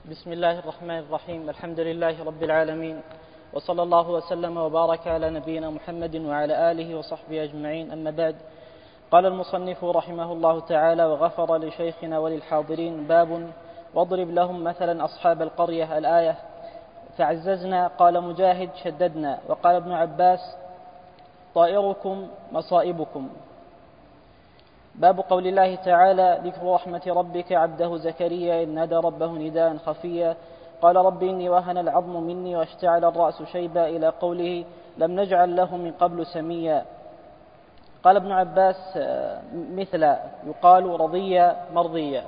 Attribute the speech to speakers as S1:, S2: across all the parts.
S1: بسم الله الرحمن الرحيم. الحمد لله رب العالمين، وصلى الله وسلم وبارك على نبينا محمد وعلى آله وصحبه أجمعين. أما بعد، قال المصنف رحمه الله تعالى: وغفر لشيخنا وللحاضرين. باب واضرب لهم مثلا أصحاب القرية. الآية. فعززنا. قال مجاهد: شددنا. وقال ابن عباس: طائركم مصائبكم. باب قول الله تعالى: ذكر رحمة ربك عبده زكريا إذ نادى ربه نداء خفيا قال رب إني وهن العظم مني واشتعل الرأس شيبا إلى قوله: لم نجعل له من قبل سميا. قال ابن عباس: مثل يقال رضيا مرضيا،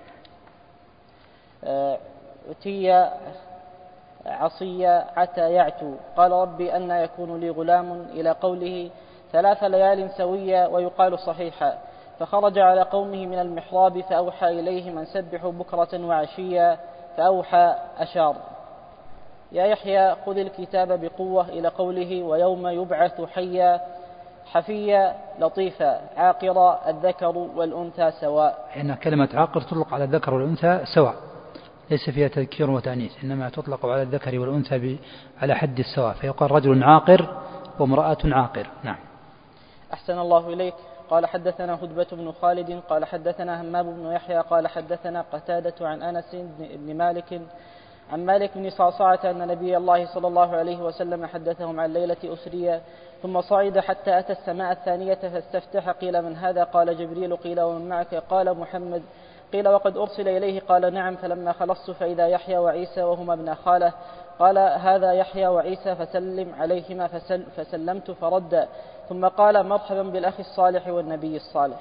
S1: عتيا عصيا عتى يعتو. قال ربي أن يكون لي غلام إلى قوله: 3 ليال سويا. ويقال صحيحا: فخرج على قومه من المحراب فأوحى إليهم أن سبحوا بكرة وعشيا. فأوحى أشار. يا يحيى خذ الكتاب بقوة إلى قوله: ويوم يبعث حيا حفيا لطيفا عاقرا الذكر والأنثى سواء.
S2: إن كلمة عاقر تطلق على الذكر والأنثى سواء، ليس فيها تذكير وتأنيث، إنما تطلق على الذكر والأنثى على حد السواء، فيقال رجل عاقر وامرأة عاقر. نعم.
S1: أحسن الله إليك. قال حدثنا هدبة بن خالد قال حدثنا همام بن يحيى قال حدثنا قتادة عن أنس بن مالك عن مالك بن صعصعة أن نبي الله صلى الله عليه وسلم حدثهم عن ليلة أسرية ثم صعد حتى أتى السماء الثانية فاستفتح. قيل: من هذا؟ قال: جبريل. قيل: ومن معك؟ قال: محمد. قيل: وقد أرسل إليه؟ قال: نعم. فلما خلصت فإذا يحيى وعيسى وهما ابن خاله. قال: هذا يحيى وعيسى فسلم عليهما. فسلمت فرد، ثم قال: مرحبا بالأخ الصالح والنبي الصالح.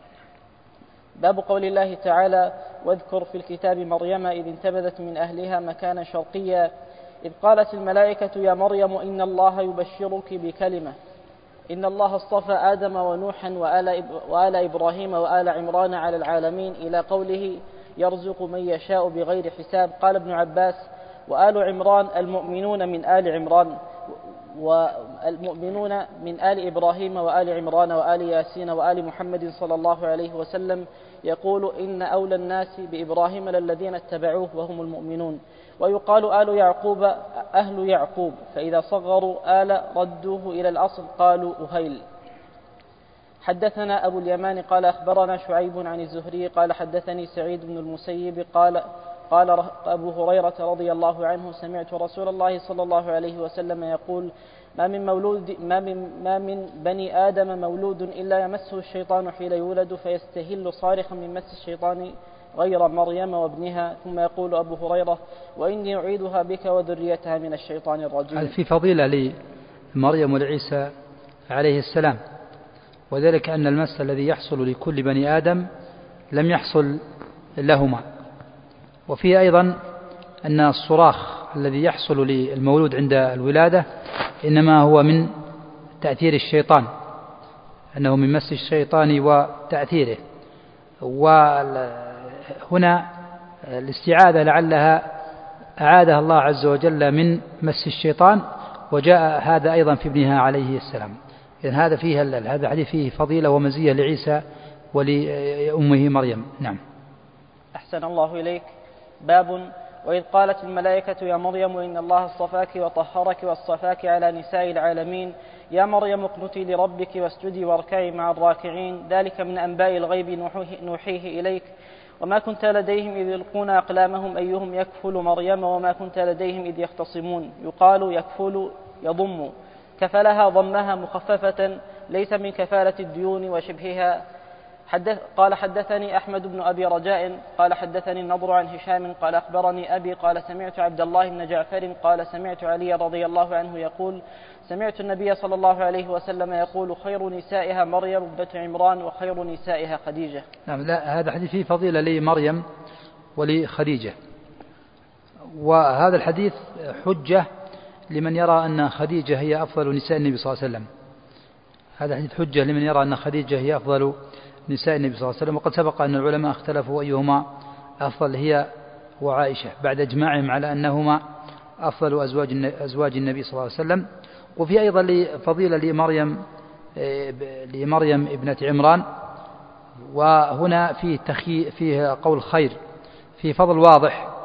S1: باب قول الله تعالى: واذكر في الكتاب مريم إذ انتبذت من أهلها مكانا شرقيا إذ قالت الملائكة: يا مريم إن الله يبشرك بكلمة إن الله اصطفى آدم ونوحا وآل إبراهيم وآل عمران على العالمين إلى قوله: يرزق من يشاء بغير حساب. قال ابن عباس: وآل عمران المؤمنون من آل عمران، والمؤمنون من آل إبراهيم وآل عمران وآل ياسين وآل محمد صلى الله عليه وسلم. يقول: إن أولى الناس بإبراهيم للذين اتبعوه وهم المؤمنون. ويقال آل يعقوب أهل يعقوب، فإذا صغروا آل ردوه إلى الأصل قالوا أهيل. حدثنا أبو اليمان قال أخبرنا شعيب عن الزهري قال حدثني سعيد بن المسيب قال أبو هريرة رضي الله عنه: سمعت رسول الله صلى الله عليه وسلم يقول: ما من بني آدم مولود إلا يمسه الشيطان حين يولد فيستهل صارخا من مس الشيطان غير مريم وابنها. ثم يقول أبو هريرة: وإني أعيدها بك وذريتها من الشيطان الرجيم.
S2: هل في فضيلة لمريم ولعيسى عليه السلام، وذلك أن المس الذي يحصل لكل بني آدم لم يحصل لهما. وفيه أيضا أن الصراخ الذي يحصل للمولود عند الولادة إنما هو من تأثير الشيطان، أنه من مس الشيطان وتأثيره. وهنا الاستعاذة لعلها أعادها الله عز وجل من مس الشيطان، وجاء هذا أيضا في ابنها عليه السلام. إذن هذا الحديث فيه فضيلة ومزية لعيسى ولأمه مريم. نعم.
S1: أحسن الله إليك. باب وإذ قالت الملائكة: يا مريم إن الله اصطفاك وطهرك واصطفاك على نساء العالمين يا مريم اقنتي لربك واسجدي واركعي مع الراكعين. ذلك من أنباء الغيب نوحيه إليك وما كنت لديهم إذ يلقون أقلامهم أيهم يكفل مريم وما كنت لديهم إذ يختصمون. يقال يكفل يضم، كفلها ضمها مخففة، ليس من كفالة الديون وشبهها. قال حدثني أحمد بن أبي رجاء قال حدثني النضر عن هشام قال أخبرني أبي قال سمعت عبد الله بن جعفر قال سمعت علي رضي الله عنه يقول: سمعت النبي صلى الله عليه وسلم يقول: خير نسائها مريم ابنة عمران وخير نسائها خديجة.
S2: نعم. لا، هذا حديث فيه فضيلة لمريم ولخديجة، وهذا الحديث حجة لمن يرى أن خديجة هي أفضل نساء النبي صلى الله عليه وسلم. هذا حديث حجة لمن يرى أن خديجة هي أفضل نساء النبي صلى الله عليه وسلم. وقد سبق أن العلماء اختلفوا أيهما أفضل، هي وعائشة، بعد إجماعهم على أنهما أفضل أزواج النبي صلى الله عليه وسلم. وفي أيضا فضيلة لمريم ابنة عمران، وهنا فيه قول خير، فيه فضل واضح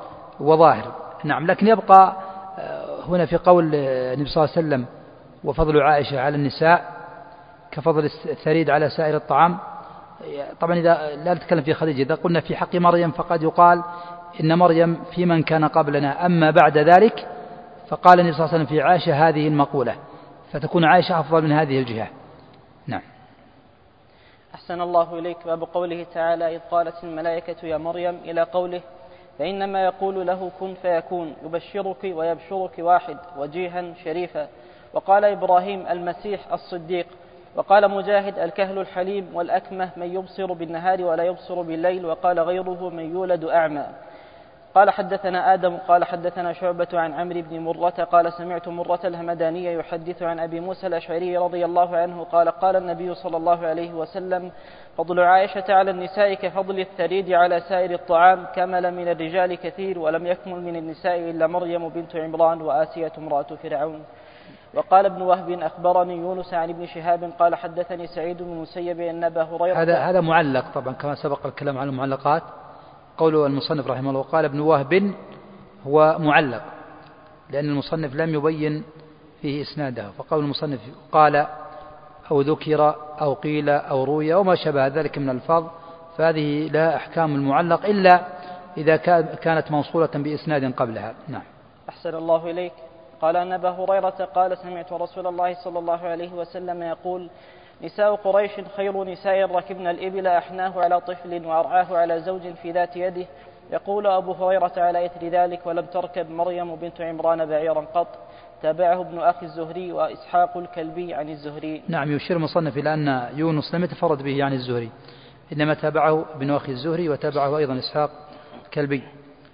S2: وظاهر. نعم. لكن يبقى هنا في قول النبي صلى الله عليه وسلم وفضل عائشة على النساء كفضل الثريد على سائر الطعام. طبعا إذا لا نتكلم في خديجة، إذا قلنا في حق مريم فقد يقال إن مريم في من كان قبلنا، أما بعد ذلك فقال النبي صلى الله عليه وسلم في عائشة هذه المقولة، فتكون عائشة أفضل من هذه الجهة. نعم.
S1: أحسن الله إليك. باب قوله تعالى إذ قالت الملائكة يا مريم إلى قوله فإنما يقول له كن فيكون يبشرك ويبشرك واحد وجيها شريفا. وقال إبراهيم المسيح الصديق. وقال مجاهد الكهل الحليم والأكمه من يبصر بالنهار ولا يبصر بالليل. وقال غيره من يولد أعمى. قال حدثنا آدم قال حدثنا شعبة عن عمرو بن مرة قال سمعت مرة الهمداني يحدث عن أبي موسى الأشعري رضي الله عنه قال قال النبي صلى الله عليه وسلم فضل عائشة على النساء كفضل الثريد على سائر الطعام كمل من الرجال كثير ولم يكمل من النساء إلا مريم بنت عمران وآسية امرأة فرعون. وقال ابن وهب أخبرني يونس عن ابن شهاب قال حدثني سعيد بن المسيب أن أبا هريرة.
S2: هذا معلق طبعا كما سبق الكلام عن المعلقات. قوله المصنف رحمه الله قال ابن وهب هو معلق لأن المصنف لم يبين فيه إسناده، فقول المصنف قال أو ذكر أو قيل أو روي وما شابه ذلك من الفاظ، فهذه لا أحكام المعلق إلا إذا كانت موصولة بإسناد قبلها. نعم.
S1: أحسن الله إليك. قال أن أبا هريرة قال سمعت رسول الله صلى الله عليه وسلم يقول نساء قريش خير نساء ركبن الإبل أحناه على طفل وأرعاه على زوج في ذات يده. يقول أبو هريرة على إثر ذلك ولم تركب مريم بنت عمران بعيرا قط. تابعه ابن أخي الزهري وإسحاق الكلبي عن الزهري.
S2: نعم. يشير المصنف إلى أن يونس لم يتفرد به عن الزهري، إنما تابعه ابن أخي الزهري وتابعه أيضا إسحاق الكلبي.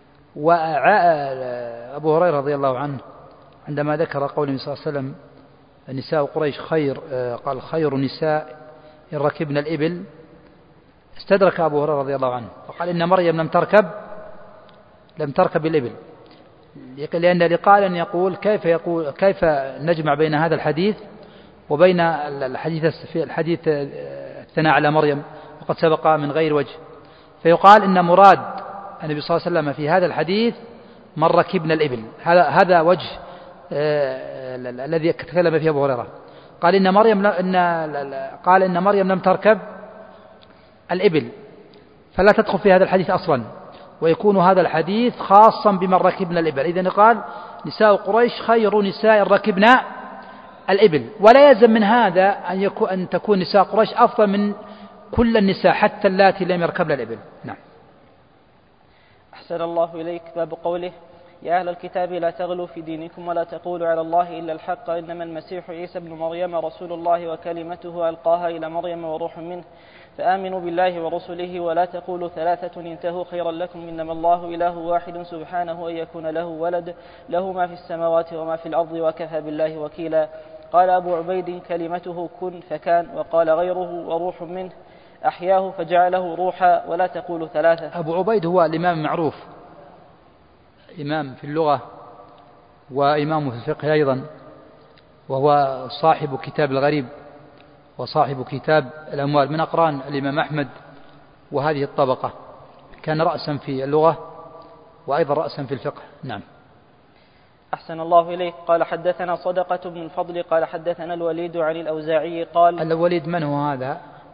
S2: وأبو هريرة رضي الله عنه عندما ذكر قول النبي صلى الله عليه وسلم نساء قريش خير، قال خير نساء إن ركبن الإبل، استدرك أبو هريرة رضي الله عنه فقال إن مريم لم تركب الإبل، لأن لقالا يقول كيف نجمع بين هذا الحديث وبين الحديث الثناء على مريم وقد سبق من غير وجه، فيقال إن مراد النبي صلى الله عليه وسلم في هذا الحديث من ركبن الإبل. هذا وجه الذي تكلم فيه أبو هريرة. قال إن مريم لم تركب الإبل فلا تدخل في هذا الحديث أصلا، ويكون هذا الحديث خاصا بمن ركبنا الإبل. إذن قال نساء قريش خير نساء ركبنا الإبل، ولا يلزم من هذا أن تكون نساء قريش أفضل من كل النساء حتى اللاتي لم يركبن الإبل. نعم.
S1: أحسن الله إليك. باب قوله يا أهل الكتاب لا تغلوا في دينكم ولا تقولوا على الله إلا الحق إنما المسيح عيسى بن مريم رسول الله وكلمته ألقاها إلى مريم وروح منه فآمنوا بالله ورسله ولا تقولوا ثلاثة انتهوا خيرا لكم إنما الله إله واحد سبحانه أن يكون له ولد له ما في السماوات وما في الأرض وكفى بالله وكيلا. قال أبو عبيد كلمته كن فكان. وقال غيره وروح منه أحياه فجعله روحا ولا تقولوا ثلاثة.
S2: أبو عبيد هو الإمام معروف، إمام في اللغة وإمام في الفقه أيضا، وهو صاحب كتاب الغريب وصاحب كتاب الأموال من أقران الإمام أحمد وهذه الطبقة، كان رأسا في اللغة وأيضا رأسا في الفقه. نعم.
S1: أحسن الله إليك. قال حدثنا صدقة بن الفضل قال حدثنا الوليد عن الأوزاعي قال.
S2: الوليد من هو هذا؟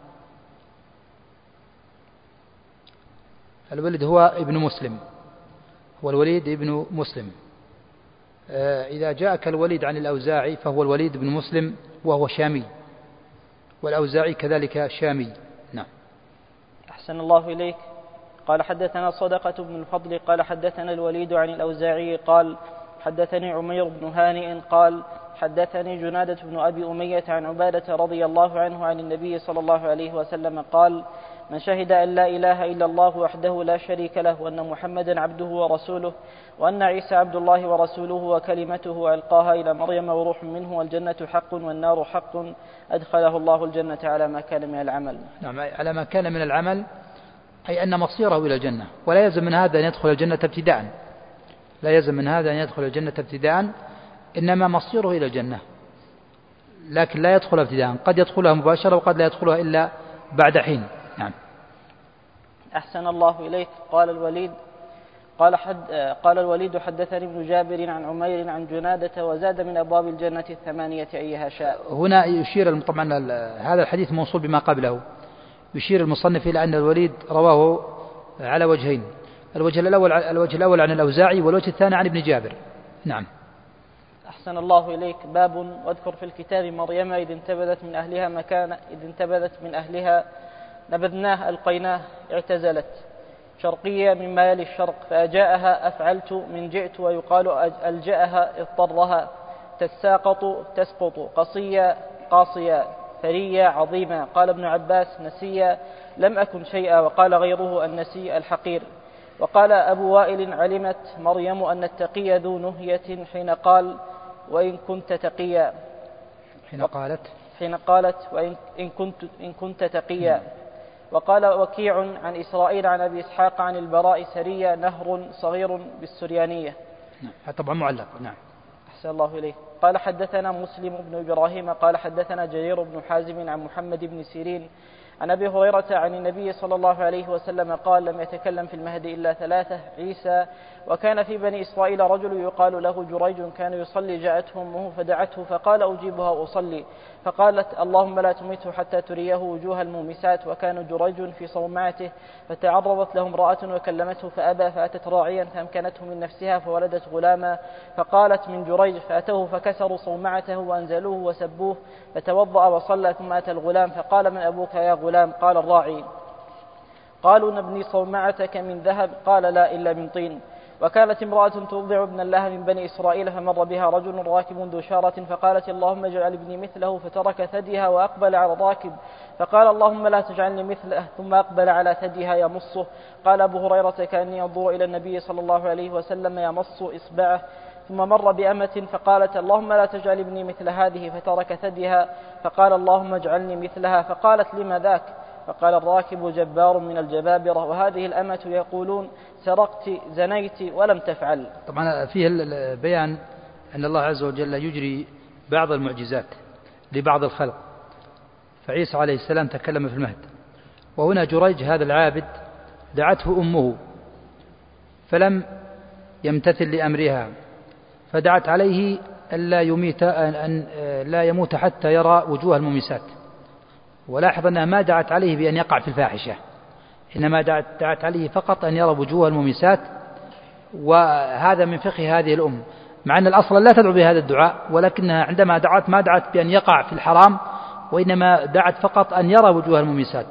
S2: الوليد هو ابن مسلم، هو الوليد ابن مسلم. إذا جاءك الوليد عن الأوزاعي فهو الوليد بن مسلم وهو شامي، والأوزاعي كذلك شامي. نعم.
S1: أحسن الله إليك. قال حدثنا صدقة بن الفضل قال حدثنا الوليد عن الأوزاعي قال حدثني عمير بن هانئ قال حدثني جنادة بن أبي أمية عن عبادة رضي الله عنه عن النبي صلى الله عليه وسلم قال من شهد أن لا إله إلا الله وحده لا شريك له وأن محمدا عبده ورسوله وأن عيسى عبد الله ورسوله وكلمته ألقاها إلى مريم وروح منه والجنة حق والنار حق أدخله الله الجنة على ما كان من العمل.
S2: نعم، على ما كان من العمل، أي أن مصيره إلى الجنة، ولا يلزم من هذا أن يدخل الجنة ابتداء، لا يلزم من هذا أن يدخل الجنة ابتداء، إنما مصيره إلى الجنة، لكن لا يدخل ابتداء، قد يدخلها مباشرة وقد لا يدخلها إلا بعد حين. نعم.
S1: أحسن الله إليك. قال الوليد قال الوليد حدثني ابن جابر عن عمير عن جنادة وزاد من أبواب الجنة 8 أيها شاء.
S2: هنا يشير طبعا هذا الحديث موصول بما قبله، يشير المصنف إلى أن الوليد رواه على وجهين، الوجه الأول عن الأوزاعي والوجه الثاني عن ابن جابر. نعم.
S1: أحسن الله إليك. باب واذكر في الكتاب مريم إذ انتبذت من أهلها نبذناه ألقيناه اعتزلت شرقية مما يلي الشرق فأجاءها أفعلت من جئت ويقال ألجأها اضطرها تسقط قصية قاصية ثرية عظيمة. قال ابن عباس نسيا لم أكن شيئا، وقال غيره النسي الحقير. وقال أبو وائل علمت مريم أن التقي ذو نهية حين قال وإن كنت تقيا، حين قالت إن كنت تقيا. وقال وكيع عن إسرائيل عن أبي إسحاق عن البراء سرية نهر صغير بالسريانية.
S2: طبعا معلق. نعم.
S1: أحسن الله إليه. قال حدثنا مسلم بن إبراهيم قال حدثنا جرير بن حازم عن محمد بن سيرين عن أبي هريرة عن النبي صلى الله عليه وسلم قال لم يتكلم في المهد إلا 3 عيسى. وكان في بني إسرائيل رجل يقال له جريج كان يصلي جاءته أمه فدعته فقال أجيبها أصلي، فقالت اللهم لا تميته حتى تريه وجوه المومسات. وكان جريج في صومعته فتعرضت له امرأة وكلمته فأبى، فأتت راعيا فأمكنته من نفسها فولدت غلاما، فقالت من جريج فأتوه فكسروا صومعته وأنزلوه وسبوه فتوضأ وصلى ثم أتى الغلام فقال من أبوك يا غلام؟ قال الراعي. قالوا نبني صومعتك من ذهب؟ قال لا إلا من طين. وكانت امرأة ترضع ابنا لها من بني إسرائيل فمر بها رجل راكب ذو شارة فقالت اللهم اجعل ابني مثله، فترك ثديها وأقبل على الراكب فقال اللهم لا تجعلني مثله، ثم أقبل على ثديها يمصه. قال أبو هريرة كأني أنظر إلى النبي صلى الله عليه وسلم يمص إصبعه. ثم مر بأمة فقالت اللهم لا تجعل ابني مثل هذه، فترك ثديها فقال اللهم اجعلني مثلها، فقالت لما ذاك؟ فقال الراكب جبار من الجبابرة، وهذه الأمة يقولون سرقت زنيت ولم تفعل.
S2: طبعا فيه البيان أن الله عز وجل يجري بعض المعجزات لبعض الخلق، فعيسى عليه السلام تكلم في المهد، وهنا جريج هذا العابد دعته أمه فلم يمتثل لأمرها فدعت عليه أن لا يموت حتى يرى وجوه المميسات. ولاحظ أنها ما دعت عليه بأن يقع في الفاحشة، إنما دعت عليه فقط أن يرى وجوه المميسات. وهذا من فقه هذه الأم، مع أن الأصل لا تدعو بهذا الدعاء، ولكنها عندما دعت ما دعت بأن يقع في الحرام، وإنما دعت فقط أن يرى وجوه المميسات.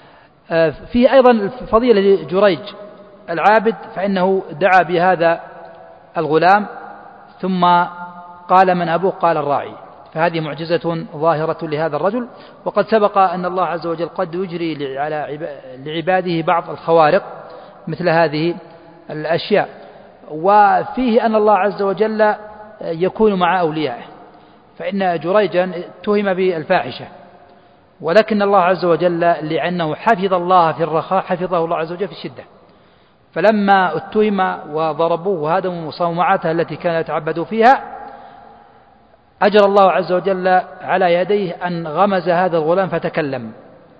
S2: فيه أيضا فضيلة لجريج العابد، فإنه دعا بهذا الغلام ثم قال من أبوه؟ قال الراعي. فهذه معجزة ظاهرة لهذا الرجل. وقد سبق أن الله عز وجل قد يجري لعباده بعض الخوارق مثل هذه الأشياء. وفيه أن الله عز وجل يكون مع أوليائه، فإن جريجا اتهم بالفاحشة، ولكن الله عز وجل لأنه حفظ الله في الرخاء حفظه الله عز وجل في الشدة، فلما اتهم وضربوه وهدموا صومعته التي كان يتعبد فيها أجر الله عز وجل على يديه أن غمز هذا الغلام فتكلم.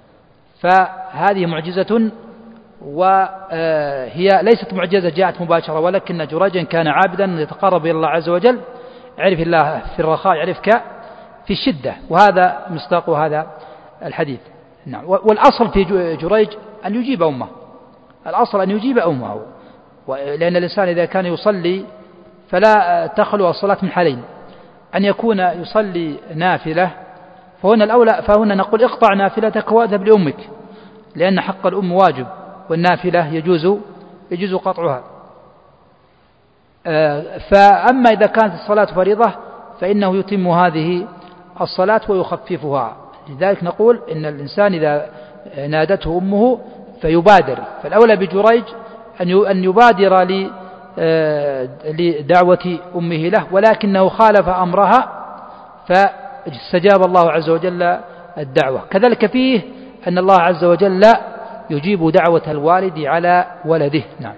S2: فهذه معجزة، وهي ليست معجزة جاءت مباشرة، ولكن جريجا كان عابدا يتقرب إلى الله عز وجل، عرف الله في الرخاء يعرفك في الشدة، وهذا مصداق هذا الحديث. نعم. والأصل في جريج أن يجيب أمه، الأصل أن يجيب أمه، لأن الإنسان إذا كان يصلي فلا تخلو الصلاة من حالين: أن يكون يصلي نافلة، فهنا نقول اقطع نافلتك واذهب لأمك، لأن حق الأم واجب، والنافلة يجوز قطعها. فأما إذا كانت الصلاة فريضة فإنه يتم هذه الصلاة ويخففها. لذلك نقول إن الإنسان إذا نادته أمه فيبادر، فالأولى بجريج أن يبادر لدعوة أمه له، ولكنه خالف أمرها فاستجاب الله عز وجل الدعوة. كذلك فيه أن الله عز وجل يجيب دعوة الوالد على ولده. نعم.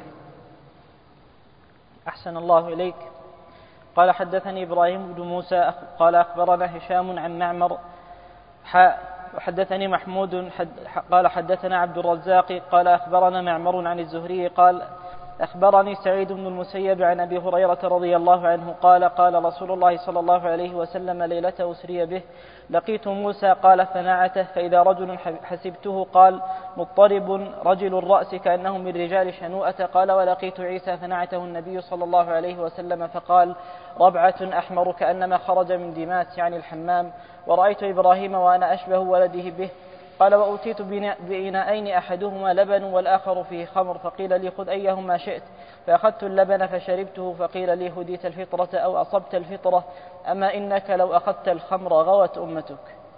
S1: أحسن الله إليك. قال حدثني إبراهيم بن موسى قال أخبرنا هشام عن معمر وحدثني محمود قال حدثنا عبد الرزاق قال أخبرنا معمر عن الزهري قال أخبرني سعيد بن المسيب عن أبي هريرة رضي الله عنه قال قال رسول الله صلى الله عليه وسلم ليلة أسري به لقيت موسى قال فنعته فإذا رجل حسبته قال مضطرب رجل الرأس كأنه من رجال شنوءة قال ولقيت عيسى فنعته النبي صلى الله عليه وسلم فقال ربعة أحمر كأنما خرج من دماس يعني الحمام ورأيت إبراهيم وأنا أشبه ولده به قال وأوتيت بإناءين أحدهما لبن والآخر فيه خمر فقيل لي خذ أيهما شئت فأخذت اللبن فشربته فقيل لي هديت الفطرة أو أصبت الفطرة أما إنك لو أخذت الخمر غوت أمتك.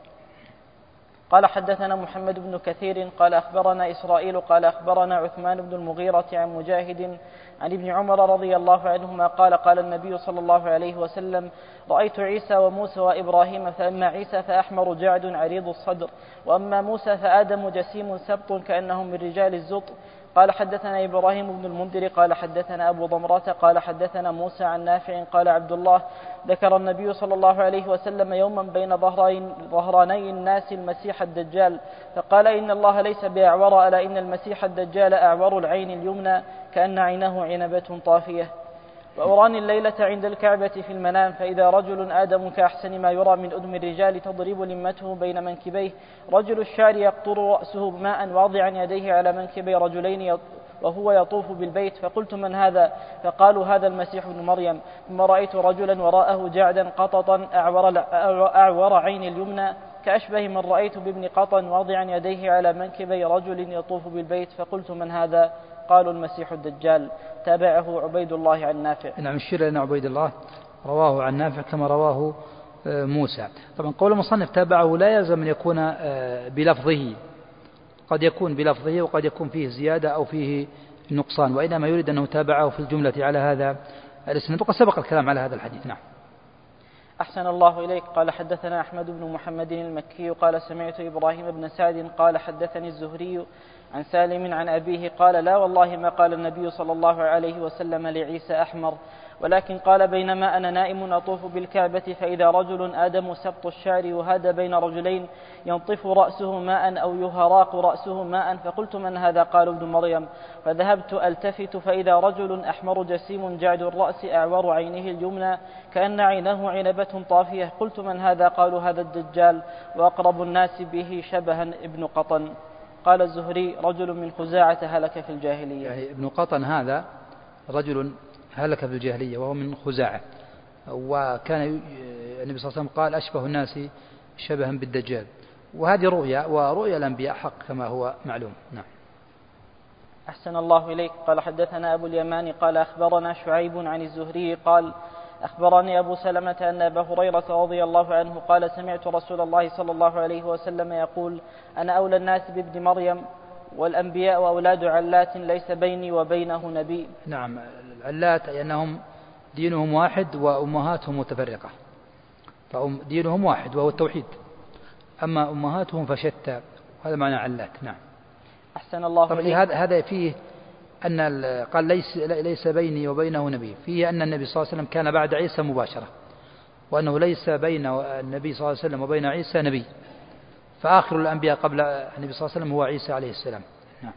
S1: قال حدثنا محمد بن كثير قال أخبرنا إسرائيل قال أخبرنا عثمان بن المغيرة عن مجاهد عن ابن عمر رضي الله عنهما قال قال النبي صلى الله عليه وسلم رأيت عيسى وموسى وإبراهيم فأما عيسى فأحمر جعد عريض الصدر وأما موسى فآدم جسيم سبط كأنه من رجال الزط. قال حدثنا إبراهيم بن المنذر قال حدثنا أبو ضمرة قال حدثنا موسى عن نافع قال عبد الله ذكر النبي صلى الله عليه وسلم يوما بين ظهراني الناس المسيح الدجال فقال إن الله ليس بأعور ألا إن المسيح الدجال أعور العين اليمنى كأن عينه عنبة طافية. وأراني الليلة عند الكعبة في المنام فإذا رجل آدم كأحسن ما يرى من أدم الرجال تضرب لمته بين منكبيه رجل الشعر يقطر رأسه ماء واضعا يديه على منكبي رجلين وهو يطوف بالبيت فقلت من هذا فقالوا هذا المسيح ابن مريم ثم رأيت رجلا وراءه جعدا قططا أعور عين اليمنى كأشبه من رأيت بابن قطن واضعا يديه على منكبي رجل يطوف بالبيت فقلت من هذا قالوا المسيح الدجال. تابعه عبيد الله عن نافع.
S2: نعم الشير لنا عبيد الله رواه عن نافع كما رواه موسى. طبعا قول المصنف تابعه لا يلزم أن يكون بلفظه قد يكون بلفظه وقد يكون فيه زيادة أو فيه نقصان وإنما يريد أنه تابعه في الجملة على هذا الاسناد وقد سبق الكلام على هذا الحديث. نعم.
S1: أحسن الله إليك. قال حدثنا أحمد بن محمد المكي قال سمعت إبراهيم بن سعد قال حدثني الزهري عن سالم عن أبيه قال لا والله ما قال النبي صلى الله عليه وسلم لعيسى أحمر ولكن قال بينما أنا نائم أطوف بالكعبة فإذا رجل آدم سبط الشعر يهادى بين رجلين ينطف رأسه ماء أو يهراق رأسه ماء فقلت من هذا قالوا ابن مريم فذهبت ألتفت فإذا رجل أحمر جسيم جعد الرأس أعور عينه اليمنى كأن عينه عنبة طافية قلت من هذا قالوا هذا الدجال وأقرب الناس به شبها ابن قطن. قال الزهري رجل من خزاعة هلك في الجاهلية.
S2: يعني ابن قطن هذا رجل هلك في الجاهلية وهو من خزاعة وكان النبي صلى الله عليه وسلم قال أشبه الناس شبها بالدجال وهذه رؤيا ورؤيا الأنبياء حق كما هو معلوم. نعم.
S1: أحسن الله إليك. قال حدثنا أبو اليمان قال أخبرنا شعيب عن الزهري قال أخبرني أبو سلمة أن أبا هريرة رضي الله عنه قال سمعت رسول الله صلى الله عليه وسلم يقول أنا أولى الناس بابن مريم والأنبياء أولاد علات ليس بيني وبينه نبي.
S2: نعم العلات أي أنهم دينهم واحد وأمهاتهم متفرقة دينهم واحد وهو التوحيد أما أمهاتهم فشتى هذا معنى علات. نعم.
S1: أحسن الله
S2: طبعا هذا فيه أن قال ليس بيني وبينه نبي فيه أن النبي صلى الله عليه وسلم كان بعد عيسى مباشرة وأنه ليس بين النبي صلى الله عليه وسلم وبين عيسى نبي فآخر الأنبياء قبل النبي صلى الله عليه وسلم هو عيسى عليه السلام. نعم.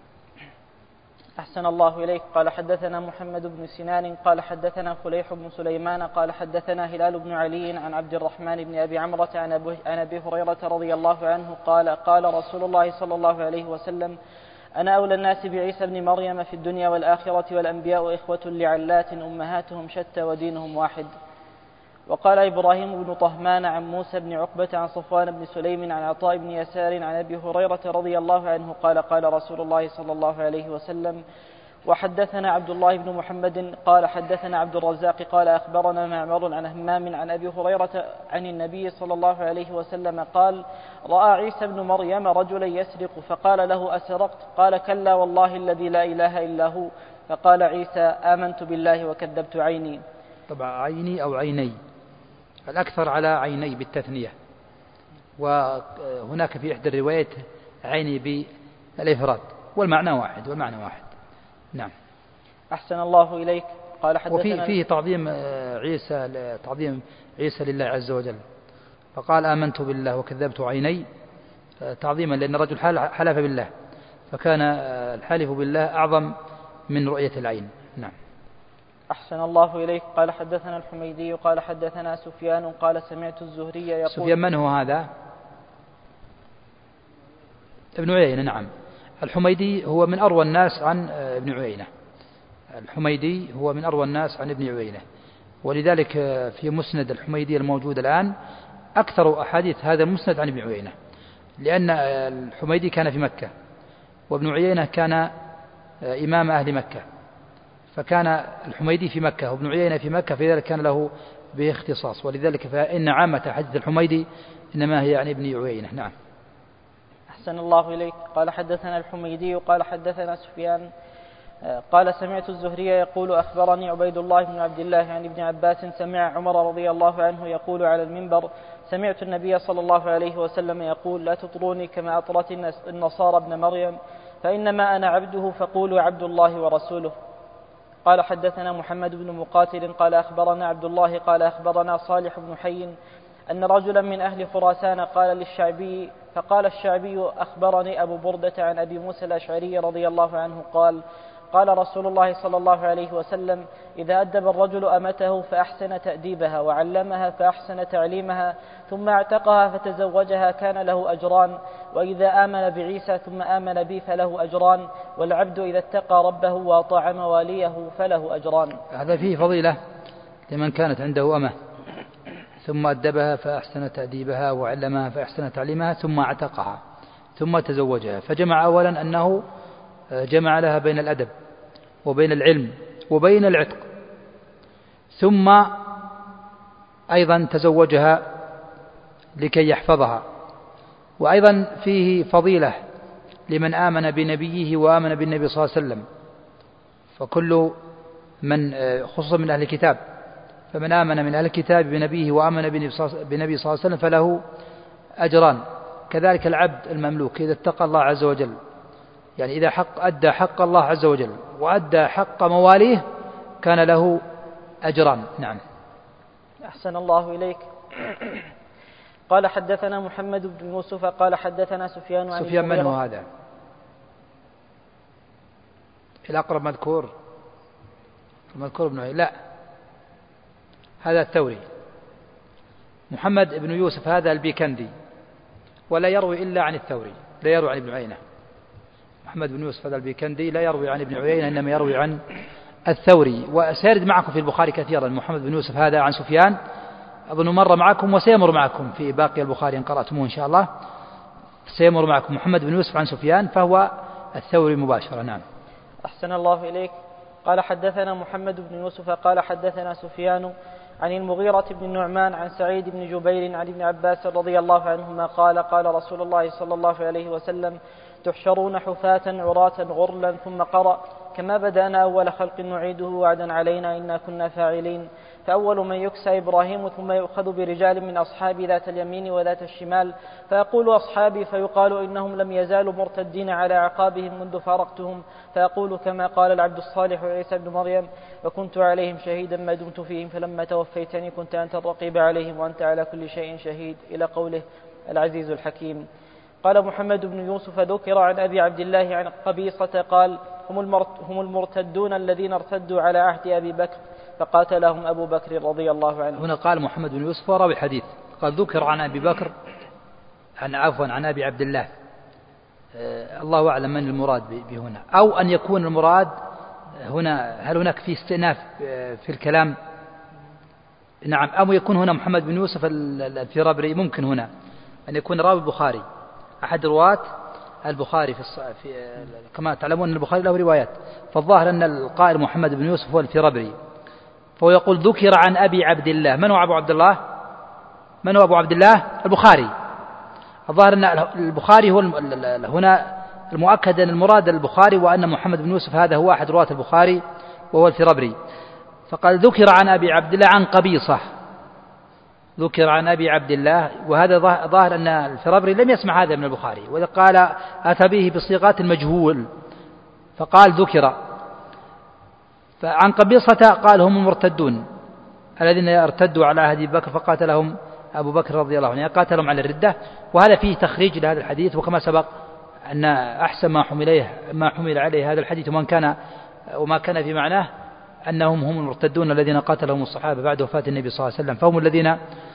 S1: أحسن الله إليك. قال حدثنا محمد بن سنان قال حدثنا فليح بن سليمان قال حدثنا هلال بن علي عن عبد الرحمن بن أبي عمرة عن أبي هريرة رضي الله عنه قال قال رسول الله صلى الله عليه وسلم أنا أولى الناس بعيسى بن مريم في الدنيا والآخرة والأنبياء إخوة لعلات أمهاتهم شتى ودينهم واحد. وقال إبراهيم بن طهمان عن موسى بن عقبة عن صفوان بن سليم عن عطاء بن يسار عن أبي هريرة رضي الله عنه قال قال رسول الله صلى الله عليه وسلم وحدثنا عبد الله بن محمد قال حدثنا عبد الرزاق قال أخبرنا معمر عن همام عن أبي هريرة عن النبي صلى الله عليه وسلم قال رأى عيسى بن مريم رجلا يسرق فقال له أسرقت قال كلا والله الذي لا إله إلا هو فقال عيسى آمنت بالله وكذبت عيني.
S2: طبعا عيني أو عيني الأكثر على عيني بالتثنية وهناك في إحدى الروايات عيني بالإفراد والمعنى واحد. نعم.
S1: أحسن الله إليك. قال حدثنا
S2: وفيه تعظيم عيسى لله عز وجل فقال آمنت بالله وكذبت عيني تعظيما لأن الرجل حلف بالله فكان الحلف بالله أعظم من رؤية العين. نعم.
S1: أحسن الله إليك. قال حدثنا الحميدي قال حدثنا سفيان قال سمعت الزهري يقول.
S2: سفيان من هو هذا؟ ابن عيينة. نعم. الحميدي هو من أروى الناس عن ابن عيينة. الحميدي هو من أروى الناس عن ابن عيينة، ولذلك في مسند الحميدي الموجود الآن أكثر أحاديث هذا المسند عن ابن عيينة، لأن الحميدي كان في مكة وابن عيينة كان إمام أهل مكة، فكان الحميدي في مكة وابن عيينة في مكة، فلذلك كان له به اختصاص، ولذلك فإن عامة حديث الحميدي إنما هي عن ابن عيينة. نعم.
S1: أحسن الله إليك. قال حدثنا الحميدي قال حدثنا سفيان قال سمعت الزهري يقول أخبرني عبيد الله بن عبد الله عن ابن عباس سمع عمر رضي الله عنه يقول على المنبر: سمعت النبي صلى الله عليه وسلم يقول: لا تطروني كما أطرت النصارى ابن مريم، فإنما أنا عبده فقولوا عبد الله ورسوله. قال حدثنا محمد بن مقاتل قال أخبرنا عبد الله قال أخبرنا صالح بن حي أن رجلا من أهل خراسان قال للشعبي، فقال الشعبي: أخبرني أبو بردة عن أبي موسى الأشعري رضي الله عنه قال: قال رسول الله صلى الله عليه وسلم: إذا أدب الرجل أمته فأحسن تأديبها وعلمها فأحسن تعليمها ثم اعتقها فتزوجها كان له أجران، وإذا آمن بعيسى ثم آمن بي فله أجران، والعبد إذا اتقى ربه وأطاع مواليه فله أجران.
S2: هذا فيه فضيلة لمن كانت عنده أمة ثم أدبها فأحسن تأديبها وعلمها فأحسن تعليمها ثم اعتقها ثم تزوجها، فجمع أولا أنه جمع لها بين الأدب وبين العلم وبين العتق، ثم أيضا تزوجها لكي يحفظها. وأيضا فيه فضيلة لمن آمن بنبيه وآمن بالنبي صلى الله عليه وسلم، فكل من خصوصا من أهل الكتاب، فمن آمن من أهل الكتاب بنبيه وآمن بنبي صلى الله عليه وسلم فله أجران. كذلك العبد المملوك إذا اتقى الله عز وجل، يعني إذا أدى حق الله عز وجل وأدى حق مواليه كان له أجران. نعم.
S1: أحسن الله إليك. قال حدثنا محمد بن يوسف قال حدثنا سفيان عن
S2: سفيان من هو هذا؟ الأقرب مذكور ابن عيينة؟ لا، هذا الثوري. محمد بن يوسف هذا البيكندي، ولا يروي إلا عن الثوري، لا يروي عن ابن عيينة. محمد بن يوسف هذا البيكندي لا يروي عن ابن عيينة، إنما يروي عن الثوري. وسيرد معكم في البخاري كثيرا محمد بن يوسف هذا عن سفيان، أظن مر معكم وسيمر معكم في باقي البخاري إن قرأتموه إن شاء الله، سيمر معكم محمد بن يوسف عن سفيان فهو الثوري مباشرة. نعم.
S1: أحسن الله إليك. قال حدثنا محمد بن يوسف قال حدثنا سفيان عن المغيرة بن النعمان عن سعيد بن جبير عن ابن عباس رضي الله عنهما قال: قال رسول الله صلى الله عليه وسلم: تحشرون حفاة عراة غرلا، ثم قرأ: كما بدأنا أول خلق نعيده وعدا علينا إنا كنا فاعلين. فأول من يكسى إبراهيم ثم يؤخذ برجال من أصحابي ذات اليمين وذات الشمال، فيقول أصحابي، فيقال إنهم لم يزالوا مرتدين على عقابهم منذ فارقتهم، فيقول كما قال العبد الصالح عيسى بن مريم: وكنت عليهم شهيدا ما دمت فيهم فلما توفيتني كنت أنت الرقيب عليهم وأنت على كل شيء شهيد، إلى قوله العزيز الحكيم. قال محمد بن يوسف: ذكر عن أبي عبد الله عن قبيصة قال: هم المرتدون الذين ارتدوا على عهد أبي بكر فقاتلهم أبو بكر رضي الله عنه.
S2: هنا قال محمد بن يوسف وراوي الحديث قال ذكر عن أبي بكر عن أبي عبد الله، الله أعلم من المراد بهنا، أو أن يكون المراد هنا هل هناك في استئناف في الكلام؟ نعم. أو يكون هنا محمد بن يوسف الفرابري، ممكن هنا أن يكون راوي البخاري أحد رواة البخاري كما تعلمون أن البخاري له روايات، فالظاهر أن القائل محمد بن يوسف هو الفرابري، فهو يقول ذكر عن أبي عبد الله. من هو أبو عبد الله؟ من هو أبو عبد الله؟ البخاري. الظاهر أن البخاري هو هنا المؤكد أن المراد البخاري، وأن محمد بن يوسف هذا هو أحد رواة البخاري وهو الفرابري. فقال ذكر عن أبي عبد الله عن قبيصة، ذكر عن أبي عبد الله، وهذا ظاهر أن الفرابري لم يسمع هذا من البخاري، وإذا قال أتى به بصيغات المجهول فقال ذكر. فعن قبيصة قال: هم المرتدون الذين ارتدوا على عهد أبي بكر فقاتلهم أبو بكر رضي الله عنه، قاتلهم على الردة. وهذا فيه تخريج لهذا الحديث، وكما سبق أن أحسن ما حمل عليه هذا الحديث وما كان في معناه أنهم هم المرتدون الذين قاتلهم الصحابة بعد وفاة النبي صلى الله عليه وسلم، فهم الذين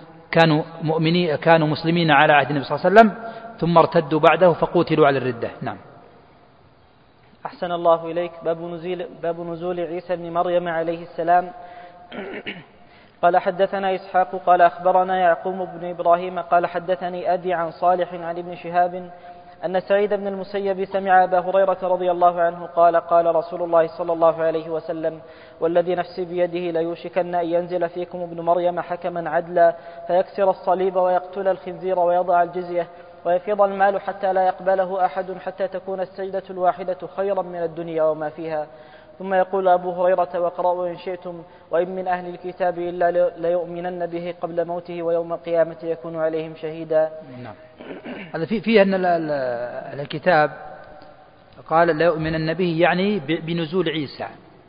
S2: كانوا مسلمين على عهد النبي صلى الله عليه وسلم ثم ارتدوا بعده فقوتلوا على الردة. نعم.
S1: أحسن الله إليك. باب نزول عيسى بن مريم عليه السلام. قال حدثنا إسحاق قال أخبرنا يعقوب بن إبراهيم قال حدثني أبي عن صالح عن ابن شهاب أن سعيد بن المسيب سمع أبا هريرة رضي الله عنه قال قال رسول الله صلى الله عليه وسلم والذي نفسي بيده ليوشكن أن ينزل فيكم ابن مريم حكما عدلا فيكسر الصليب ويقتل الخنزير ويضع الجزية ويفيض المال حتى لا يقبله أحد حتى تكون السجدة الواحدة خيرا من الدنيا وما فيها. ثم يقول أبو هريرة واقرأوا إن شئتم وإن من أهل الكتاب إلا ليؤمنن به قبل موته ويوم القيامة يكون عليهم شهيدا.
S2: نعم. هذا فيه أن الكتاب قال ليؤمنن به يعني بنزول عيسى،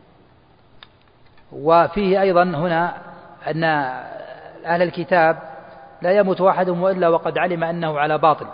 S2: وفيه أيضا هنا أن أهل الكتاب لا يموت أحدهم وإلا وقد علم أنه على باطل،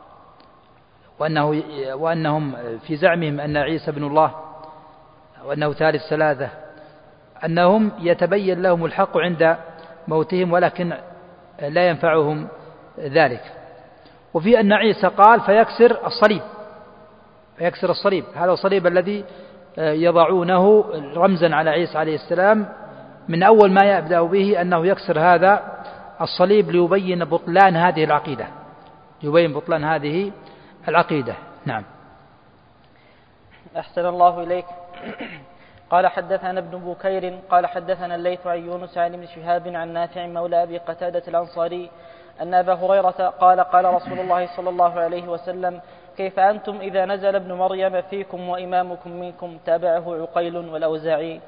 S2: وأنهم في زعمهم أن عيسى ابن الله وأنه ثالث ثلاثة، أنهم يتبين لهم الحق عند موتهم ولكن لا ينفعهم ذلك. وفي أن عيسى قال فيكسر الصليب، هذا الصليب الذي يضعونه رمزا على عيسى عليه السلام، من أول ما يبدأ به أنه يكسر هذا الصليب ليبين بطلان هذه العقيدة. نعم.
S1: أحسن الله إليك. قال حدثنا ابن بكير قال حدثنا الليث عن يونس عن ابن شهاب عن نافع مولى أبي قتادة الأنصاري أن أبا هريرة قال قال رسول الله صلى الله عليه وسلم كيف أنتم إذا نزل ابن مريم فيكم وإمامكم منكم تابعه عقيل والأوزاعي.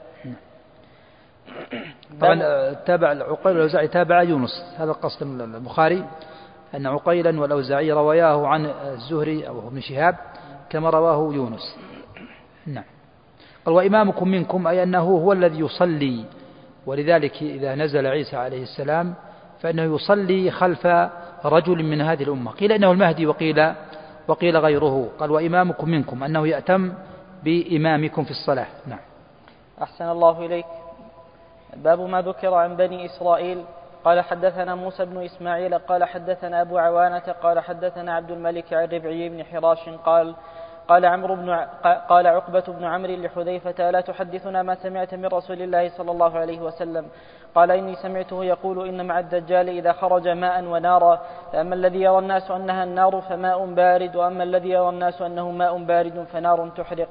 S2: طبعا تابع عقيل والأوزاعي تابع يونس، هذا قصد البخاري أن عقيلا والأوزاعي رواياه عن الزهري أو ابن شهاب كما رواه يونس. نعم. قال وإمامكم منكم أي أنه هو الذي يصلي، ولذلك إذا نزل عيسى عليه السلام فإنه يصلي خلف رجل من هذه الأمة، قيل إنه المهدي وقيل غيره. قال وإمامكم منكم أنه يأتم بإمامكم في الصلاة. نعم.
S1: أحسن الله إليك. باب ما ذكر عن بني إسرائيل. قال حدثنا موسى بن إسماعيل قال حدثنا أبو عوانة قال حدثنا عبد الملك عن ربعي بن حراش قال عقبة بن عمرو لحذيفة لا تحدثنا ما سمعت من رسول الله صلى الله عليه وسلم؟ قال إني سمعته يقول إن مع الدجال إذا خرج ماء ونارا، فأما الذي يرى الناس أنها النار فماء بارد، وأما الذي يرى الناس أنه ماء بارد فنار تحرق،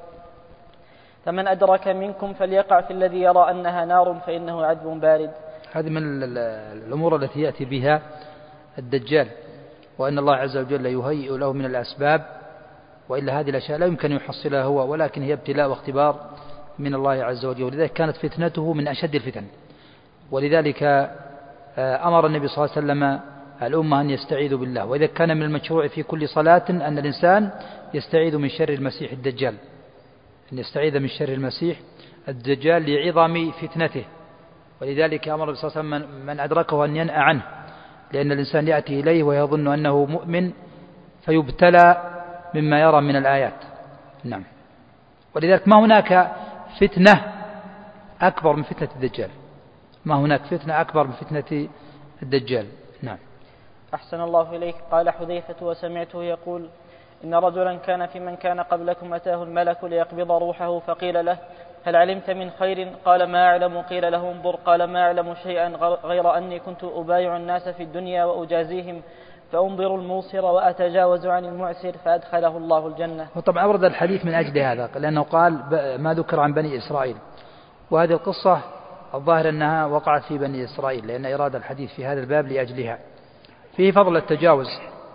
S1: فمن أدرك منكم فليقع في الذي يرى أنها نار فإنه عذب بارد.
S2: هذه من الأمور التي يأتي بها الدجال، وأن الله عز وجل يهيئ له من الأسباب، وإلا هذه الأشياء لا يمكن يحصلها هو، ولكن هي ابتلاء واختبار من الله عز وجل، ولذلك كانت فتنته من أشد الفتن. ولذلك أمر النبي صلى الله عليه وسلم الأمة أن يستعيذوا بالله، وإذا كان من المشروع في كل صلاة أن الإنسان يستعيذ من شر المسيح الدجال، أن يستعيذ من شر المسيح الدجال لعظم فتنته. ولذلك أمر النبي صلى الله عليه وسلم من أدركه أن ينأى عنه، لأن الإنسان يأتي إليه ويظن أنه مؤمن فيبتلى مما يرى من الآيات. نعم. ولذلك ما هناك فتنة أكبر من فتنة الدجال، ما هناك فتنة أكبر من فتنة الدجال. نعم.
S1: أحسن الله إليك. قال حذيفة وسمعته يقول إن رجلا كان في من كان قبلكم أتاه الملك ليقبض روحه فقيل له هل علمت من خير؟ قال ما أعلم. قيل له انظر. قال ما أعلم شيئا غير أني كنت أبايع الناس في الدنيا وأجازيهم فأنظر الموصر وأتجاوز عن المعسر فأدخله الله الجنة.
S2: وطبعا أورد الحديث من أجل هذا، لأنه قال ما ذكر عن بني إسرائيل، وهذه القصة الظاهر أنها وقعت في بني إسرائيل، لأن إراد الحديث في هذا الباب لأجلها. فيه فضل التجاوز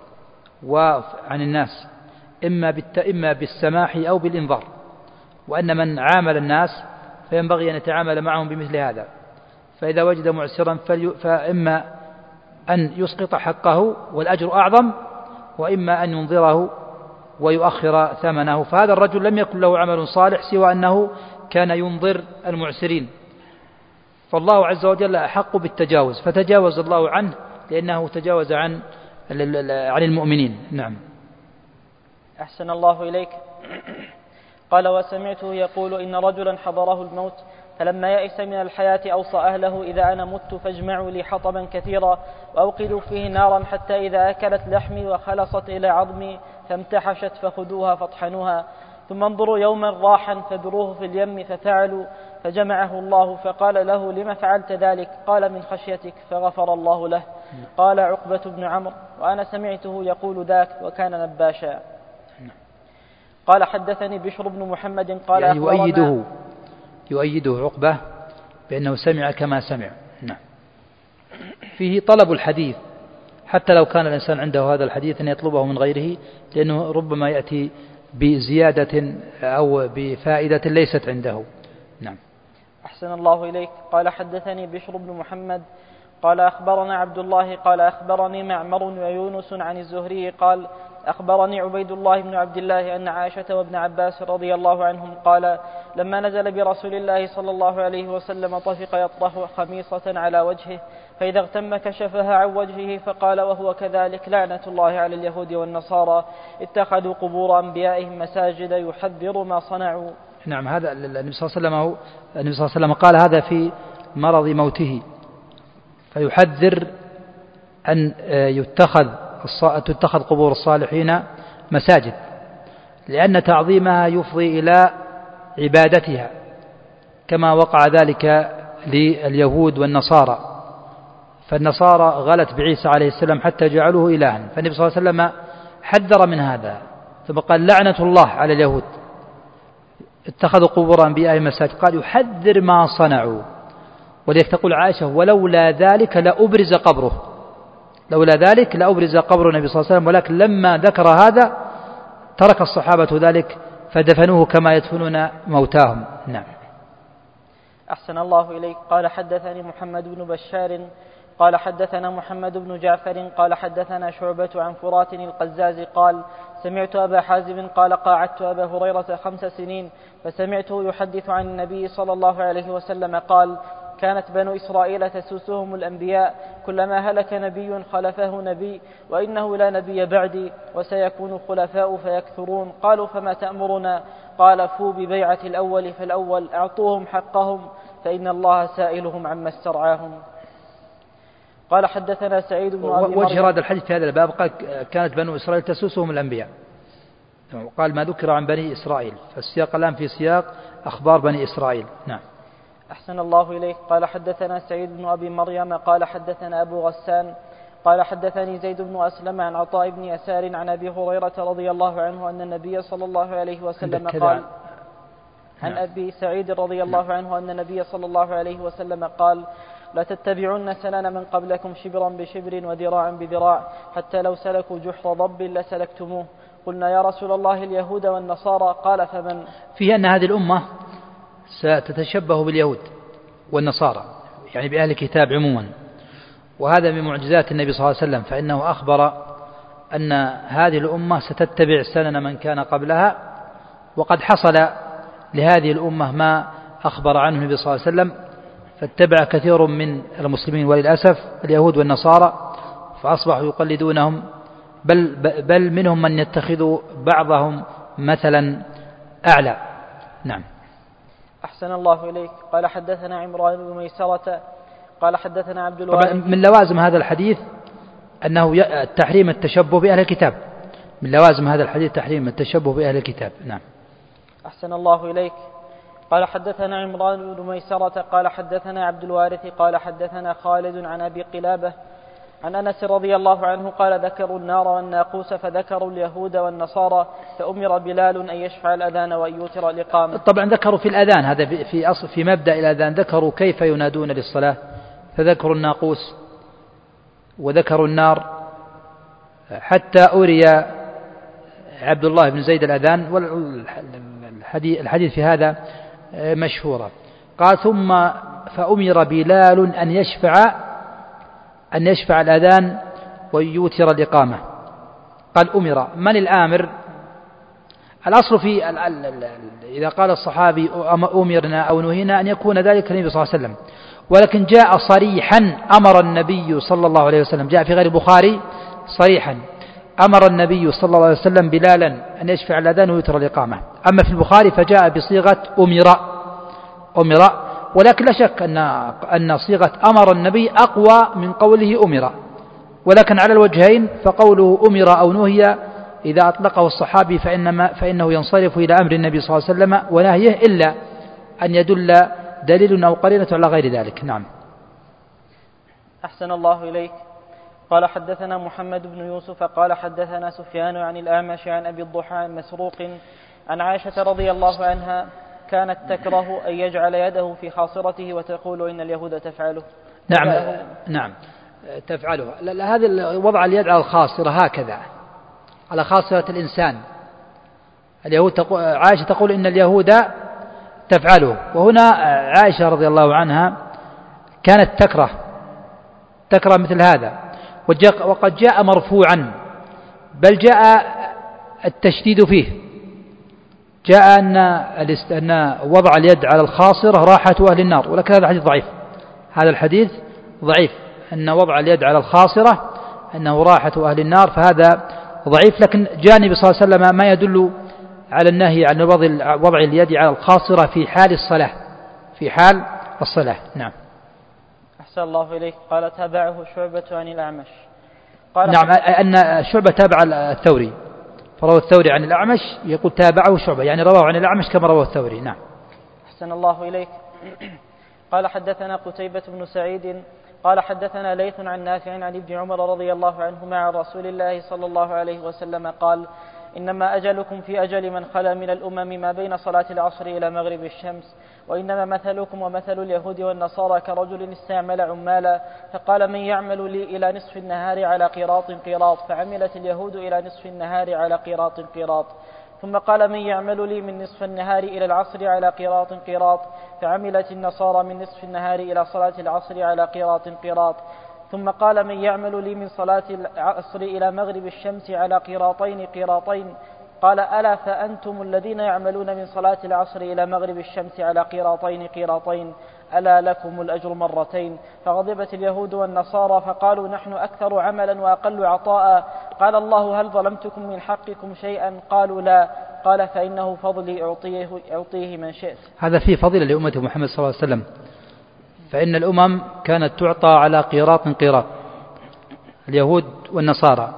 S2: عن الناس إما بالسماح أو بالإنظار، وأن من عامل الناس فينبغي أن يتعامل معهم بمثل هذا، فإذا وجد معسرا فإما أن يسقط حقه والأجر أعظم، وإما أن ينظره ويؤخر ثمنه. فهذا الرجل لم يكن له عمل صالح سوى أنه كان ينظر المعسرين، فالله عز وجل أحق بالتجاوز، فتجاوز الله عنه لأنه تجاوز عن المؤمنين. نعم.
S1: أحسن الله إليك. قال وسمعته يقول إن رجلا حضره الموت فلما يئس من الحياة أوصى أهله إذا أنا مت فاجمعوا لي حطبا كثيرا وأوقدوا فيه نارا حتى إذا أكلت لحمي وخلصت إلى عظمي فامتحشت فخذوها فاطحنوها ثم انظروا يوما راحا فذروه في اليم ففعلوا فجمعه الله فقال له لما فعلت ذلك؟ قال من خشيتك فغفر الله له. قال عقبة بن عمرو وأنا سمعته يقول ذاك وكان نباشا. قال حدثني بشر بن محمد قال
S2: يعني يؤيده عقبة بأنه سمع كما سمع. نعم. فيه طلب الحديث حتى لو كان الإنسان عنده هذا الحديث أن يطلبه من غيره، لأنه ربما يأتي بزيادة أو بفائدة ليست عنده. نعم.
S1: أحسن الله إليك. قال حدثني بشر بن محمد قال أخبرنا عبد الله قال أخبرني معمر ويونس عن الزهري قال أخبرني عبيد الله بن عبد الله أن عائشة وابن عباس رضي الله عنهم قال لما نزل برسول الله صلى الله عليه وسلم طفق يطرح خميصة على وجهه فإذا اغتم كشفها عن وجهه فقال وهو كذلك لعنة الله على اليهود والنصارى اتخذوا قبور أنبيائهم مساجد يحذر ما صنعوا.
S2: نعم. هذا النبي صلى الله عليه وسلم قال هذا في مرض موته، فيحذر أن تتخذ قبور الصالحين مساجد، لأن تعظيمها يفضي إلى عبادتها كما وقع ذلك لليهود والنصارى. فالنصارى غلت بعيسى عليه السلام حتى جعلوه إلها، فالنبي صلى الله عليه وسلم حذر من هذا ثم قال لعنة الله على اليهود اتخذوا قبور أنبيائهم مساجد، قال يحذر ما صنعوا. ولذلك تقول عائشة ولولا ذلك لأبرز قبره، لولا ذلك لأبرز قبر النبي صلى الله عليه وسلم، ولكن لما ذكر هذا ترك الصحابة ذلك فدفنوه كما يدفنون موتاهم. نعم.
S1: أحسن الله إليك. قال حدثني محمد بن بشار قال حدثنا محمد بن جعفر قال حدثنا شعبة عن فرات القزاز قال سمعت أبا حازم قال قاعدت أبا هريرة 5 سنين فسمعته يحدث عن النبي صلى الله عليه وسلم قال كانت بنو إسرائيل تسوسهم الأنبياء كلما هلك نبي خلفه نبي وإنه لا نبي بعدي وسيكون خلفاء فيكثرون. قالوا فما تأمرنا؟ قال فوا ببيعة الأول فالأول أعطوهم حقهم فإن الله سائلهم عما استرعاهم. قال حدثنا سعيد بن أبي مريم.
S2: وجه هذا الحديث في هذا الباب قال كانت بنو إسرائيل تسوسهم الأنبياء، قال ما ذكر عن بني إسرائيل، فالسياق الآن في سياق أخبار بني إسرائيل. نعم.
S1: أحسن الله إليك. قال حدثنا سعيد بن أبي مريم قال حدثنا أبو غسان قال حدثني زيد بن أسلم عن عطاء بن يسار عن أبي هريرة رضي الله عنه أن النبي صلى الله عليه وسلم قال عن أبي سعيد رضي الله عنه أن النبي صلى الله عليه وسلم قال لا تتبعن سنن من قبلكم شبرا بشبر وذراعا بذراع حتى لو سلكوا جحر ضب لسلكتموه. قلنا يا رسول الله اليهود والنصارى قال فمن؟
S2: فيه أن هذه الأمة ستتشبه باليهود والنصارى، يعني بأهل الكتاب عموما، وهذا من معجزات النبي صلى الله عليه وسلم، فإنه أخبر أن هذه الأمة ستتبع سنن من كان قبلها، وقد حصل لهذه الأمة ما أخبر عنه النبي صلى الله عليه وسلم، فاتبع كثير من المسلمين وللأسف اليهود والنصارى فأصبحوا يقلدونهم، بل منهم من يتخذ بعضهم مثلا أعلى. نعم.
S1: أحسن الله إليك. قال حدثنا عمران بن ميسرة قال حدثنا عبد الوارث.
S2: طبعا من لوازم هذا الحديث أنه تحريم التشبه بأهل الكتاب، من لوازم هذا الحديث تحريم التشبه بأهل الكتاب. نعم.
S1: أحسن الله إليك. قال حدثنا عمران بن ميسرة قال حدثنا عبد الوارث قال حدثنا خالد عن أبي قلابة عن أنس رضي الله عنه قال ذكروا النار والناقوس فذكروا اليهود والنصارى فأمر بلال أن يشفع الأذان وأن يوتر الإقامة.
S2: طبعا ذكروا في الأذان، هذا في مبدأ الأذان، ذكروا كيف ينادون للصلاة، فذكروا الناقوس وذكروا النار، حتى أري عبد الله بن زيد الأذان، والحديث في هذا مشهورة. قال ثم فأمر بلال أن يشفع الأذان ويوتر الإقامة. قال أمر، من الآمر؟ الأصل في إذا قال الصحابي أمرنا أو نهينا أن يكون ذلك النبي صلى الله عليه وسلم، ولكن جاء صريحا أمر النبي صلى الله عليه وسلم، جاء في غير البخاري صريحا أمر النبي صلى الله عليه وسلم بلالا أن يشفع الأذان ويوتر الإقامة. أما في البخاري فجاء بصيغة أمر، ولكن لا شك أن صيغة أمر النبي أقوى من قوله أمر، ولكن على الوجهين، فقوله أمر أو نهي إذا أطلقه الصحابي فإنه ينصرف إلى أمر النبي صلى الله عليه وسلم ونهيه، إلا أن يدل دليل أو قرينة على غير ذلك. نعم.
S1: أحسن الله إليك. قال حدثنا محمد بن يوسف قال حدثنا سفيان عن الأعمش عن أبي الضحى عن مسروق عن عائشة رضي الله عنها كانت تكره أن يجعل يده في خاصرته وتقول إن اليهود تفعله.
S2: نعم تفعله. هذا وضع اليد على الخاصرة هكذا على خاصرة الإنسان. اليهود عائشة تقول إن اليهود تفعله، وهنا عائشة رضي الله عنها كانت تكره مثل هذا، وقد جاء مرفوعا، بل جاء التشديد فيه، جاء أن وضع اليد على الخاصرة راحة أهل النار، ولكن هذا حديث ضعيف. هذا الحديث ضعيف، أن وضع اليد على الخاصرة أنه راحة أهل النار، فهذا ضعيف. لكن جاء النبي صلى الله عليه وسلم ما يدل على النهي عن وضع اليد على الخاصرة في حال الصلاة. نعم.
S1: أحسن الله إليك. قال تابعه شعبة عن الأعمش.
S2: نعم، أن شعبة تابع الثوري، فروى الثوري عن الأعمش، يقول تابعه شعبة، يعني رواه عن الأعمش كما رواه الثوري. نعم.
S1: أحسن الله إليك. قال حدثنا قتيبة بن سعيد قال حدثنا ليث عن نافع عن ابن عمر رضي الله عنهما عن رسول الله صلى الله عليه وسلم قال إنما أجلكم في أجل من خلا من الأمم ما بين صلاة العصر إلى مغرب الشمس، وإنما مثلكم ومثل اليهود والنصارى كرجل استعمل عمالا فقال من يعمل لي إلى نصف النهار على قيراط، فعملت اليهود إلى نصف النهار على قيراط، ثم قال من يعمل لي من نصف النهار إلى العصر على قيراط، فعملت النصارى من نصف النهار إلى صلاة العصر على قيراط، ثم قال من يعمل لي من صلاة العصر إلى مغرب الشمس على قيراطين، قال ألا فأنتم الذين يعملون من صلاة العصر إلى مغرب الشمس على قيراطين ألا لكم الأجر مرتين. فغضبت اليهود والنصارى فقالوا نحن أكثر عملا وأقل عطاء. قال الله هل ظلمتكم من حقكم شيئا؟ قالوا لا. قال فإنه فضلي أعطيه من شئت.
S2: هذا فيه فضيلة لأمة محمد صلى الله عليه وسلم، فإن الأمم كانت تعطى على قيراط، اليهود والنصارى،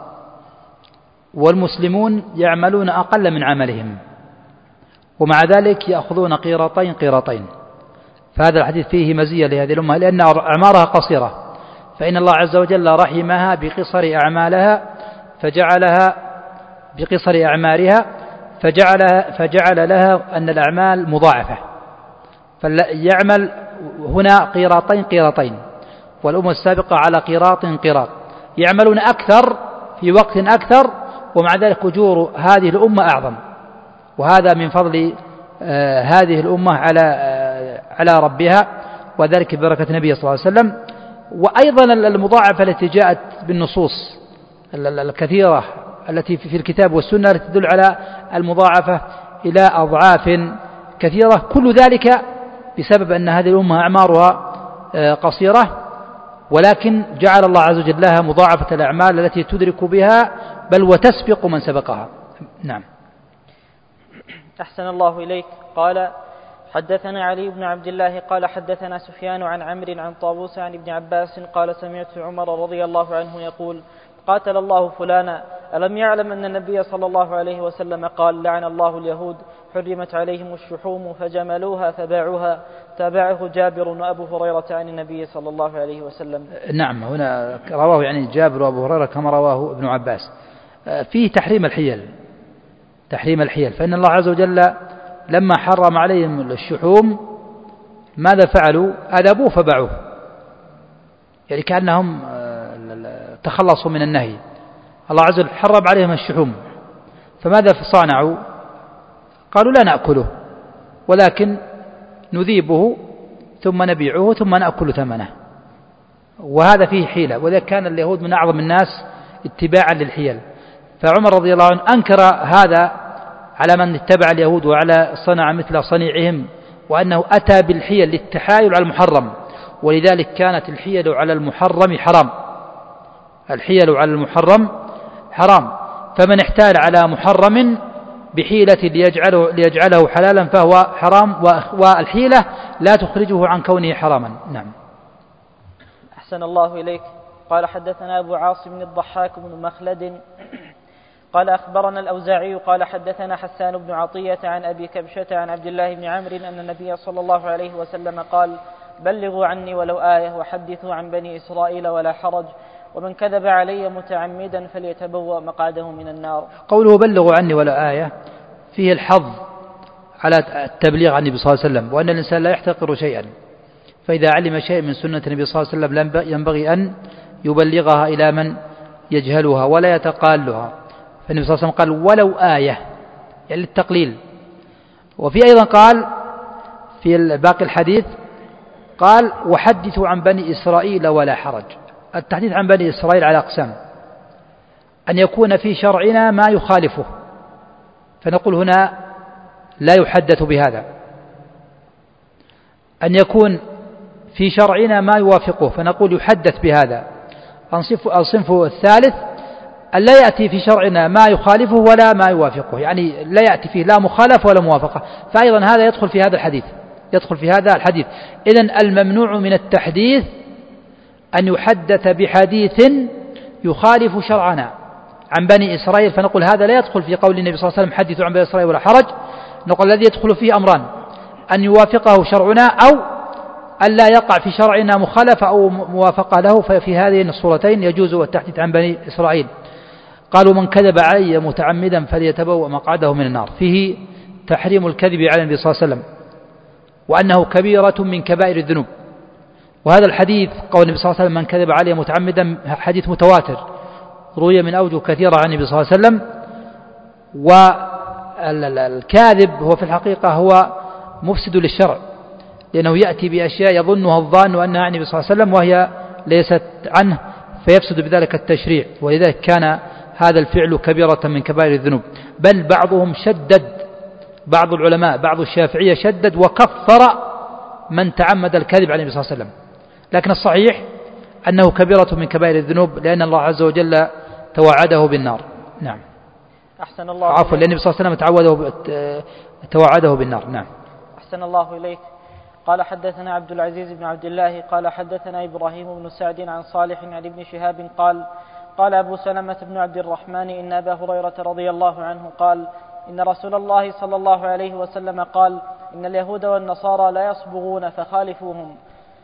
S2: والمسلمون يعملون أقل من عملهم، ومع ذلك يأخذون قيراطين. فهذا الحديث فيه مزية لهذه الأمة، لأن أعمارها قصيرة، فإن الله عز وجل رحمها بقصر أعمالها فجعلها بقصر أعمارها فجعل لها أن الأعمال مضاعفة، فيعمل هنا قيراطين، والأمة السابقة على قيراط، يعملون أكثر في وقت أكثر، ومع ذلك أجور هذه الأمة أعظم، وهذا من فضل هذه الأمة على ربها، وذلك ببركة النبي صلى الله عليه وسلم. وأيضا المضاعفة التي جاءت بالنصوص الكثيرة التي في الكتاب والسنة التي تدل على المضاعفة إلى أضعاف كثيرة، كل ذلك بسبب أن هذه الأمة أعمارها قصيرة، ولكن جعل الله عز وجل لها مضاعفة الأعمال التي تدرك بها بل وتسبق من سبقها. نعم.
S1: أحسن الله إليك. قال حدثنا علي بن عبد الله قال حدثنا سفيان عن عمرو عن طاووس عن ابن عباس قال سمعت عمر رضي الله عنه يقول قاتل الله فلانا ألم يعلم أن النبي صلى الله عليه وسلم قال لعن الله اليهود حرمت عليهم الشحوم فجملوها فباعوها. تابعه جابر وأبو هريرة عن النبي صلى الله عليه وسلم.
S2: نعم، هنا رواه يعني جابر وأبو هريرة كما رواه ابن عباس. فيه تحريم الحيل، فإن الله عز وجل لما حرم عليهم الشحوم ماذا فعلوا؟ أذبوه فباعوه، يعني كأنهم تخلصوا من النهي. الله عز وجل حرم عليهم الشحوم، فماذا صانعوا؟ قالوا لا نأكله، ولكن نذيبه ثم نبيعه ثم نأكل ثمنه، وهذا فيه حيلة، وذلك كان اليهود من أعظم الناس اتباعا للحيل. فعمر رضي الله عنه أنكر هذا على من اتبع اليهود وعلى صنع مثل صنيعهم، وأنه أتى بالحيل للتحايل على المحرم، ولذلك كانت الحيل على المحرم حرام. فمن احتال على محرم بحيلة ليجعله حلالا فهو حرام، والحيلة لا تخرجه عن كونه حراما. نعم.
S1: أحسن الله إليك. قال حدثنا أبو عاصم الضحاك بن مخلد قال أخبرنا الأوزاعي قال حدثنا حسان بن عطية عن أبي كبشة عن عبد الله بن عمرو أن النبي صلى الله عليه وسلم قال: بلغوا عني ولو آية وحدثوا عن بني إسرائيل ولا حرج، ومن كذب علي متعمدا فليتبوأ مقعده من النار.
S2: قوله بلغوا عني ولو آية فيه الحظ على التبليغ عن النبي صلى الله عليه وسلم، وأن الإنسان لا يحتقر شيئا، فإذا علم شيء من سنة النبي صلى الله عليه وسلم ينبغي أن يبلغها إلى من يجهلها ولا يتقالها. فالنبي صلى الله عليه وسلم قال ولو آية، يعني للتقليل. وفي أيضا قال في باقي الحديث قال: وحدثوا عن بني إسرائيل ولا حرج. التحديث عن بني إسرائيل على أقسام: أن يكون في شرعنا ما يخالفه فنقول هنا لا يحدث بهذا، أن يكون في شرعنا ما يوافقه فنقول يحدث بهذا. الصنف الثالث أن لا يأتي في شرعنا ما يخالفه ولا ما يوافقه، يعني لا يأتي فيه لا مخالفة ولا موافقة، فأيضا هذا يدخل في هذا الحديث، يدخل في هذا الحديث. إذن الممنوع من التحديث أن يحدث بحديث يخالف شرعنا عن بني إسرائيل، فنقول هذا لا يدخل في قول النبي صلى الله عليه وسلم: حدثوا عن بني إسرائيل ولا حرج. نقول الذي يدخل فيه أمران: أن يوافقه شرعنا، أو أن لا يقع في شرعنا مخالفة أو موافقة له، ففي هذين الصورتين يجوز التحديث عن بني إسرائيل. قالوا: من كذب علي متعمدا فليتبوأ مقعده من النار. فيه تحريم الكذب على النبي صلى الله عليه وسلم، وأنه كبيرة من كبائر الذنوب. وهذا الحديث قول النبي صلى الله عليه وسلم: من كذب علي متعمدا، حديث متواتر روي من أوجه كثيرة عن النبي صلى الله عليه وسلم. والكاذب هو في الحقيقة هو مفسد للشرع، لأنه يأتي بأشياء يظنها الظان أنها عن النبي صلى الله عليه وسلم وهي ليست عنه، فيفسد بذلك التشريع. ولذلك كان هذا الفعل كبيرة من كبائر الذنوب. بل بعضهم شدد، بعض العلماء بعض الشافعية شدد وكفر من تعمد الكذب على النبي صلى الله عليه وسلم. لكن الصحيح أنه كبيرة من كبائر الذنوب، لأن الله عز وجل توعده بالنار. نعم.
S1: أحسن الله.
S2: عفوا، لأن النبي صلى الله عليه وسلم توعده بالنار. نعم.
S1: أحسن الله إليك. قال حدثنا عبد العزيز بن عبد الله قال حدثنا إبراهيم بن سعد عن صالح عن ابن شهاب قال أبو سلمة بن عبد الرحمن إن أبا هريرة رضي الله عنه قال: إن رسول الله صلى الله عليه وسلم قال: إن اليهود والنصارى لا يصبغون فخالفوهم.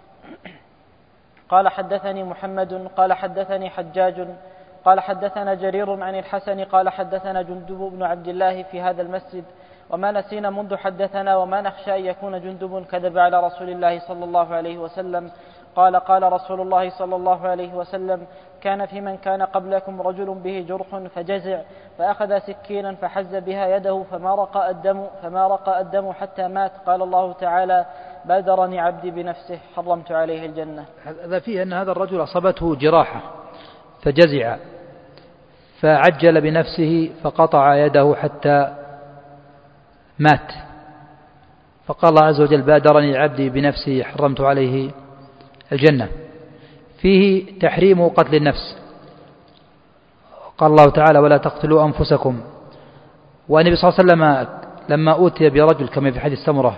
S1: قال حدثني محمد قال حدثني حجاج قال حدثنا جرير عن الحسن قال حدثنا جندب بن عبد الله في هذا المسجد، وما نسينا منذ حدثنا وما نخشى أن يكون جندب كذب على رسول الله صلى الله عليه وسلم. قال رسول الله صلى الله عليه وسلم: كان في من كان قبلكم رجل به جرح فجزع فأخذ سكينا فحز بها يده فما رق الدم حتى مات. قال الله تعالى: بادرني عبدي بنفسه حرمت عليه الجنة.
S2: هذا فيه أن هذا الرجل أصابته جراحة فجزع فعجل بنفسه فقطع يده حتى مات، فقال الله عز وجل: بادرني عبدي بنفسه حرمت عليه الجنة. فيه تحريم قتل النفس، قال الله تعالى: ولا تقتلوا أنفسكم. والنبي صلى الله عليه وسلم لما أوتي برجل كما في حديث سمرة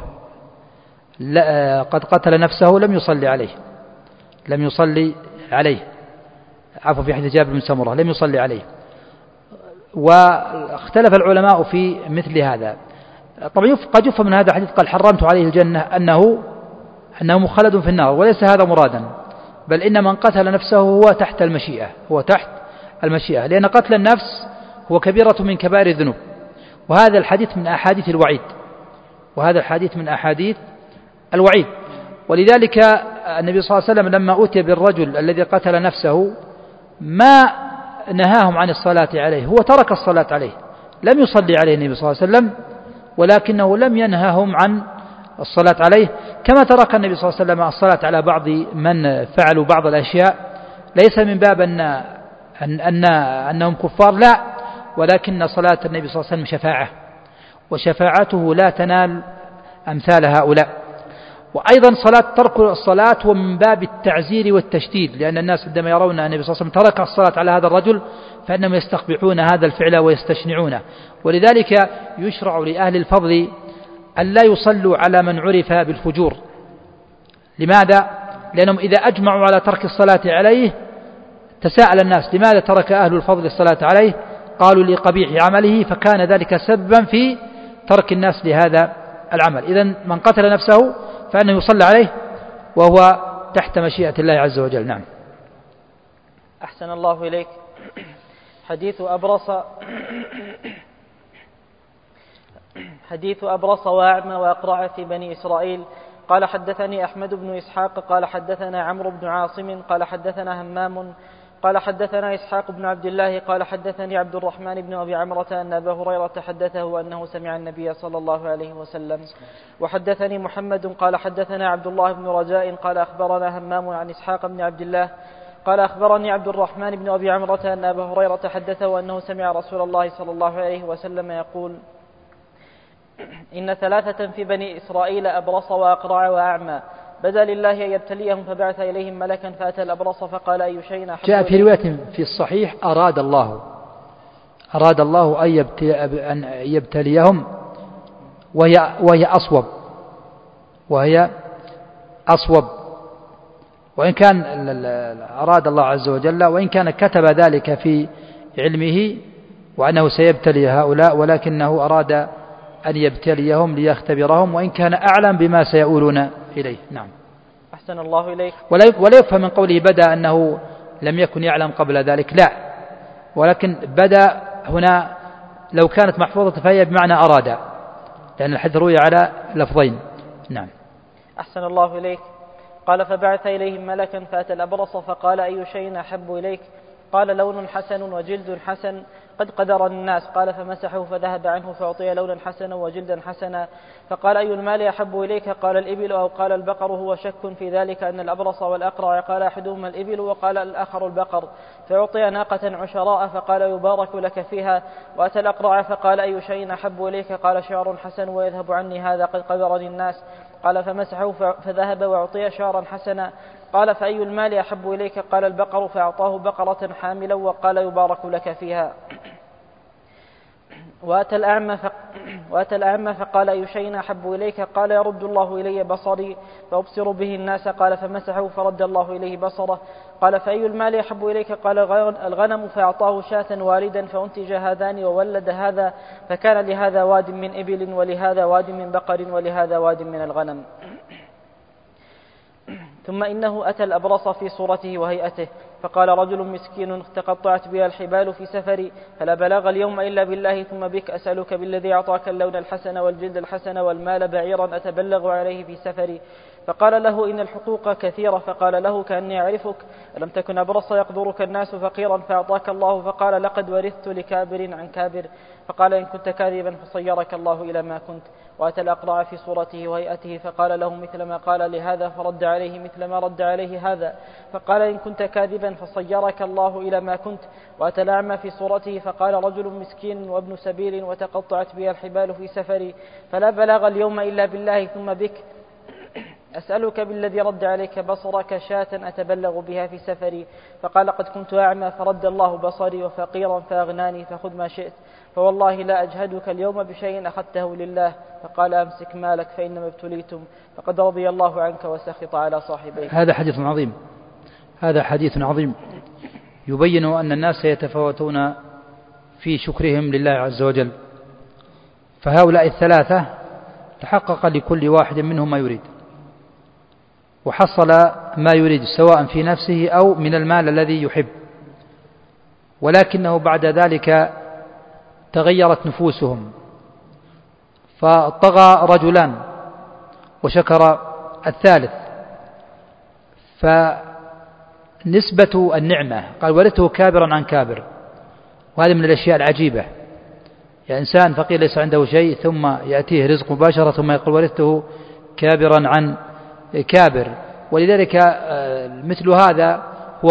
S2: قد قتل نفسه لم يصلي عليه، عفوا في حديث جابر بن سمرة لم يصلي عليه. واختلف العلماء في مثل هذا. طبعا قد يفهم من هذا الحديث قال حرمت عليه الجنة أنه مخلد في النار، وليس هذا مرادا، بل إن من قتل نفسه هو تحت المشيئة، لأن قتل النفس هو كبيرة من كبائر الذنوب. وهذا الحديث من أحاديث الوعيد، ولذلك النبي صلى الله عليه وسلم لما أتي بالرجل الذي قتل نفسه ما نهاهم عن الصلاة عليه، هو ترك الصلاة عليه، لم يصلي عليه النبي صلى الله عليه وسلم، ولكنه لم ينهاهم عن الصلاة عليه، كما ترك النبي صلى الله عليه وسلم الصلاة على بعض من فعلوا بعض الأشياء، ليس من باب أنهم كفار، لا، ولكن صلاة النبي صلى الله عليه وسلم شفاعة، وشفاعته لا تنال أمثال هؤلاء. وأيضا ترك الصلاة هو من باب التعزير والتشديد، لأن الناس عندما يرون أن النبي صلى الله عليه وسلم ترك الصلاة على هذا الرجل فإنهم يستقبحون هذا الفعل ويستشنعونه. ولذلك يشرع لأهل الفضل أن لا يصلوا على من عرف بالفجور. لماذا؟ لأنهم إذا أجمعوا على ترك الصلاة عليه تساءل الناس لماذا ترك أهل الفضل الصلاة عليه؟ قالوا لقبيح عمله، فكان ذلك سببا في ترك الناس لهذا العمل. إذن من قتل نفسه فإنه يصلى عليه وهو تحت مشيئة الله عز وجل. نعم.
S1: أحسن الله إليك. حديث أبرص وأعمى وأقرع في بني إسرائيل. قال حدثني أحمد بن إسحاق قال حدثنا عمرو بن عاصم قال حدثنا همام قال حدثنا إسحاق بن عبد الله قال حدثني عبد الرحمن بن أبي عمرة أن أبا هريرة حدثه أنه سمع النبي صلى الله عليه وسلم. وحدثني محمد قال حدثنا عبد الله بن رجاء قال أخبرنا همام عن إسحاق بن عبد الله قال أخبرني عبد الرحمن بن أبي عمرة أن أبا هريرة حدثه أنه سمع رسول الله صلى الله عليه وسلم يقول: إن 3 في بني إسرائيل أبرص وأقرع وأعمى بدا لله أن يبتليهم فبعث إليهم ملكا فأتى الأبرص فقال: أي شيء أحب.
S2: جاء في رواية في الصحيح أراد الله أن يبتليهم وهي أصوب وإن كان أراد الله عز وجل وإن كان كتب ذلك في علمه وأنه سيبتلي هؤلاء، ولكنه أراد أن يبتليهم ليختبرهم وإن كان أعلم بما سيؤولون إليه. نعم.
S1: أحسن الله إليك.
S2: ولا يفهم من قوله بدأ أنه لم يكن يعلم قبل ذلك، لا، ولكن بدأ هنا لو كانت محفوظة فهي بمعنى أراد، لأن الحديث روي على لفظين. نعم.
S1: أحسن الله إليك. قال: فبعث إليهم ملكا فأتى الأبرص فقال: أي شيء أحب إليك؟ قال: لون حسن وجلد حسن قد قدر الناس. قال: فمسحه فذهب عنه فأعطي لونا حسنا وجلدا حسنا. فقال: أي المال أحب إليك؟ قال: الإبل أو قال البقر. هو شك في ذلك أن الأبرص والأقرع قال أحدهما الإبل وقال الآخر البقر. فأعطي ناقة عشراء فقال: يبارك لك فيها. وأتى الأقرع فقال: أي شيء أحب إليك؟ قال: شعر حسن ويذهب عني هذا قد قدرني الناس. قال: فمسحه فذهب وأعطي شعرا حسنا. قال: فأي المال أحب إليك؟ قال: البقر. فأعطاه بقرة حاملا وقال: يبارك لك فيها. وأتى الأعمى فقال: أي شيء أحب إليك؟ قال: يرد الله إلي بصري فأبصر به الناس. قال: فمسحه فرد الله إليه بصره. قال: فأي المال أحب إليك؟ قال: الغنم. فأعطاه شاة والدا فأنتج هذان وولد هذا، فكان لهذا واد من إبل ولهذا واد من بقر ولهذا واد من الغنم. ثم إنه أتى الأبرص في صورته وهيئته فقال: رجل مسكين تقطعت بها الحبال في سفري فلا بلاغ اليوم إلا بالله ثم بك، أسألك بالذي أعطاك اللون الحسن والجلد الحسن والمال بعيرا أتبلغ عليه في سفري. فقال له: إن الحقوق كثيرة. فقال له: كأني أعرفك، ألم تكن أبرص يقدرك الناس فقيرا فأعطاك الله؟ فقال: لقد ورثت لكابر عن كابر. فقال: إن كنت كاذبا فصيرك الله إلى ما كنت. وأتى الأقرع في صورته وهيئته فقال له مثل ما قال لهذا فرد عليه مثل ما رد عليه هذا. فقال: إن كنت كاذبا فصيرك الله إلى ما كنت. وأتى الأعمى في صورته فقال: رجل مسكين وابن سبيل وتقطعت بي الحبال في سفري فلا بلاغ اليوم إلا بالله ثم بك، أسألك بالذي رد عليك بصرك شاة أتبلغ بها في سفري. فقال: قد كنت أعمى فرد الله بصري وفقيرا فأغناني فخذ ما شئت، فوالله لا أجهدك اليوم بشيء أخذته لله. فقال: أمسك مالك فإنما ابتليتم فقد رضي الله عنك وسخط على صاحبيك.
S2: هذا حديث عظيم يبين أن الناس يتفاوتون في شكرهم لله عز وجل، فهؤلاء 3 تحقق لكل واحد منهم ما يريد وحصل ما يريد سواء في نفسه أو من المال الذي يحب، ولكنه بعد ذلك تغيرت نفوسهم فطغى رجلان وشكر الثالث. فنسبة النعمة قال: ورثته كابرا عن كابر، وهذا من الأشياء العجيبة. يعني إنسان فقير ليس عنده شيء ثم يأتيه رزق مباشرة ثم يقول: ورثته كابرا عن كابر. ولذلك مثل هذا هو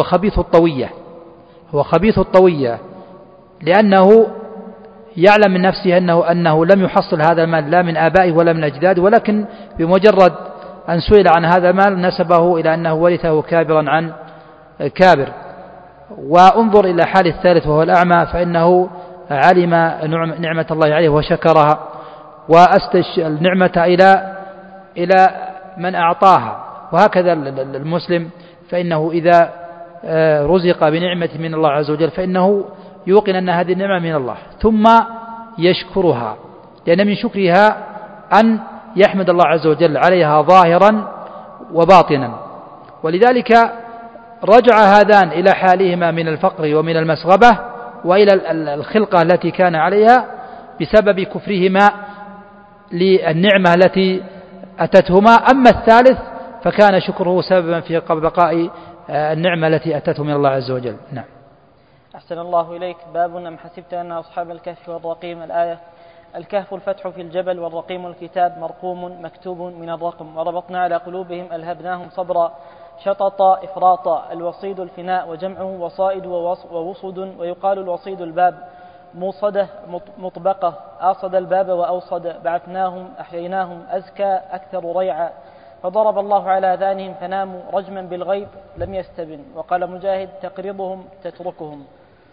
S2: خبيث الطوية، لأنه يعلم من نفسه أنه لم يحصل هذا المال لا من آبائه ولا من أجداده، ولكن بمجرد أن سئل عن هذا المال نسبه إلى أنه ورثه كابرا عن كابر. وانظر إلى حال الثالث وهو الأعمى، فإنه علم نعمة الله عليه وشكرها وأسدى النعمة إلى من أعطاها. وهكذا المسلم، فإنه إذا رزق بنعمة من الله عز وجل فإنه يوقن أن هذه النعمة من الله ثم يشكرها، لأن من شكرها أن يحمد الله عز وجل عليها ظاهرا وباطنا. ولذلك رجع هذان إلى حالهما من الفقر ومن المسغبة وإلى الخلقة التي كان عليها بسبب كفرهما للنعمة التي أتتهما. أما الثالث فكان شكره سببا في بقاء النعمة التي أتته من الله عز وجل. نعم.
S1: أحسن الله إليك. باب أم حسبت أن أصحاب الكهف والرقيم. الآية. الكهف الفتح في الجبل، والرقيم الكتاب مرقوم مكتوب من الرقم. وربطنا على قلوبهم ألهبناهم صبرا شططا إفراطا. الوصيد الفناء، وجمعه وصائد ووصد، ويقال الوصيد الباب. موصدة مطبقة، آصد الباب وأوصد. بعثناهم أحييناهم أزكى أكثر ريعا. فضرب الله على آذانهم فناموا رجما بالغيب لم يستبن. وقال مجاهد تقرضهم تتركهم.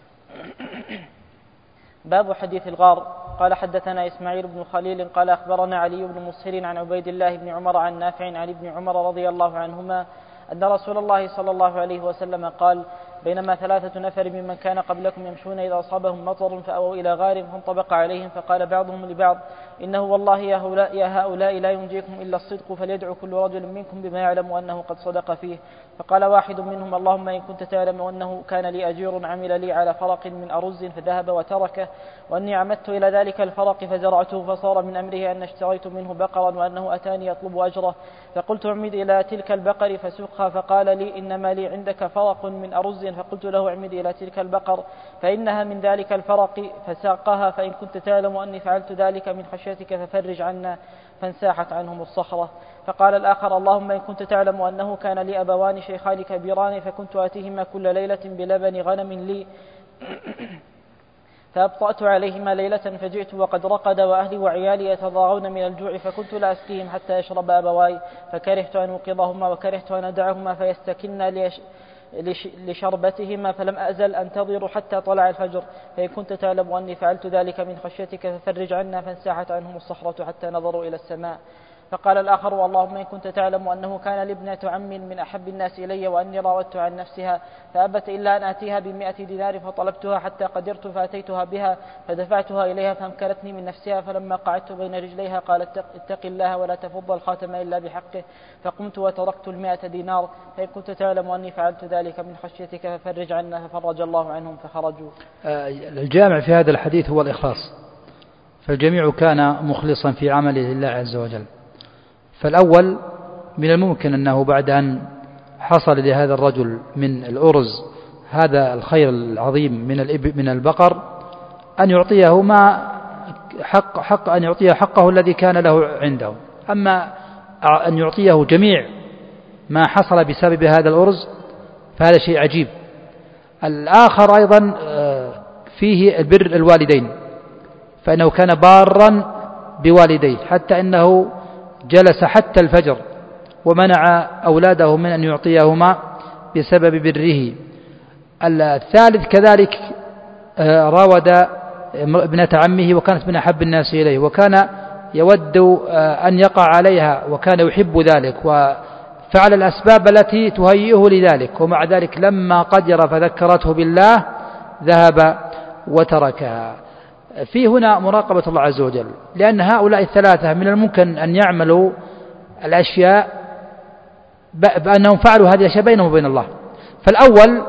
S1: باب حديث الغار. قال حدثنا إسماعيل بن خليل قال أخبرنا علي بن مسهر عن عبيد الله بن عمر عن نافع عن ابن عمر رضي الله عنهما أن رسول الله صلى الله عليه وسلم قال بينما 3 نفر ممن كان قبلكم يمشون إذا أصابهم مطر فأووا إلى غار فانطبق عليهم فقال بعضهم لبعض إنه والله يا هؤلاء لا ينجيكم إلا الصدق، فليدعو كل رجل منكم بما يعلم أنه قد صدق فيه. فقال واحد منهم اللهم إن كنت تعلم أنه كان لي أجير عمل لي على فرق من أرز فذهب وتركه، وأني عمدت إلى ذلك الفرق فزرعته فصار من أمره أن اشتريت منه بقرا وأنه أتاني يطلب أجره، فقلت اعمد إلى تلك البقر فسوقها، فقال لي إنما لي عندك فرق من أرز، فقلت له اعمد إلى تلك البقر فإنها من ذلك الفرق، فساقها. فإن كنت تعلم أني فعلت ذلك من خشيتك ففرج عنا، فانساحت عنهم الصخرة. فقال الآخر اللهم إن كنت تعلم أنه كان لي أبوان شيخان كبيران فكنت آتيهما كل ليلة بلبن غنم لي فأبطأت عليهما ليلة فجئت وقد رقد وأهلي وعيالي يتضاغون من الجوع، فكنت لا أسقيهم حتى يشرب أبواي، فكرهت أن أوقظهما وكرهت أن أدعهما فيستكنا لشربتهما، فلم أزل أنتظر حتى طلع الفجر. فإن كنت تعلم أني فعلت ذلك من خشيتك ففرج عنا، فانساحت عنهم الصخرة حتى نظروا إلى السماء. فقال الآخر واللهم إن كنت تعلم أنه كان لابنة عم من أحب الناس إلي وأني راودت عن نفسها فأبت إلا أن آتيها ب100 دينار، فطلبتها حتى قدرت فأتيتها بها فدفعتها إليها فأمكنتني من نفسها، فلما قعدت بين رجليها قالت اتق الله ولا تفض الخاتم إلا بحقه، فقمت وتركت 100 دينار. فإن كنت تعلم أني فعلت ذلك من خشيتك ففرج عنا، ففرج الله عنهم فخرجوا.
S2: الجامع في هذا الحديث هو الإخلاص، فالجميع كان مخلصا في عمله لله عز وجل. فالأول من الممكن أنه بعد أن حصل لهذا الرجل من الأرز هذا الخير العظيم من البقر أن يعطيه ما حق أن يعطيه حقه الذي كان له عنده. أما أن يعطيه جميع ما حصل بسبب هذا الأرز فهذا شيء عجيب. الآخر أيضا فيه البر الوالدين، فإنه كان بارا بوالديه حتى أنه جلس حتى الفجر ومنع أولاده من أن يعطيهما بسبب بره. الثالث كذلك راود ابنة عمه وكانت من أحب الناس إليه وكان يود أن يقع عليها وكان يحب ذلك وفعل الأسباب التي تهيئه لذلك، ومع ذلك لما قدر فذكرته بالله ذهب وتركها. في هنا مراقبة الله عز وجل، لأن هؤلاء الثلاثة من الممكن أن يعملوا الأشياء بأنهم فعلوا هذه الأشياء بينهم وبين الله. فالأول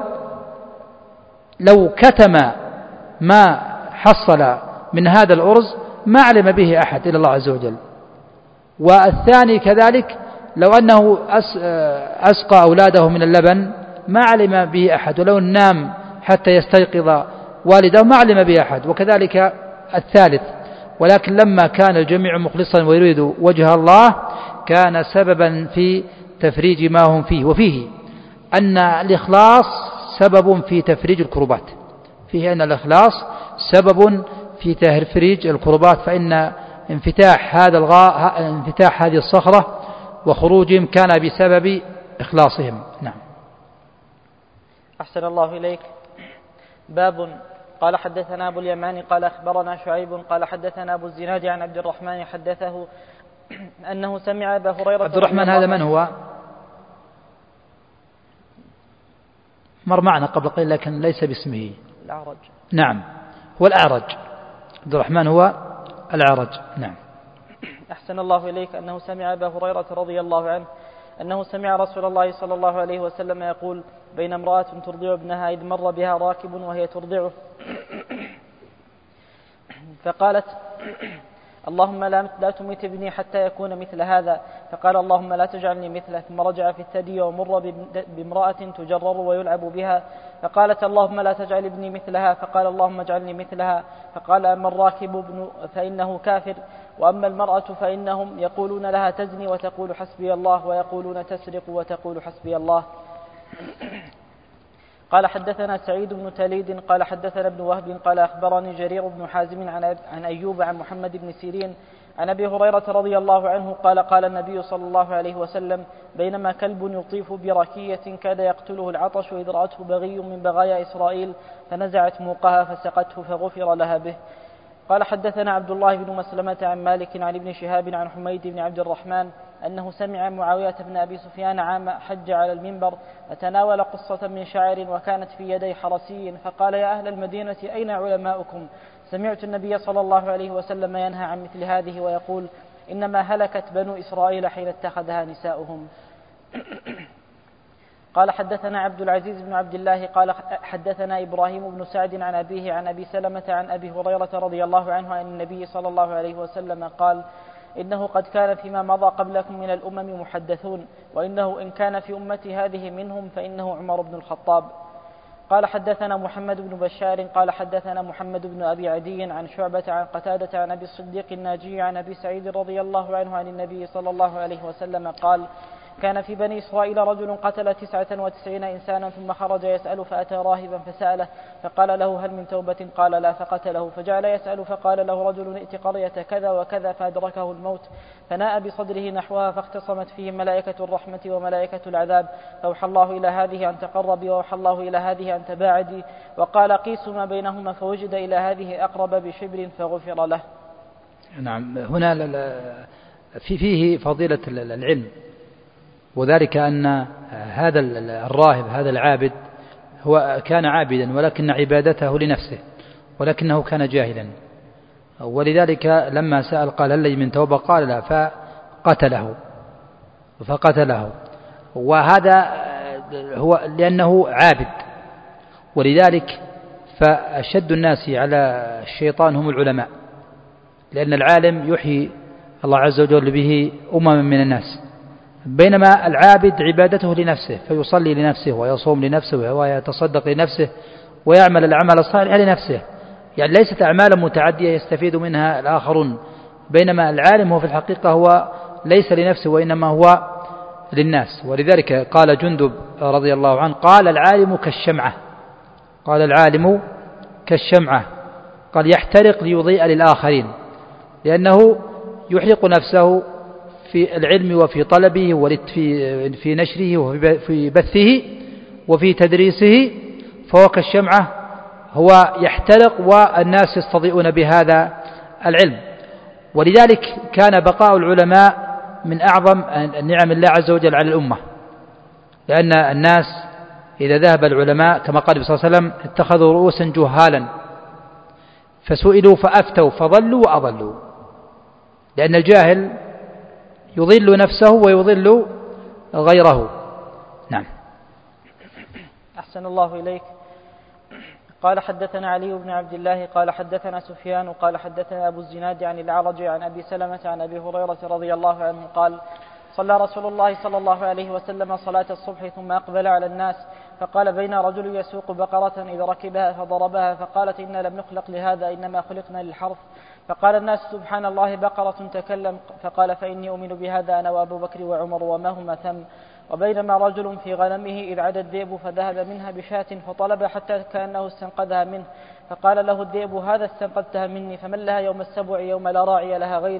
S2: لو كتم ما حصل من هذا الأرز ما علم به أحد إلا الله عز وجل، والثاني كذلك لو أنه أسقى أولاده من اللبن ما علم به أحد، ولو نام حتى يستيقظ والده ما علم به أحد، وكذلك الثالث. ولكن لما كان الجميع مخلصا ويريد وجه الله كان سببا في تفريج ما هم فيه. وفيه أن الإخلاص سبب في تفريج الكربات، فيه أن الإخلاص سبب في تفريج الكربات، فإن انفتاح هذه الصخرة وخروجهم كان بسبب إخلاصهم. نعم.
S1: أحسن الله إليك. باب. قال حدثنا أبو اليمان قال أخبرنا شعيب قال حدثنا أبو الزناد عن عبد الرحمن حدثه أنه سمع أبا هريرة.
S2: عبد الرحمن هذا من هو؟ مر معنا قبل قليل لكن ليس باسمه.
S1: الأعرج.
S2: نعم هو الأعرج. عبد الرحمن هو الأعرج. نعم.
S1: أحسن الله إليك. أنه سمع أبا هريرة رضي الله عنه أنه سمع رسول الله صلى الله عليه وسلم يقول بين امرأة ترضع ابنها إذ مر بها راكب وهي ترضعه فقالت اللهم لا تمت ابني حتى يكون مثل هذا، فقال اللهم لا تجعلني مثله، ثم رجع في الثدي ومر بامرأة تجرر ويلعب بها فقالت اللهم لا تجعل ابني مثلها، فقال اللهم اجعلني مثلها، فقال أما الراكب ابن فإنه كافر، وأما المرأة فإنهم يقولون لها تزني وتقول حسبي الله، ويقولون تسرق وتقول حسبي الله. قال حدثنا سعيد بن تليد قال حدثنا ابن وهب قال أخبرني جرير بن حازم عن أيوب عن محمد بن سيرين عن أبي هريرة رضي الله عنه قال قال النبي صلى الله عليه وسلم بينما كلب يطيف بركية كاد يقتله العطش إذ رأته بغي من بغايا إسرائيل فنزعت موقها فسقته فغفر لها به. قال حدثنا عبد الله بن مسلمة عن مالك عن ابن شهاب عن حميد بن عبد الرحمن أنه سمع معاوية بن أبي سفيان عام حج على المنبر فتناول قصة من شعر وكانت في يدي حرسي فقال يا أهل المدينة أين علماؤكم؟ سمعت النبي صلى الله عليه وسلم ينهى عن مثل هذه ويقول إنما هلكت بنو إسرائيل حين اتخذها نساؤهم. قال حدثنا عبد العزيز بن عبد الله قال حدثنا إبراهيم بن سعد عن أبيه عن أبي سلمة عن أبي هريرة رضي الله عنه عن النبي صلى الله عليه وسلم قال إنه قد كان فيما مضى قبلكم من الأمم محدثون، وإنه إن كان في أمتي هذه منهم فإنه عمر بن الخطاب. قال حدثنا محمد بن بشار قال حدثنا محمد بن أبي عدي عن شعبة عن قتادة عن أبي الصديق الناجي عن أبي سعيد رضي الله عنه عن النبي صلى الله عليه وسلم قال كان في بني إسرائيل رجل قتل 99 إنسانا ثم خرج يسأل فأتى راهبا فسأله فقال له هل من توبة؟ قال لا فقتله، فجعل يسأل فقال له رجل ائت قرية كذا وكذا فأدركه الموت فناء بصدره نحوها فاختصمت فيه ملائكة الرحمة وملائكة العذاب فأوحى الله إلى هذه أن تقربي وأوحى الله إلى هذه أن تباعدي وقال قيسوا ما بينهما فوجد إلى هذه أقرب بشبر فغفر له.
S2: نعم. هنا فيه فضيلة العلم، وذلك أن هذا الراهب هذا العابد هو كان عابدا ولكن عبادته لنفسه ولكنه كان جاهلا، ولذلك لما سأل قال هل لي من توبة؟ قال لا فقتله. وهذا هو لأنه عابد، ولذلك فأشد الناس على الشيطان هم العلماء، لأن العالم يحيي الله عز وجل به من الناس، بينما العابد عبادته لنفسه فيصلي لنفسه ويصوم لنفسه ويتصدق لنفسه ويعمل العمل الصالح لنفسه، يعني ليست أعمالا متعدية يستفيد منها الآخرون، بينما العالم هو في الحقيقة هو ليس لنفسه وإنما هو للناس. ولذلك قال جندب رضي الله عنه قال العالم كالشمعة قال يحترق ليضيء للآخرين، لأنه يحرق نفسه في العلم وفي طلبه وفي نشره وفي بثه وفي تدريسه، فهو كالشمعة هو يحترق والناس يستضيئون بهذا العلم. ولذلك كان بقاء العلماء من أعظم نعم الله عز وجل على الأمة، لأن الناس إذا ذهب العلماء كما قال صلى الله عليه وسلم اتخذوا رؤوسا جهالا فسئلوا فأفتوا فضلوا وأضلوا، لأن الجاهل يضل نفسه ويضل غيره. نعم.
S1: أحسن الله إليك. قال حدثنا علي بن عبد الله قال حدثنا سفيان قال حدثنا أبو الزناد عن الأعرج عن أبي سلمة عن أبي هريرة رضي الله عنه قال صلى رسول الله صلى الله عليه وسلم صلاة الصبح ثم أقبل على الناس فقال بين رجل يسوق بقرة إذا ركبها فضربها فقالت إنا لم نخلق لهذا إنما خلقنا للحرث، فقال الناس سبحان الله بقرة تكلم، فقال فإني أؤمن بهذا أنا وأبو بكر وعمر وما هما ثم. وبينما رجل في غنمه إذ عدا الذئب فذهب منها بشاة فطلب حتى كأنه استنقذها منه، فقال له الذئب هذا استنقذتها مني، فمن لها يوم السبع يوم لا راعي لها غيري،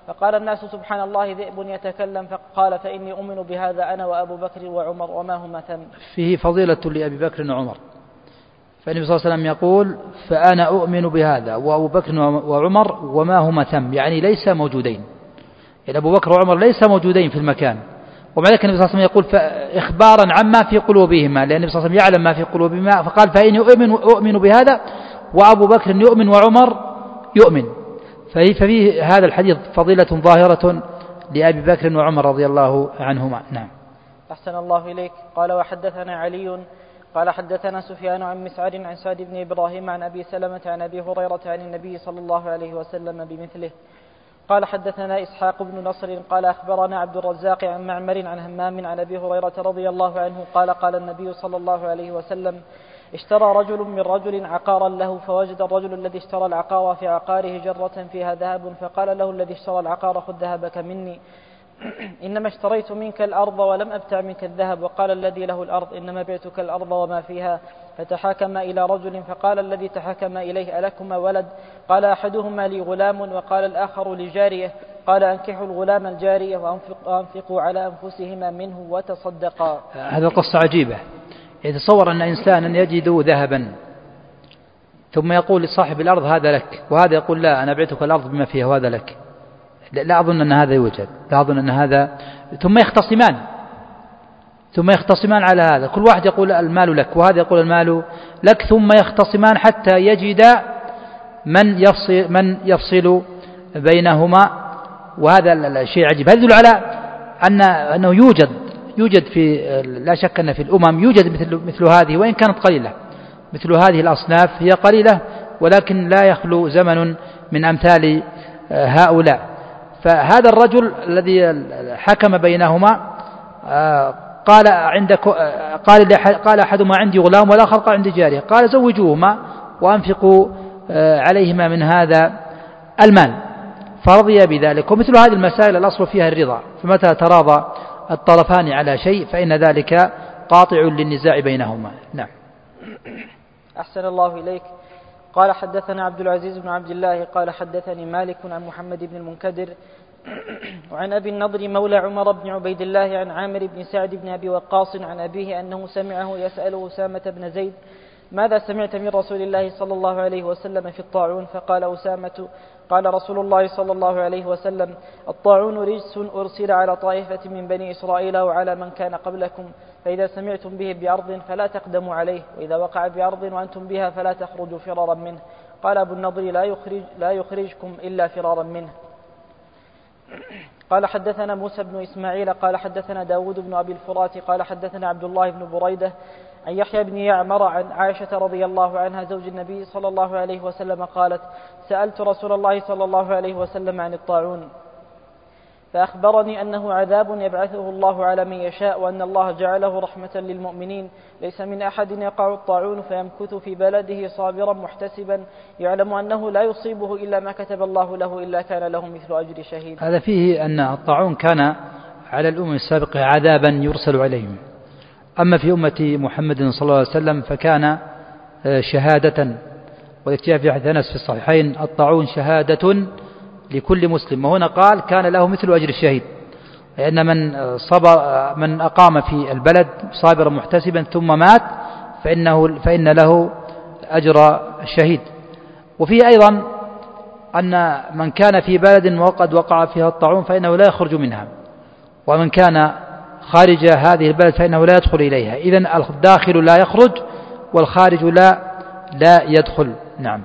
S1: فقال الناس سبحان الله ذئب يتكلم، فقال فإني أؤمن بهذا أنا وأبو بكر وعمر وما هما ثم.
S2: فيه فضيلة لأبي بكر وعمر، فالنبي صلى الله عليه وسلم يقول فأنا أؤمن بهذا وأبو بكر وعمر وما هما ثم، يعني ليس موجودين، يعني أبو بكر وعمر ليس موجودين في المكان، ومع ذلك النبي صلى الله عليه وسلم يقول إخبارا عما في قلوبهما، لأن النبي صلى الله عليه وسلم يعلم ما في قلوبهما، فقال فإني أؤمن بهذا وأبو بكر يؤمن وعمر يؤمن. ففي هذا الحديث فضيلة ظاهرة لأبي بكر وعمر رضي الله عنهما. نعم.
S1: أحسن الله إليك. قال وحدثنا علي قال حدثنا سفيان عن مسعر عن سعد بن إبراهيم عن أبي سلمة عن أبي هريرة عن النبي صلى الله عليه وسلم بمثله. قال حدثنا إسحاق بن نصر قال أخبرنا عبد الرزاق عن معمر عن همام عن أبي هريرة رضي الله عنه قال قال النبي صلى الله عليه وسلم اشترى رجل من رجل عقارا له، فوجد الرجل الذي اشترى العقار في عقاره جرة فيها ذهب، فقال له الذي اشترى العقار خذ ذهبك مني، إنما اشتريت منك الأرض ولم أبتع منك الذهب. وقال الذي له الأرض إنما بعتك الأرض وما فيها. فتحاكم إلى رجل فقال الذي تحاكم إليه ألكما ولد؟ قال أحدهما لي غلام وقال الآخر لجارية. قال أنكحوا الغلام الجارية وأنفقوا على أنفسهما منه وتصدقا.
S2: هذا قصة عجيبة. يتصور أن إنسانا يجد ذهبا ثم يقول لصاحب الأرض هذا لك، وهذا يقول لا أنا بعتك الأرض بما فيها وهذا لك. لا أظن أن هذا يوجد، لا أظن أن هذا. ثم يختصمان على هذا، كل واحد يقول المال لك وهذا يقول المال لك، ثم يختصمان حتى يجد من يفصل بينهما، وهذا الشيء عجيب. هذا يدل على أنه يوجد في، لا شك أن في الأمم يوجد مثل هذه، وإن كانت قليلة، مثل هذه الأصناف هي قليلة، ولكن لا يخلو زمن من أمثال هؤلاء. فهذا الرجل الذي حكم بينهما قال أحدهما عندي غلام والآخر قال عندي جارية، قال زوجوهما وأنفقوا عليهما من هذا المال، فرضي بذلك. ومثل هذه المسائل الأصل فيها الرضا، فمتى تراضى الطرفان على شيء فإن ذلك قاطع للنزاع بينهما. نعم.
S1: أحسن الله إليك. قال حدثنا عبد العزيز بن عبد الله قال حدثني مالك عن محمد بن المنكدر وعن أبي النضر مولى عمر بن عبيد الله عن عامر بن سعد بن أبي وقاص عن أبيه أنه سمعه يسأل أسامة بن زيد ماذا سمعت من رسول الله صلى الله عليه وسلم في الطاعون؟ فقال أسامة قال رسول الله صلى الله عليه وسلم الطاعون رجس أرسل على طائفة من بني إسرائيل وعلى من كان قبلكم، فإذا سمعتم به بأرض فلا تقدموا عليه، وإذا وقع بأرض وأنتم بها فلا تخرجوا فرارا منه. قال أبو النضر لا يخرجكم إلا فرارا منه. قال حدثنا موسى بن إسماعيل قال حدثنا داود بن أبي الفرات قال حدثنا عبد الله بن بريدة عن يحيى بن يعمر عن عائشة رضي الله عنها زوج النبي صلى الله عليه وسلم قالت سألت رسول الله صلى الله عليه وسلم عن الطاعون فأخبرني أنه عذاب يبعثه الله على من يشاء، وأن الله جعله رحمة للمؤمنين، ليس من أحد يقع الطاعون فيمكث في بلده صابرا محتسبا يعلم أنه لا يصيبه إلا ما كتب الله له إلا كان له مثل أجر شهيد.
S2: هذا فيه أن الطاعون كان على الأمم السابقة عذابا يرسل عليهم، أما في أمة محمد صلى الله عليه وسلم فكان شهادة، والاكتفاء في حديث أنس في الصحيحين الطاعون شهادة لكل مسلم، وهنا قال كان له مثل أجر الشهيد، لأن من أقام في البلد صابرا محتسبا ثم مات فإن له أجر الشهيد. وفيه أيضا أن من كان في بلد وقد وقع فيها الطاعون فإنه لا يخرج منها، ومن كان خارج هذه البلد فإنه لا يدخل إليها. إذن الداخل لا يخرج والخارج لا يدخل. نعم.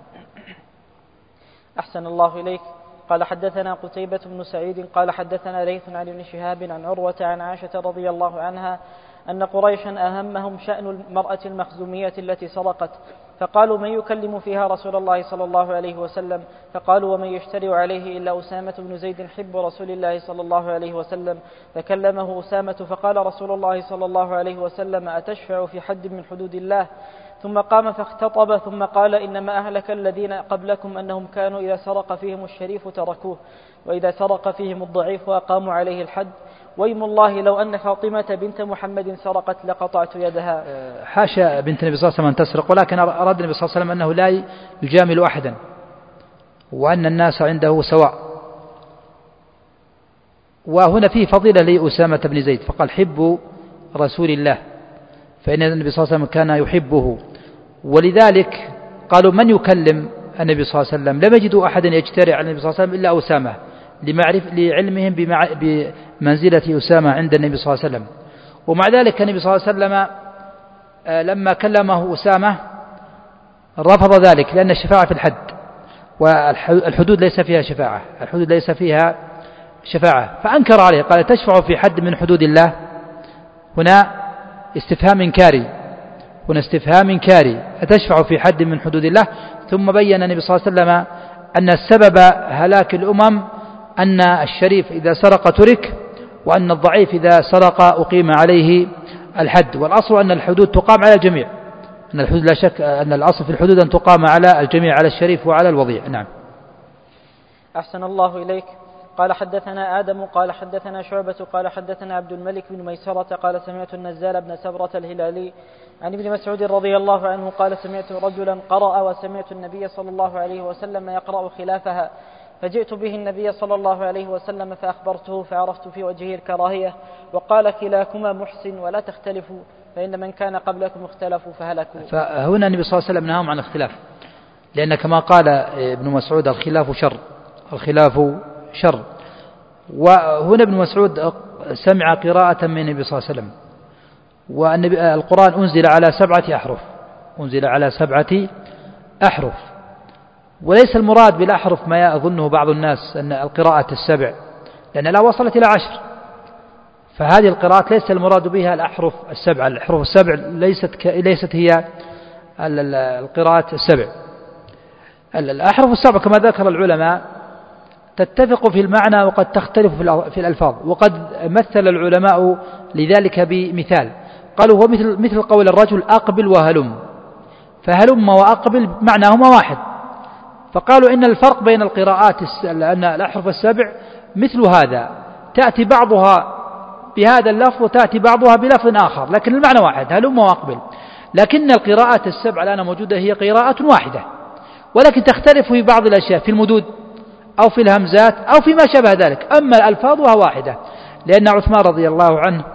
S1: أحسن الله إليك. قال حدثنا قتيبة بن سعيد قال حدثنا ليث عن ابن شهاب عن عروة عن عائشة رضي الله عنها أن قريشا أهمهم شأن المرأة المخزومية التي سرقت، فقالوا من يكلم فيها رسول الله صلى الله عليه وسلم؟ فقالوا ومن يشتري عليه إلا أسامة بن زيد حب رسول الله صلى الله عليه وسلم. فكلمه أسامة فقال رسول الله صلى الله عليه وسلم أتشفع في حد من حدود الله؟ ثم قام فاختطب ثم قال إنما أهلك الذين قبلكم أنهم كانوا إذا سرق فيهم الشريف تركوه وإذا سرق فيهم الضعيف وأقاموا عليه الحد، ويم الله لو أن فاطمة بنت محمد سرقت لقطعت يدها.
S2: حاشا بنت النبي صلى الله عليه وسلم أن تسرق، ولكن أراد النبي صلى الله عليه وسلم أنه لا يجامل أحدا، وأن الناس عنده سواء، وهنا فيه فضيلة لأسامة بن زيد، فقال حب رسول الله، فإن النبي صلى الله عليه وسلم كان يحبه. ولذلك قالوا من يكلم النبي صلى الله عليه وسلم؟ لم يجدوا أحدا يجترئ على النبي صلى الله عليه وسلم إلا أسامة، لعلمهم بمنزلة أسامة عند النبي صلى الله عليه وسلم. ومع ذلك النبي صلى الله عليه وسلم لما كلمه أسامة رفض ذلك، لأن الشفاعة في الحد، والحدود ليس فيها شفاعة، الحدود ليس فيها شفاعة، فأنكر عليه، قال تشفع في حد من حدود الله؟ هنا استفهام إنكاري، هنا استفهام إنكاري، أتشفع في حد من حدود الله؟ ثم بين النبي صلى الله عليه وسلم أن السبب هلاك الأمم أن الشريف إذا سرق ترك، وأن الضعيف إذا سرق أقيم عليه الحد، والأصل أن الحدود تقام على الجميع، أن الحدود لا شك أن الأصل في الحدود أن تقام على الجميع، على الشريف وعلى الوضيع. نعم.
S1: أحسن الله إليك. قال حدثنا آدم قال حدثنا شعبة قال حدثنا عبد الملك بن ميسرة قال سمعت النزال بن سبرة الهلالي عن ابن مسعود رضي الله عنه قال سمعت رجلا قرأ وسمعت النبي صلى الله عليه وسلم يقرأ خلافها، فجئت به النبي صلى الله عليه وسلم فأخبرته فعرفت في وجهه الكراهية، وقال كلاكما محسن ولا تختلفوا فإن من كان قبلكم اختلفوا فهلكوا.
S2: فهنا النبي صلى الله عليه وسلم نهاهم عن الاختلاف، لأن كما قال ابن مسعود الخلاف شر، الخلاف شر. وهنا ابن مسعود سمع قراءة من النبي صلى الله عليه وسلم، والقرآن أنزل على 7 أحرف، أنزل على 7 أحرف، وليس المراد بالأحرف ما يظنه بعض الناس أن القراءة 7، لأن لا وصلت إلى 10، فهذه القراءات ليس المراد بها الأحرف 7، الأحرف 7 ليست هي القراءة 7. الأحرف 7 كما ذكر العلماء تتفق في المعنى وقد تختلف في الألفاظ، وقد مثل العلماء لذلك بمثال، قالوا هو مثل قول الرجل أقبل وهلم، فهلم وأقبل معناهما واحد، فقالوا إن الفرق بين القراءات أن الأحرف 7 مثل هذا، تأتي بعضها بهذا اللفظ وتأتي بعضها بلفظ آخر، لكن المعنى واحد، هلم وأقبل. لكن القراءات 7 الآن موجودة هي قراءة واحدة، ولكن تختلف في بعض الأشياء، في المدود أو في الهمزات أو فيما شابه ذلك، أما الألفاظ وهي واحدة. لأن عثمان رضي الله عنه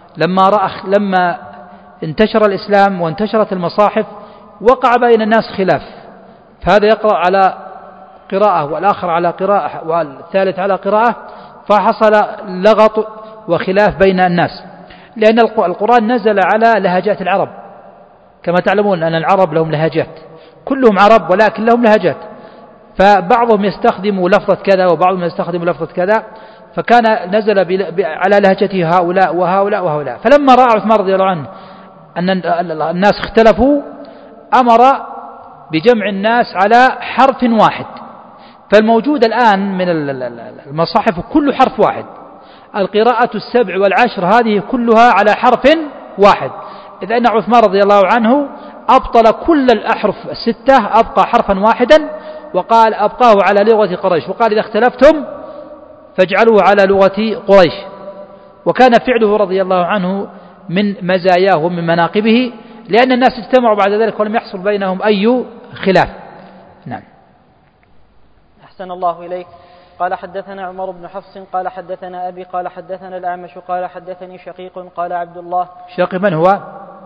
S2: لما انتشر الإسلام وانتشرت المصاحف وقع بين الناس خلاف، فهذا يقرأ على قراءة والآخر على قراءة والثالث على قراءة، فحصل لغط وخلاف بين الناس، لأن القرآن نزل على لهجات العرب، كما تعلمون أن العرب لهم لهجات، كلهم عرب ولكن لهم لهجات، فبعضهم يستخدم لفظة كذا وبعضهم يستخدم لفظة كذا، فكان نزل على لهجته هؤلاء وهؤلاء وهؤلاء. فلما رأى عثمان رضي الله عنه أن الناس اختلفوا أمر بجمع الناس على حرف واحد، فالموجود الآن من المصاحف كل حرف واحد، القراءة 7 و10 هذه كلها على حرف واحد، إذ أن عثمان رضي الله عنه أبطل كل الأحرف 6، أبقى حرفا واحدا، وقال أبقاه على لغة قريش، وقال إذا اختلفتم فاجعلوه على لغة قريش. وكان فعله رضي الله عنه من مزاياه ومن مناقبه، لأن الناس اجتمعوا بعد ذلك ولم يحصل بينهم أي خلاف. نعم.
S1: أحسن الله إليك. قال حدثنا عمر بن حفص قال حدثنا أبي قال حدثنا الأعمش قال حدثني شقيق قال عبد الله.
S2: شقيق من هو؟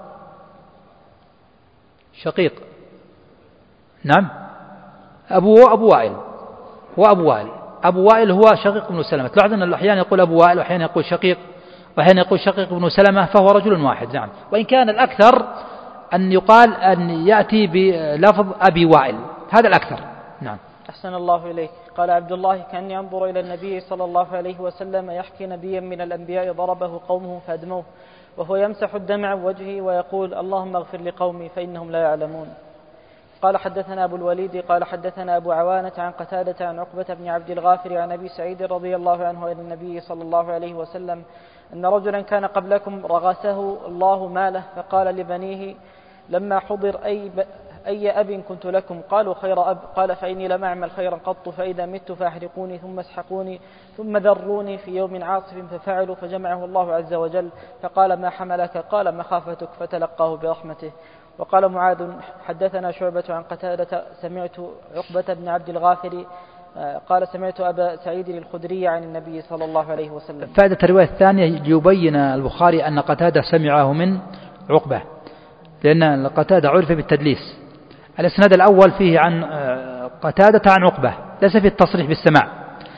S2: شقيق نعم أبو وائل، هو أبو وائل. أبو وائل هو شقيق بن سلمة، تلاحظ أن أحيانا يقول أبو وائل وأحيانا يقول شقيق وأحيانا يقول شقيق بن سلمة، فهو رجل واحد. نعم. وإن كان الأكثر أن يقال أن يأتي بلفظ أبي وائل، هذا الأكثر. نعم.
S1: أحسن الله إليك. قال عبد الله كأني أنظر إلى النبي صلى الله عليه وسلم يحكي نبيا من الأنبياء ضربه قومه فأدموه وهو يمسح الدمع عن وجهه ويقول اللهم اغفر لقومي فإنهم لا يعلمون. قال حدثنا أبو الوليد قال حدثنا أبو عوانة عن قتادة عن عقبة بن عبد الغافر عن أبي سعيد رضي الله عنه إلى النبي صلى الله عليه وسلم أن رجلا كان قبلكم رغسه الله ماله فقال لبنيه لما حضر أي أب كنت لكم؟ قالوا خير أب. قال فإني لم أعمل خيرا قط، فإذا مت فأحرقوني ثم اسحقوني ثم ذروني في يوم عاصف، ففعلوا فجمعه الله عز وجل فقال ما حملك؟ قال مخافتك، فتلقاه برحمته. وقال معاذ حدثنا شعبة عن قتادة سمعت عقبة بن عبد الغافر قال سمعت أبا سعيد الخدري عن النبي صلى الله عليه وسلم.
S2: فائدة الرواية الثانية ليبين البخاري أن قتادة سمعه من عقبة، لأن قتادة عرف بالتدليس. الإسناد الأول فيه عن قتادة عن عقبة، ليس فيه التصريح بالسماع.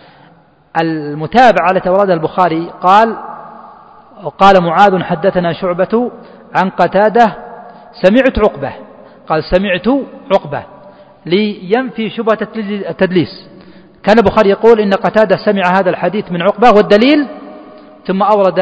S2: المتابعة التي أوردها البخاري قال معاذ حدثنا شعبة عن قتادة سمعت عقبة، قال سمعت عقبة لينفي شبهة التدليس. كان البخاري يقول إن قتادة سمع هذا الحديث من عقبة والدليل، ثم أورد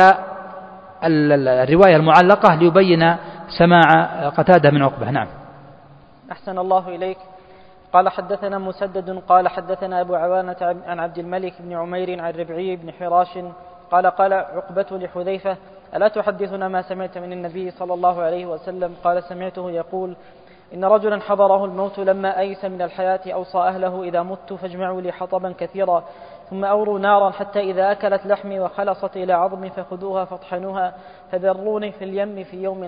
S2: الرواية المعلقة ليبين سماع قتادة من عقبة. نعم.
S1: أحسن الله إليك. قال حدثنا مسدد قال حدثنا أبو عوانة عن عبد الملك بن عمير عن ربعي بن حراش قال عقبة لحذيفة ألا تحدثنا ما سمعت من النبي صلى الله عليه وسلم؟ قال سمعته يقول إن رجلا حضره الموت لما أيس من الحياة أوصى أهله إذا مت فاجمعوا لي حطبا كثيرا ثم أوروا نارا حتى إذا أكلت لحمي وخلصت إلى عظمي فخذوها فاطحنوها فذروني في اليم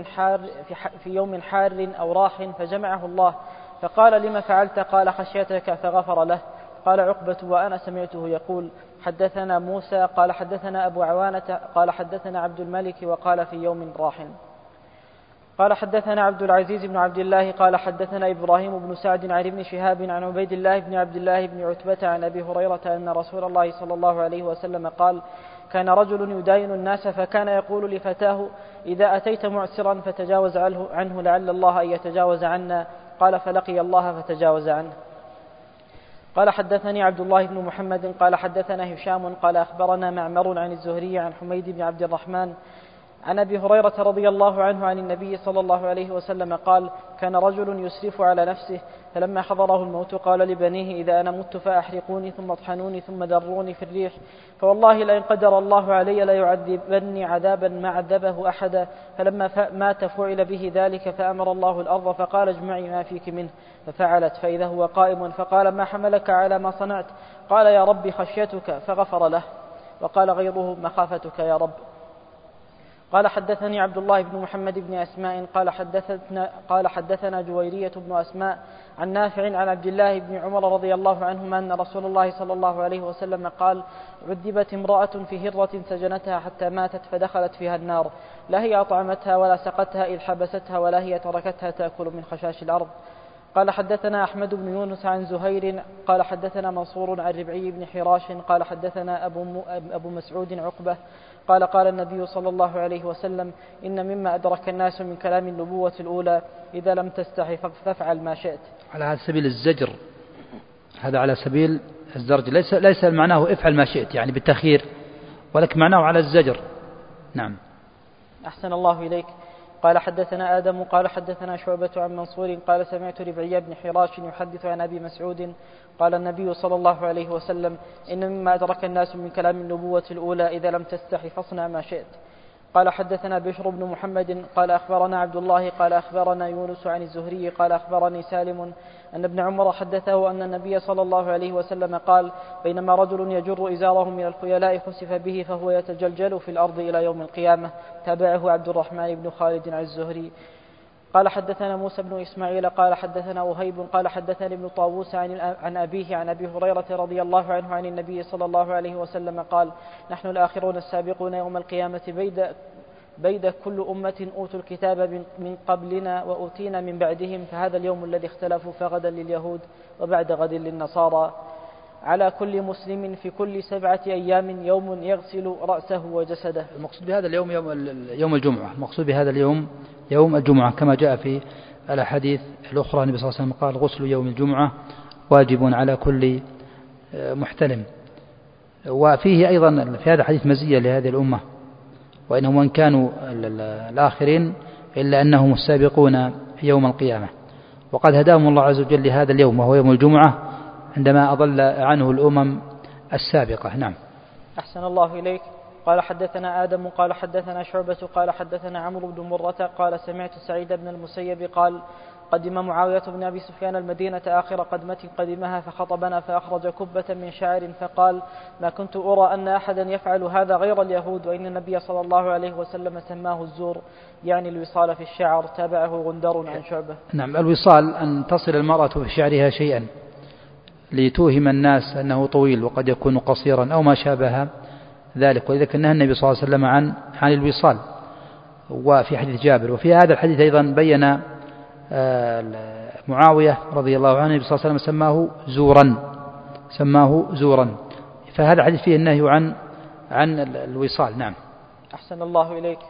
S1: في يوم حار أو راح. فجمعه الله فقال لما فعلت؟ قال خشيتك فغفر له. قال عقبة وأنا سمعته يقول حدثنا موسى قال حدثنا أبو عوانة قال حدثنا عبد الملك وقال في يوم راح. قال حدثنا عبد العزيز بن عبد الله قال حدثنا إبراهيم بن سعد عن ابن شهاب عن عبيد الله بن عبد الله بن عتبة عن أبي هريرة أن رسول الله صلى الله عليه وسلم قال كان رجل يداين الناس فكان يقول لفتاه إذا أتيت معسرا فتجاوز عنه لعل الله أن يتجاوز عنا. قال فلقي الله فتجاوز عنه. قال حدثني عبد الله بن محمد قال حدثنا هشام قال أخبرنا معمر عن الزهري عن حميد بن عبد الرحمن عن أبي هريرة رضي الله عنه عن النبي صلى الله عليه وسلم قال كان رجل يسرف على نفسه فلما حضره الموت قال لبنيه إذا أنا مت فأحرقوني ثم اطحنوني ثم ذروني في الريح فوالله لئن قدر الله علي ليعذبني عذابا ما عذبه أحدا. فلما مات فعل به ذلك فأمر الله الأرض فقال اجمعي ما فيك منه ففعلت فإذا هو قائم فقال ما حملك على ما صنعت؟ قال يا رب خشيتك فغفر له. وقال غيره مخافتك يا رب. قال حدثني عبد الله بن محمد بن أسماء قال حدثنا جويرية بن أسماء عن نافع عن عبد الله بن عمر رضي الله عنهما أن رسول الله صلى الله عليه وسلم قال عذبت امرأة في هرة سجنتها حتى ماتت فدخلت فيها النار لا هي أطعمتها ولا سقتها إذ حبستها ولا هي تركتها تأكل من خشاش الأرض. قال حدثنا أحمد بن يونس عن زهير قال حدثنا منصور عن ربعي بن حراش قال حدثنا أبو مسعود عقبة قال النبي صلى الله عليه وسلم إن مما أدرك الناس من كلام النبوة الأولى إذا لم تستحي فافعل ما شئت.
S2: على سبيل الزجر، هذا على سبيل الزرج، ليس معناه افعل ما شئت يعني بالتخيير، ولكن معناه على الزجر. نعم.
S1: أحسن الله إليك. قال حدثنا آدم قال حدثنا شعبة عن منصور قال سمعت ربعي بن حراش يحدث عن أبي مسعود قال النبي صلى الله عليه وسلم إن مما أدرك الناس من كلام النبوة الأولى إذا لم تستحي فاصنع ما شئت. قال حدثنا بشر بن محمد قال أخبرنا عبد الله قال أخبرنا يونس عن الزهري قال أخبرني سالم أن ابن عمر حدثه أن النبي صلى الله عليه وسلم قال بينما رجل يجر إزاره من الخيلاء خسف به فهو يتجلجل في الأرض إلى يوم القيامة. تابعه عبد الرحمن بن خالد عن الزهري. قال حدثنا موسى بن إسماعيل قال حدثنا وهيب قال حدثني ابن طاووس عن أبيه عن أبي هريرة رضي الله عنه عن النبي صلى الله عليه وسلم قال نحن الآخرون السابقون يوم القيامة بيد كل أمة أوتوا الكتاب من قبلنا وأوتينا من بعدهم فهذا اليوم الذي اختلفوا فغدا لليهود وبعد غد للنصارى. على كل مسلم في كل 7 أيام يوم يغسل رأسه وجسده.
S2: المقصود بهذا اليوم يوم الجمعة، المقصود بهذا اليوم يوم الجمعة كما جاء في الأحاديث الأخرى. النبي صلى الله عليه وسلم قال غسل يوم الجمعة واجب على كل محتلم. وفيه أيضا في هذا الحديث مزية لهذه الأمة، وإنهم وإن كانوا الآخرين إلا أنهم السابقون يوم القيامة، وقد هداهم الله عز وجل لهذا اليوم وهو يوم الجمعة عندما أضل عنه الأمم السابقة. نعم.
S1: أحسن الله إليك. قال حدثنا آدم قال حدثنا شعبة قال حدثنا عمرو بن مرة قال سمعت سعيد بن المسيب قال قدم معاوية بن أبي سفيان المدينة آخر قدمة قدمها فخطبنا فأخرج كبة من شعر فقال ما كنت أرى أن أحدا يفعل هذا غير اليهود وإن النبي صلى الله عليه وسلم سماه الزور يعني الوصال في الشعر. تابعه غندر عن شعبة.
S2: نعم. الوصال أن تصل المرأة في شعرها شيئا لتوهم الناس أنه طويل وقد يكون قصيرا أو ما شابه ذلك. ولذلك نهى النبي صلى الله عليه وسلم عن الوصال. وفي حديث جابر، وفي هذا الحديث أيضا بين معاوية رضي الله عنه النبي صلى الله عليه وسلم سماه زورا. فهذا الحديث فيه النهي عن الوصال. نعم.
S1: أحسن الله إليك.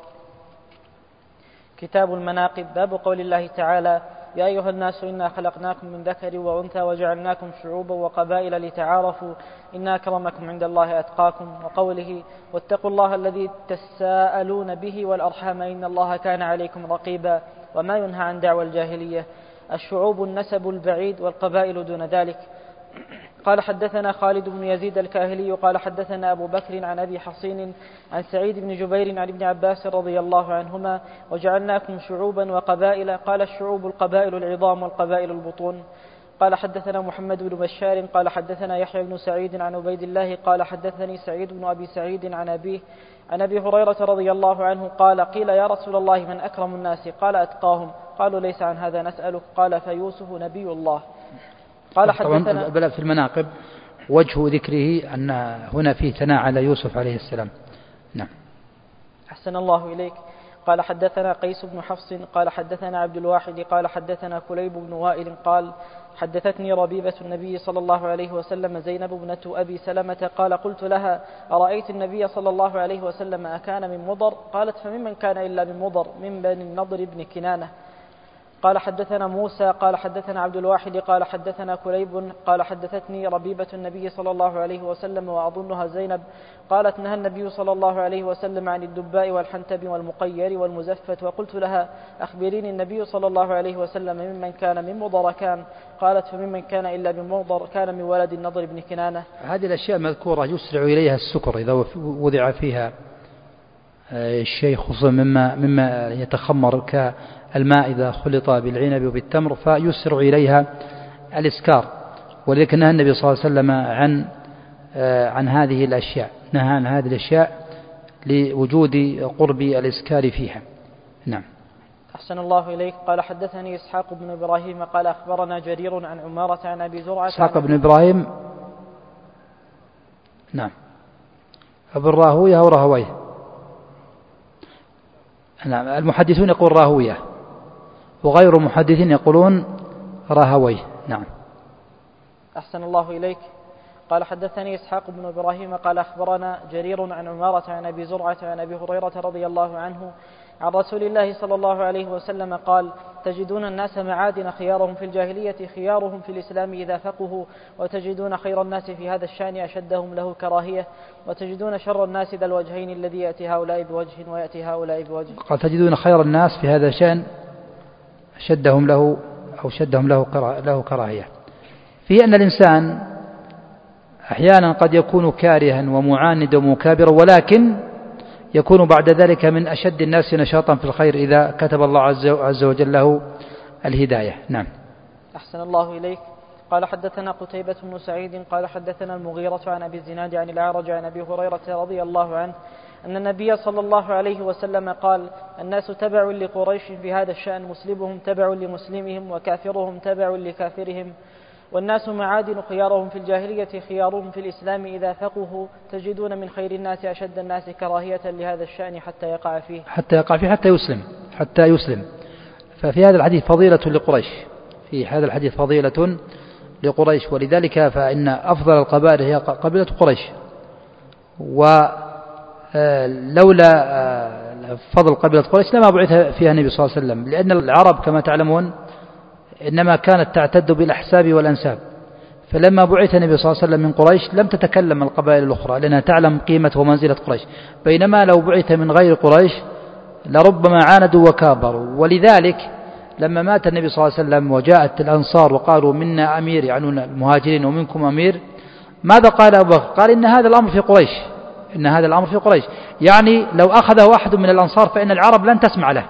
S1: كتاب المناقب. باب قول الله تعالى: يا أيها الناس إنا خلقناكم من ذكر وأنثى وجعلناكم شعوبا وقبائل لتعارفوا إن أكرمكم عند الله أتقاكم. وقوله: واتقوا الله الذي تساءلون به والأرحام إن الله كان عليكم رقيبا. وما ينهى عن دعوى الجاهلية. الشعوب النسب البعيد والقبائل دون ذلك. قال حدثنا خالد بن يزيد الكاهلي قال حدثنا أبو بكر عن أبي حصين عن سعيد بن جبير عن ابن عباس رضي الله عنهما: وجعلناكم شعوبا وقبائل. قال: الشعوب القبائل العظام والقبائل البطون. قال حدثنا محمد بن بشار قال حدثنا يحيى بن سعيد عن عبيد الله قال حدثني سعيد بن أبي سعيد عن أبي هريرة رضي الله عنه قال: قيل يا رسول الله من أكرم الناس؟ قال: أتقاهم. قالوا: ليس عن هذا نسألك. قال: فيوسف نبي الله. قال حدثنا.
S2: طبعا في المناقب وجه ذكره أن هنا فيه ثناء على يوسف عليه السلام. نعم.
S1: أحسن الله إليك. قال حدثنا قيس بن حفص قال حدثنا عبد الواحد قال حدثنا كليب بن وائل قال: حدثتني ربيبة النبي صلى الله عليه وسلم زينب ابنة أبي سلمة قال: قلت لها: أرأيت النبي صلى الله عليه وسلم أكان من مضر؟ قالت: فممن كان إلا من مضر من بني النضر بن كنانة. قال حدثنا موسى قال حدثنا عبد الواحد قال حدثنا كليب قال حدثتني ربيبة النبي صلى الله عليه وسلم وأظنها زينب قالت: نهى النبي صلى الله عليه وسلم عن الدباء والحنتب والمقير والمزفت. وقلت لها: أخبريني النبي صلى الله عليه وسلم ممن كان من مضر كان؟ قالت: فممن كان إلا من مضر كان من ولد النضر بن كنانة.
S2: هذه الأشياء المذكورة يسرع إليها السكر إذا وضع فيها الشيء، خصوصا مما يتخمر كالماء إذا خلط بالعنب وبالتمر فيسرع إليها الإسكار. ولكن نهى النبي صلى الله عليه وسلم عن هذه الأشياء، نهى عن هذه الأشياء لوجود قرب الإسكار فيها. نعم.
S1: أحسن الله إليك. قال حدثني إسحاق بن إبراهيم قال أخبرنا جرير عن عمارة عن أبي زرعة.
S2: إسحاق بن إبراهيم. نعم. أبو الراهوية أو راهويه؟ نعم. المحدثون يقول راهوية وغير المحدثين يقولون راهويه. نعم.
S1: أحسن الله إليك. قال حدثني إسحاق بن إبراهيم قال أخبرنا جرير عن عمارة عن أبي زرعة عن أبي هريرة رضي الله عنه عن رسول الله صلى الله عليه وسلم قال: تجدون الناس معادن خيارهم في الجاهلية خيارهم في الإسلام إذا فقهوا، وتجدون خير الناس في هذا الشأن أشدهم له كراهية، وتجدون شر الناس ذا الوجهين الذي يأتي هؤلاء بوجه ويأتي هؤلاء بوجه.
S2: قال: تجدون خير الناس في هذا الشأن أشدهم له كراهية. في أن الإنسان أحيانا قد يكون كارها ومعاندا ومكابرا، ولكن يكون بعد ذلك من أشد الناس نشاطا في الخير إذا كتب الله عز وجل له الهداية. نعم.
S1: أحسن الله إليك. قال حدثنا قتيبة بن سعيد قال حدثنا المغيرة عن أبي الزناد عن الأعرج عن أبي هريرة رضي الله عنه أن النبي صلى الله عليه وسلم قال: الناس تبع لقريش في هذا الشأن، مسلمهم تبع لمسلمهم وكافرهم تبع لكافرهم، والناس معادن خيارهم في الجاهلية خيارهم في الإسلام إذا فقهوا، تجدون من خير الناس أشد الناس كراهية لهذا الشأن حتى يقع فيه حتى يسلم.
S2: ففي هذا الحديث فضيلة لقريش، في هذا الحديث فضيلة لقريش، ولذلك فإن أفضل القبائل هي قبيلة قريش. ولولا فضل قبيلة قريش لما بعث فيها النبي صلى الله عليه وسلم، لأن العرب كما تعلمون إنما كانت تعتد بالأحساب والأنساب، فلما بعث النبي صلى الله عليه وسلم من قريش لم تتكلم القبائل الأخرى لأنها تعلم قيمة ومنزلة قريش، بينما لو بعث من غير قريش لربما عاندوا وكابروا. ولذلك لما مات النبي صلى الله عليه وسلم وجاءت الأنصار وقالوا: منا أمير، يعنون المهاجرين، ومنكم أمير، ماذا قال أبو بكر؟ قال: إن هذا الأمر في قريش، يعني لو أخذه أحد من الأنصار فإن العرب لن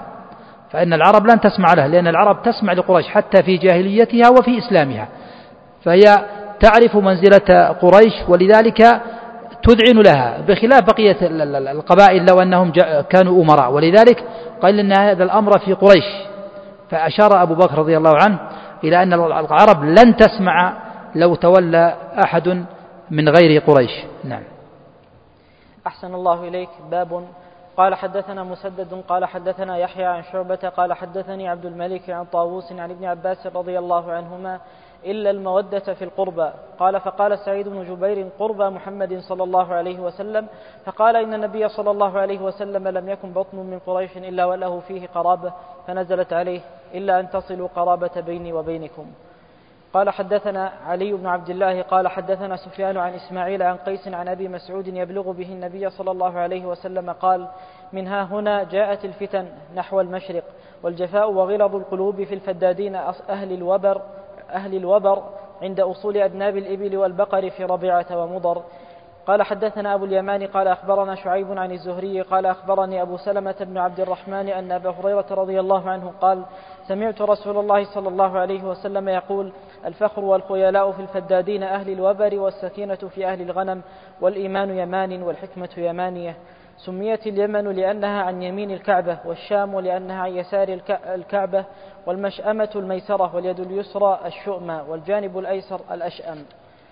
S2: تسمع له، لأن العرب تسمع لقريش حتى في جاهليتها وفي إسلامها، فهي تعرف منزلة قريش ولذلك تذعن لها، بخلاف بقية القبائل لو أنهم كانوا أمراء. ولذلك قال إن هذا الأمر في قريش، فأشار أبو بكر رضي الله عنه إلى أن العرب لن تسمع لو تولى أحد من غير قريش. نعم.
S1: أحسن الله إليك. باب. قال حدثنا مسدد قال حدثنا يحيى عن شعبة قال حدثني عبد الملك عن طاووس عن ابن عباس رضي الله عنهما إلا المودة في القربى. قال فقال سعيد بن جبير قربى محمد صلى الله عليه وسلم، فقال إن النبي صلى الله عليه وسلم لم يكن بطن من قريش إلا وله فيه قرابة، فنزلت عليه إلا أن تصلوا قرابة بيني وبينكم. قال حدثنا علي بن عبد الله قال حدثنا سفيان عن إسماعيل عن قيس عن أبي مسعود يبلغ به النبي صلى الله عليه وسلم قال: من ها هنا جاءت الفتن نحو المشرق، والجفاء وغلظ القلوب في الفدادين أهل الوبر عند أصول أذناب الإبل والبقر في ربيعة ومضر. قال حدثنا أبو اليمان قال أخبرنا شعيب عن الزهري قال أخبرني أبو سلمة بن عبد الرحمن أن أبا هريرة رضي الله عنه قال: سمعت رسول الله صلى الله عليه وسلم يقول: الفخر والخيلاء في الفدادين أهل الوبر، والسكينة في أهل الغنم، والإيمان يمان، والحكمة يمانية. سميت اليمن لأنها عن يمين الكعبة، والشام لأنها عن يسار الكعبة، والمشأمة الميسرة، واليد اليسرى الشؤمة، والجانب الأيسر الأشأم.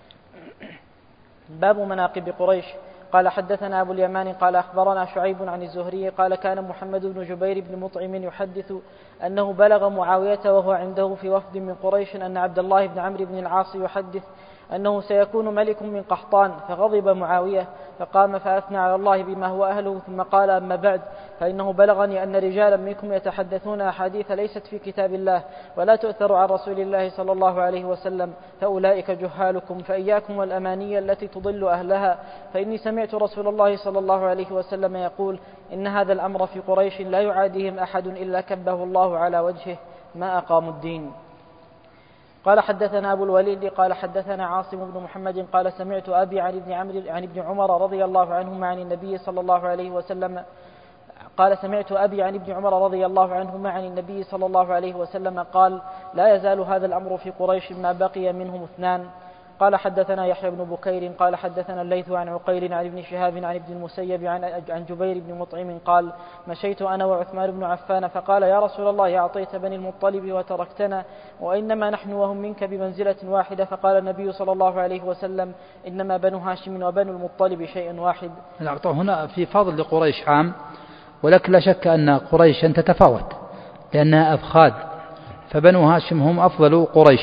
S1: باب مناقب قريش. قال حدثنا أبو اليمان قال أخبرنا شعيب عن الزهري قال: كان محمد بن جبير بن مطعم يحدث أنه بلغ معاوية وهو عنده في وفد من قريش أن عبد الله بن عمرو بن العاص يحدث أنه سيكون ملك من قحطان، فغضب معاوية فقام فأثنى على الله بما هو أهله، ثم قال: أما بعد، فإنه بلغني أن رجالا منكم يتحدثون أحاديث ليست في كتاب الله ولا تؤثر عن رسول الله صلى الله عليه وسلم، فأولئك جهالكم، فإياكم والأماني التي تضل أهلها، فإني سمعت رسول الله صلى الله عليه وسلم يقول: إن هذا الأمر في قريش لا يعاديهم أحد إلا كبه الله على وجهه ما أقاموا الدين. قال حدثنا أبو الوليد قال حدثنا عاصم بن محمد قال: سمعت أبي عن ابن عمر رضي الله عنهما عن النبي صلى الله عليه وسلم قال: سمعت أبي عن ابن عمر رضي الله عنهما عن النبي صلى الله عليه وسلم قال: لا يزال هذا الأمر في قريش ما بقي منهم اثنان. قال حدثنا يحيى بن بكير قال حدثنا الليث عن عقيل عن ابن شهاب عن ابن المسيب عن جبير بن مطعم قال: مشيت أنا وعثمان بن عفان فقال: يا رسول الله، أعطيت بني المطلب وتركتنا، وإنما نحن وهم منك بمنزلة واحدة. فقال النبي صلى الله عليه وسلم: إنما بنو هاشم وبنو المطلب شيء واحد.
S2: الأعطاء هنا في فضل لقريش عام، ولكن لا شك أن قريشا تتفاوت لأنها أفخاذ، فبنو هاشم هم أفضل قريش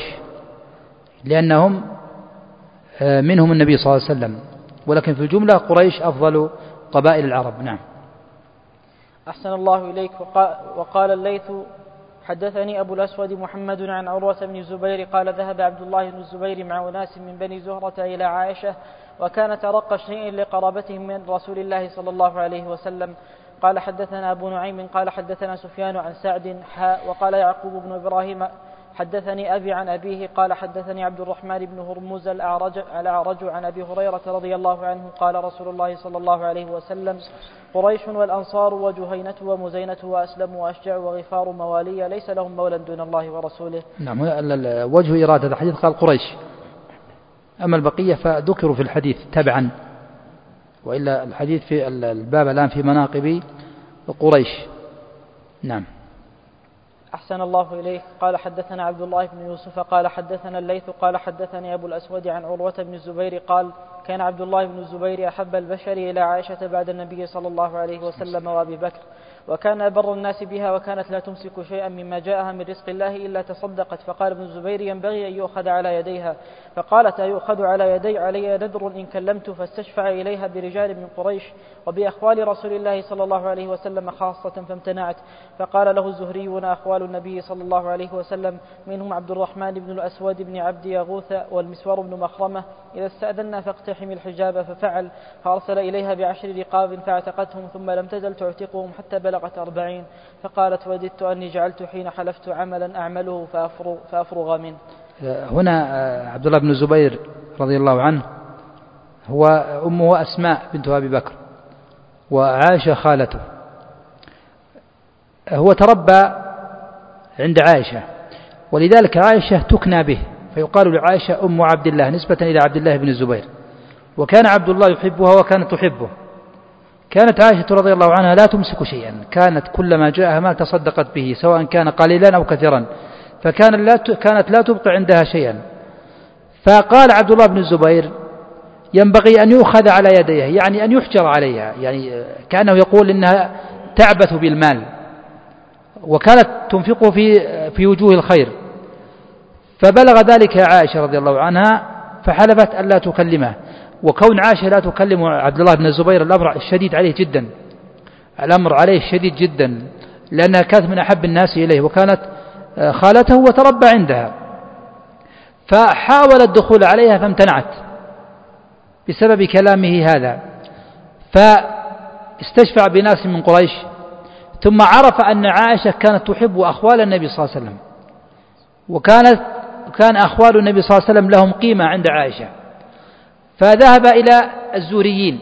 S2: لأنهم منهم النبي صلى الله عليه وسلم، ولكن في الجملة قريش أفضل قبائل العرب. نعم.
S1: أحسن الله إليك. وقال الليث: حدثني أبو الأسود محمد عن عروة بن الزبير قال: ذهب عبد الله بن الزبير مع أناس من بني زهرة إلى عائشة، وكانت أرق شيء لقرابتهم من رسول الله صلى الله عليه وسلم. قال حدثنا أبو نعيم قال حدثنا سفيان عن سعد وقال يعقوب بن إبراهيم حدثني أبي عن أبيه قال حدثني عبد الرحمن بن هرمز الأعرج عن أبي هريرة رضي الله عنه قال: رسول الله صلى الله عليه وسلم: قريش والأنصار وجهينة ومزينة وأسلم وأشجع وغفار موالي ليس لهم مولى دون الله ورسوله.
S2: نعم. وجه إرادة الحديث قال قريش، أما البقية فذكروا في الحديث تبعا، وإلا الحديث في الباب الآن في مناقب قريش. نعم.
S1: أحسن الله إليه. قال حدثنا عبد الله بن يوسف قال حدثنا الليث قال حدثني أبو الأسود عن عروة بن الزبير قال: كان عبد الله بن الزبير أحب البشر إلى عائشة بعد النبي صلى الله عليه وسلم وأبي بكر، وكان أبر الناس بها، وكانت لا تمسك شيئا مما جاءها من رزق الله إلا تصدقت. فقال ابن الزبير: ينبغي أن يؤخذ على يديها. فقالت: أيؤخذ على يدي؟ علي نذر إن كلمت فاستشفع إليها برجال من قريش وبأخوال رسول الله صلى الله عليه وسلم خاصة، فامتنعت. فقال له الزهريون: أخوال النبي صلى الله عليه وسلم منهم عبد الرحمن بن الأسود بن عبد يغوث والمسور بن مخرمة، إذا استأذنا فاقتحم الحجاب. ففعل، فأرسل إليها ب10 رقاب فاعتقتهم، ثم لم تزل تعتقهم حتى بلغت 40. فقالت: وددت أني جعلت حين حلفت عملا أعمله فأفرغ منه.
S2: هنا عبد الله بن الزبير رضي الله عنه هو أمه أسماء بنت أبي بكر، وعائشة خالته. هو تربى عند عائشة، ولذلك عائشة تكنى به، فيقال لعائشة أم عبد الله نسبة إلى عبد الله بن الزبير. وكان عبد الله يحبها وكانت تحبه. كانت عائشة رضي الله عنها لا تمسك شيئا، كانت كلما جاءها ما تصدقت به سواء كان قليلا أو كثيرا، فكانت لا تبقي عندها شيئا. فقال عبد الله بن الزبير ينبغي أن يؤخذ على يديه، يعني أن يحجر عليها، يعني كأنه يقول إنها تعبث بالمال، وكانت تنفقه في وجوه الخير. فبلغ ذلك عائشة رضي الله عنها فحلفت ألا تكلمه. وكون عائشة لا تكلم عبد الله بن الزبير الأمر شديد عليه جدا، الأمر عليه شديد جدا، لأنها كانت من أحب الناس إليه وكانت خالته وتربى عندها. فحاول الدخول عليها فامتنعت بسبب كلامه هذا، فاستشفع بناس من قريش، ثم عرف أن عائشة كانت تحب أخوال النبي صلى الله عليه وسلم، وكان أخوال النبي صلى الله عليه وسلم لهم قيمة عند عائشة، فذهب إلى الزوريين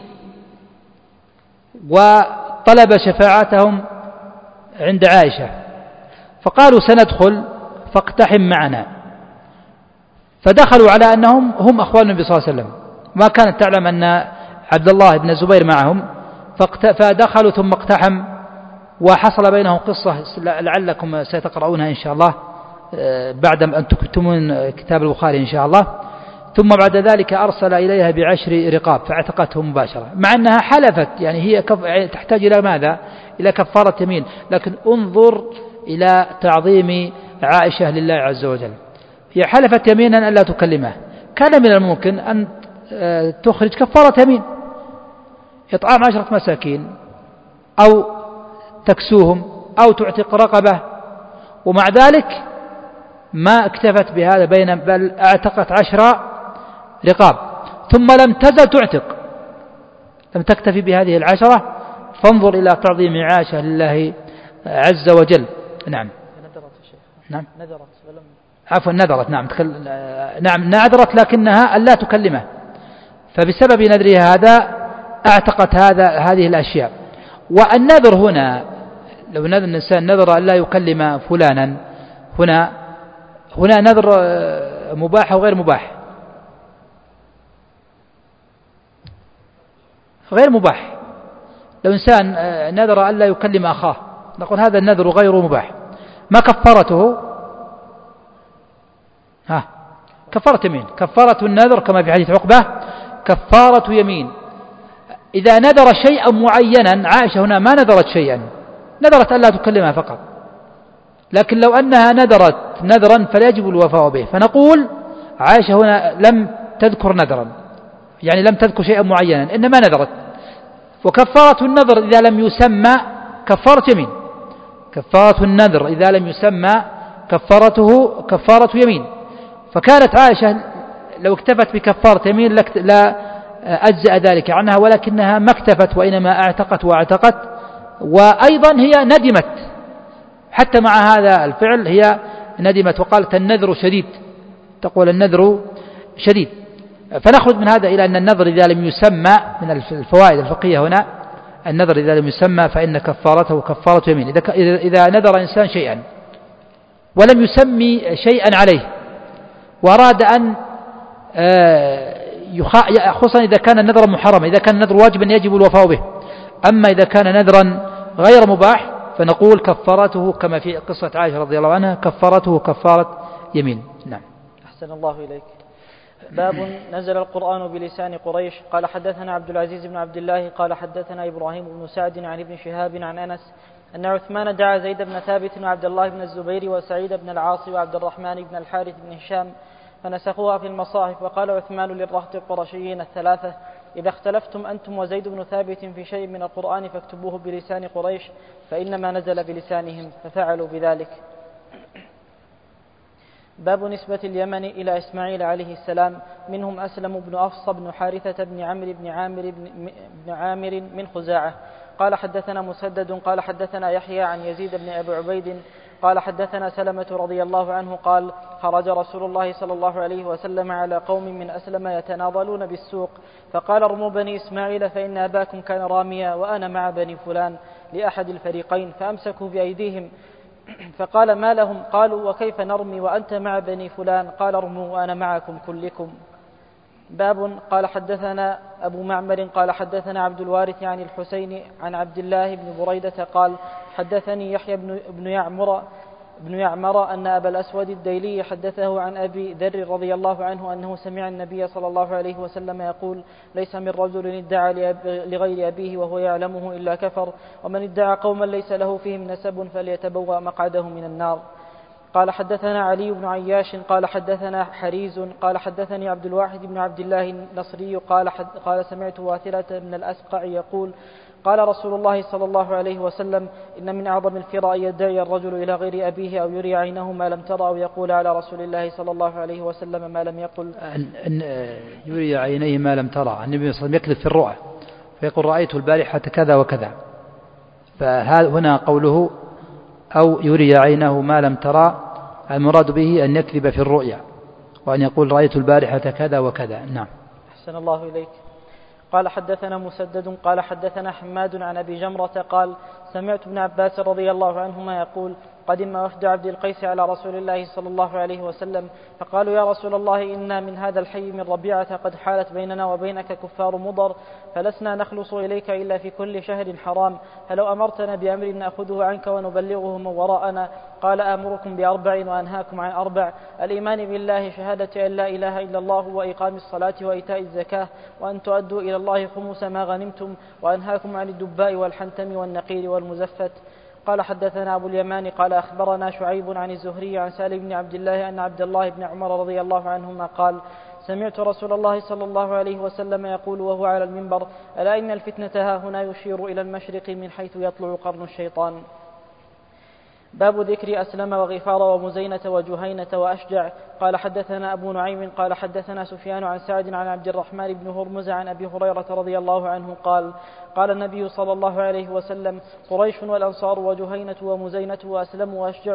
S2: وطلب شفاعتهم عند عائشة، فقالوا سندخل فاقتحم معنا. فدخلوا على أنهم هم أخوال النبي صلى الله عليه وسلم، ما كانت تعلم أن عبد الله بن الزبير معهم، فدخلوا ثم اقتحم، وحصل بينهم قصة لعلكم ستقرؤونها إن شاء الله بعد أن تكتمون كتاب البخاري إن شاء الله. ثم بعد ذلك أرسل إليها ب10 رقاب فاعتقتهم مباشرة، مع أنها حلفت، يعني هي تحتاج إلى ماذا؟ إلى كفارة يمين. لكن انظر إلى تعظيم عائشة لله عز وجل، هي حلفت يمينا ألا تكلمه، كان من الممكن أن تخرج كفارة يمين، إطعام 10 مساكين أو تكسوهم أو تعتق رقبة، ومع ذلك ما اكتفت بهذا، بل اعتقت 10 رقاب، ثم لم تزل تعتق، لم تكتفي بهذه 10. فانظر إلى تعظيم عائشة لله عز وجل. نعم نعم عفوا نذرت، نعم نذرت لكنها ألا تكلمه، فبسبب نذرها هذا اعتقت هذه الأشياء. والنذر هنا، لو نذر الإنسان نذر ألا يكلم فلانا، هنا نذر مباح أو غير مباح؟ غير مباح. لو إنسان نذر ألا يكلم أخاه، نقول هذا النذر غير مباح. ما كفارته؟ كفارة يمين. كفارة النذر كما في حديث عقبة كفارة يمين. إذا نذر شيئا معينا، عائشة هنا ما نذرت شيئا، نذرت ألا تكلمها فقط، لكن لو أنها نذرت نذرا فليجب الوفاء به، فنقول عائشة هنا لم تذكر نذرا، يعني لم تذكر شيئا معينا، إنما نذرت. وكفارة النذر إذا لم يسمى كفارة يمين، كفارة النذر إذا لم يسمى كفارته كفارة يمين. فكانت عائشة لو اكتفت بكفارة يمين لا أجزأ ذلك عنها، ولكنها ما اكتفت، وإنما اعتقت واعتقت. وأيضا هي ندمت حتى مع هذا الفعل، هي ندمت وقالت النذر شديد، تقول النذر شديد. فنخرج من هذا إلى أن النذر إذا لم يسمى، من الفوائد الفقهية هنا، النذر إذا لم يسمى فإن كفارته كفارة يمين. إذا نذر إنسان شيئا ولم يسمي شيئا عليه وأراد أن خصوصا إذا كان النذر محرما، إذا كان النذر واجبا يجب الوفاء به. أما إذا كان نذرا غير مباح فنقول كفارته كما في قصة عائشة رضي الله عنها، كفارته كفارة يمين. نعم.
S1: أحسن الله إليك. باب نزل القرآن بلسان قريش. قال حدثنا عبد العزيز بن عبد الله قال حدثنا إبراهيم بن سعد عن ابن شهاب عن أنس أن عثمان دعا زيد بن ثابت وعبد الله بن الزبير وسعيد بن العاص وعبد الرحمن بن الحارث بن هشام فنسخوها في المصاحف. وقال عثمان للرهط القرشيين 3: إذا اختلفتم أنتم وزيد بن ثابت في شيء من القرآن فاكتبوه بلسان قريش فإنما نزل بلسانهم، ففعلوا بذلك. باب نسبة اليمن إلى إسماعيل عليه السلام. منهم أسلم بن أفصى بن حارثة بن عمرو بن عامر من خزاعة. قال حدثنا مسدد قال حدثنا يحيى عن يزيد بن أبي عبيد قال حدثنا سلمة رضي الله عنه قال: خرج رسول الله صلى الله عليه وسلم على قوم من أسلم يتناضلون بالسوق، فقال: ارموا بني إسماعيل فإن أباكم كان راميا وأنا مع بني فلان لأحد الفريقين، فأمسكوا بأيديهم. فقال: ما لهم؟ قالوا: وكيف نرمي وأنت مع بني فلان؟ قال: ارموا وأنا معكم كلكم. باب قال حدثنا أبو معمر قال حدثنا عبد الوارث عن الحسين عن عبد الله بن بريدة قال: حدثني يحيى بن يعمر بن يعمر أن أبا الأسود الديلي حدثه عن أبي ذر رضي الله عنه أنه سمع النبي صلى الله عليه وسلم يقول: ليس من رجل ادعى لغير أبيه وهو يعلمه إلا كفر، ومن ادعى قوما ليس له فيهم نسب فليتبوأ مقعده من النار. قال حدثنا علي بن عياش قال حدثنا حريز قال حدثني عبد الواحد بن عبد الله النصري قال سمعت واثلة بن الأسقع يقول: قال رسول الله صلى الله عليه وسلم: إن من أعظم الفرى أن يدعي الرجل إلى غير أبيه أو يري عينه ما لم ترى أو يقول على رسول الله صلى الله عليه وسلم ما لم يقل.
S2: أن يري عينيه ما لم ترى. النبي صلى الله عليه وسلم يكذب في الرؤى فيقول: رأيت البارحة كذا وكذا. فهنا قوله أو يري عينه ما لم ترى المراد به أن يكذب في الرؤيا وأن يقول: رأيت البارحة كذا وكذا. نعم.
S1: أحسن الله إليك. قال حدثنا مسدد قال حدثنا حماد عن أبي جمرة قال: سمعت ابن عباس رضي الله عنهما يقول: قدم وفد عبد القيس على رسول الله صلى الله عليه وسلم فقالوا: يا رسول الله، إنا من هذا الحي من ربيعة قد حالت بيننا وبينك كفار مضر، فلسنا نخلص إليك إلا في كل شهر حرام، فلو أمرتنا بأمر نأخذه عنك ونبلغه من وراءنا. قال: آمركم بأربع وأنهاكم عن أربع: الإيمان بالله، شهادة أن لا إله إلا الله، وإقام الصلاة وإيتاء الزكاة، وأن تؤدوا إلى الله خمس ما غنمتم، وأنهاكم عن الدباء والحنتم والنقير والمزفت. قال حدثنا أبو اليمان قال أخبرنا شعيب عن الزهري عن سالم بن عبد الله أن عبد الله بن عمر رضي الله عنهما قال: سمعت رسول الله صلى الله عليه وسلم يقول وهو على المنبر: ألا إن الفتنة ها هنا يشير إلى المشرق من حيث يطلع قرن الشيطان. باب ذكر أسلم وغفار ومزينة وجهينة وأشجع. قال حدثنا أبو نعيم قال حدثنا سفيان عن سعد عن عبد الرحمن بن هرمز عن أبي هريرة رضي الله عنه قال: قال النبي صلى الله عليه وسلم: قريش والأنصار وجهينة ومزينة وأسلم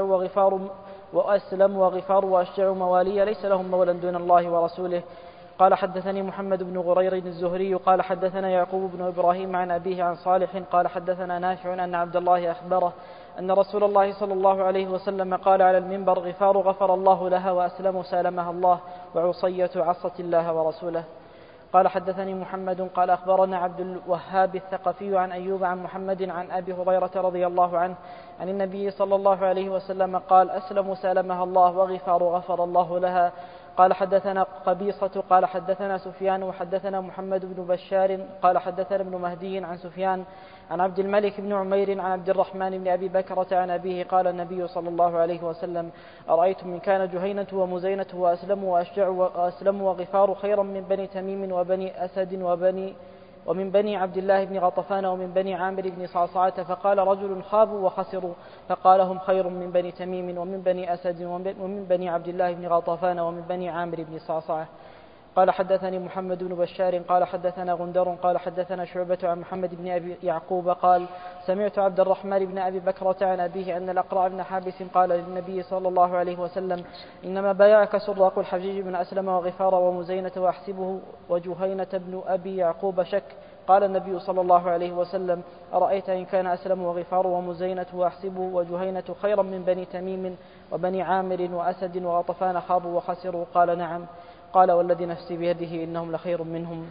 S1: وغفار وأشجع موالي ليس لهم مولى دون الله ورسوله. قال حدثني محمد بن غرير الزهري قال حدثنا يعقوب بن إبراهيم عن أبيه عن صالح قال حدثنا نافع أن عبد الله أخبره أن رسول الله صلى الله عليه وسلم قال على المنبر: غفار غفر الله لها، وأسلم سالمها الله، وعصية عصت الله ورسوله. قال حدثني محمد قال أخبرنا عبد الوهاب الثقفي عن أيوب عن محمد عن أبي هريرة رضي الله عنه عن النبي صلى الله عليه وسلم قال: أسلم سالمها الله، وغفار غفر الله لها. قال حدثنا قبيصة قال حدثنا سفيان وحدثنا محمد بن بشار قال حدثنا ابن مهدي عن سفيان عن عبد الملك بن عمير عن عبد الرحمن بن أبي بكرة عن أبيه قال النبي صلى الله عليه وسلم: أرأيتم من كان جهينة ومزينة وأسلم وأشجع وأسلم وغفار خيرا من بني تميم وبني أسد ومن بني عبد الله بن غطفان ومن بني عامر بن صعصعة؟ فقال رجل: خابوا وخسروا. فقال: هم خير من بني تميم ومن بني أسد ومن بني عبد الله بن غطفان ومن بني عامر بن صعصعة. قال حدثني محمد بن بشار قال حدثنا غندر قال حدثنا شعبة عن محمد بن أبي يعقوب قال: سمعت عبد الرحمن بن أبي بكرة عن أبيه أن الأقرع بن حابس قال للنبي صلى الله عليه وسلم: إنما بايعك سراق الحجيج بن أسلم وغفار ومزينة وأحسبه وجهينة بن أبي يعقوب شك. قال النبي صلى الله عليه وسلم: أرأيت إن كان أسلم وغفار ومزينة وأحسبه وجهينة خيرا من بني تميم وبني عامر وأسد وغطفان خابوا وخسروا؟ قال: نعم. قال: والذي نفسي بيده إنهم لخير منهم.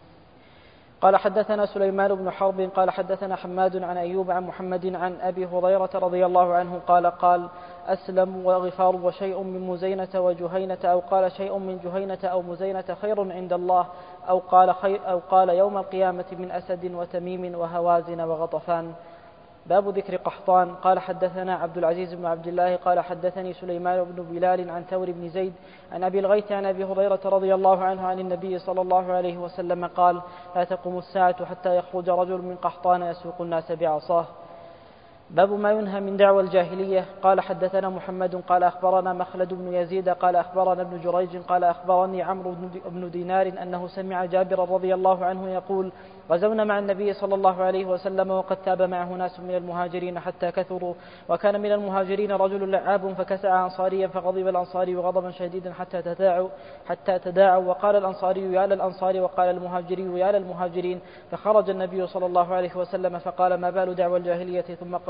S1: قال حدثنا سليمان بن حرب قال حدثنا حماد عن أيوب عن محمد عن أبي هريرة رضي الله عنه قال: أسلم وغفار وشيء من مزينة وجهينة، أو قال شيء من جهينة أو مزينة خير عند الله، أو قال يوم القيامة من أسد وتميم وهوازن وغطفان. باب ذكر قحطان. قال حدثنا عبد العزيز بن عبد الله قال حدثني سليمان بن بلال عن ثور بن زيد عن أبي الغيث عن أبي هريرة رضي الله عنه عن النبي صلى الله عليه وسلم قال: لا تقوم الساعة حتى يخرج رجل من قحطان يسوق الناس بعصاه. باب ما ينهى من دعوى الجاهلية. قال حدثنا محمد قال أخبرنا مخلد بن يزيد قال أخبرنا ابن جريج قال أخبرني عمرو بن دينار أنه سمع جابر رضي الله عنه يقول: غزونا مع النبي صلى الله عليه وسلم وقد تاب معه ناس من المهاجرين حتى كثروا، وكان من المهاجرين رجل لعاب فكسع أنصاريا فغضب الأنصاري غضبا شديدا حتى تداعوا، وقال الأنصاري: يا للأنصار، وقال المهاجري: يا للمهاجرين. فخرج النبي صلى الله عليه وسلم فقال: ما بال دعوى الجاهلية؟ ثم قال: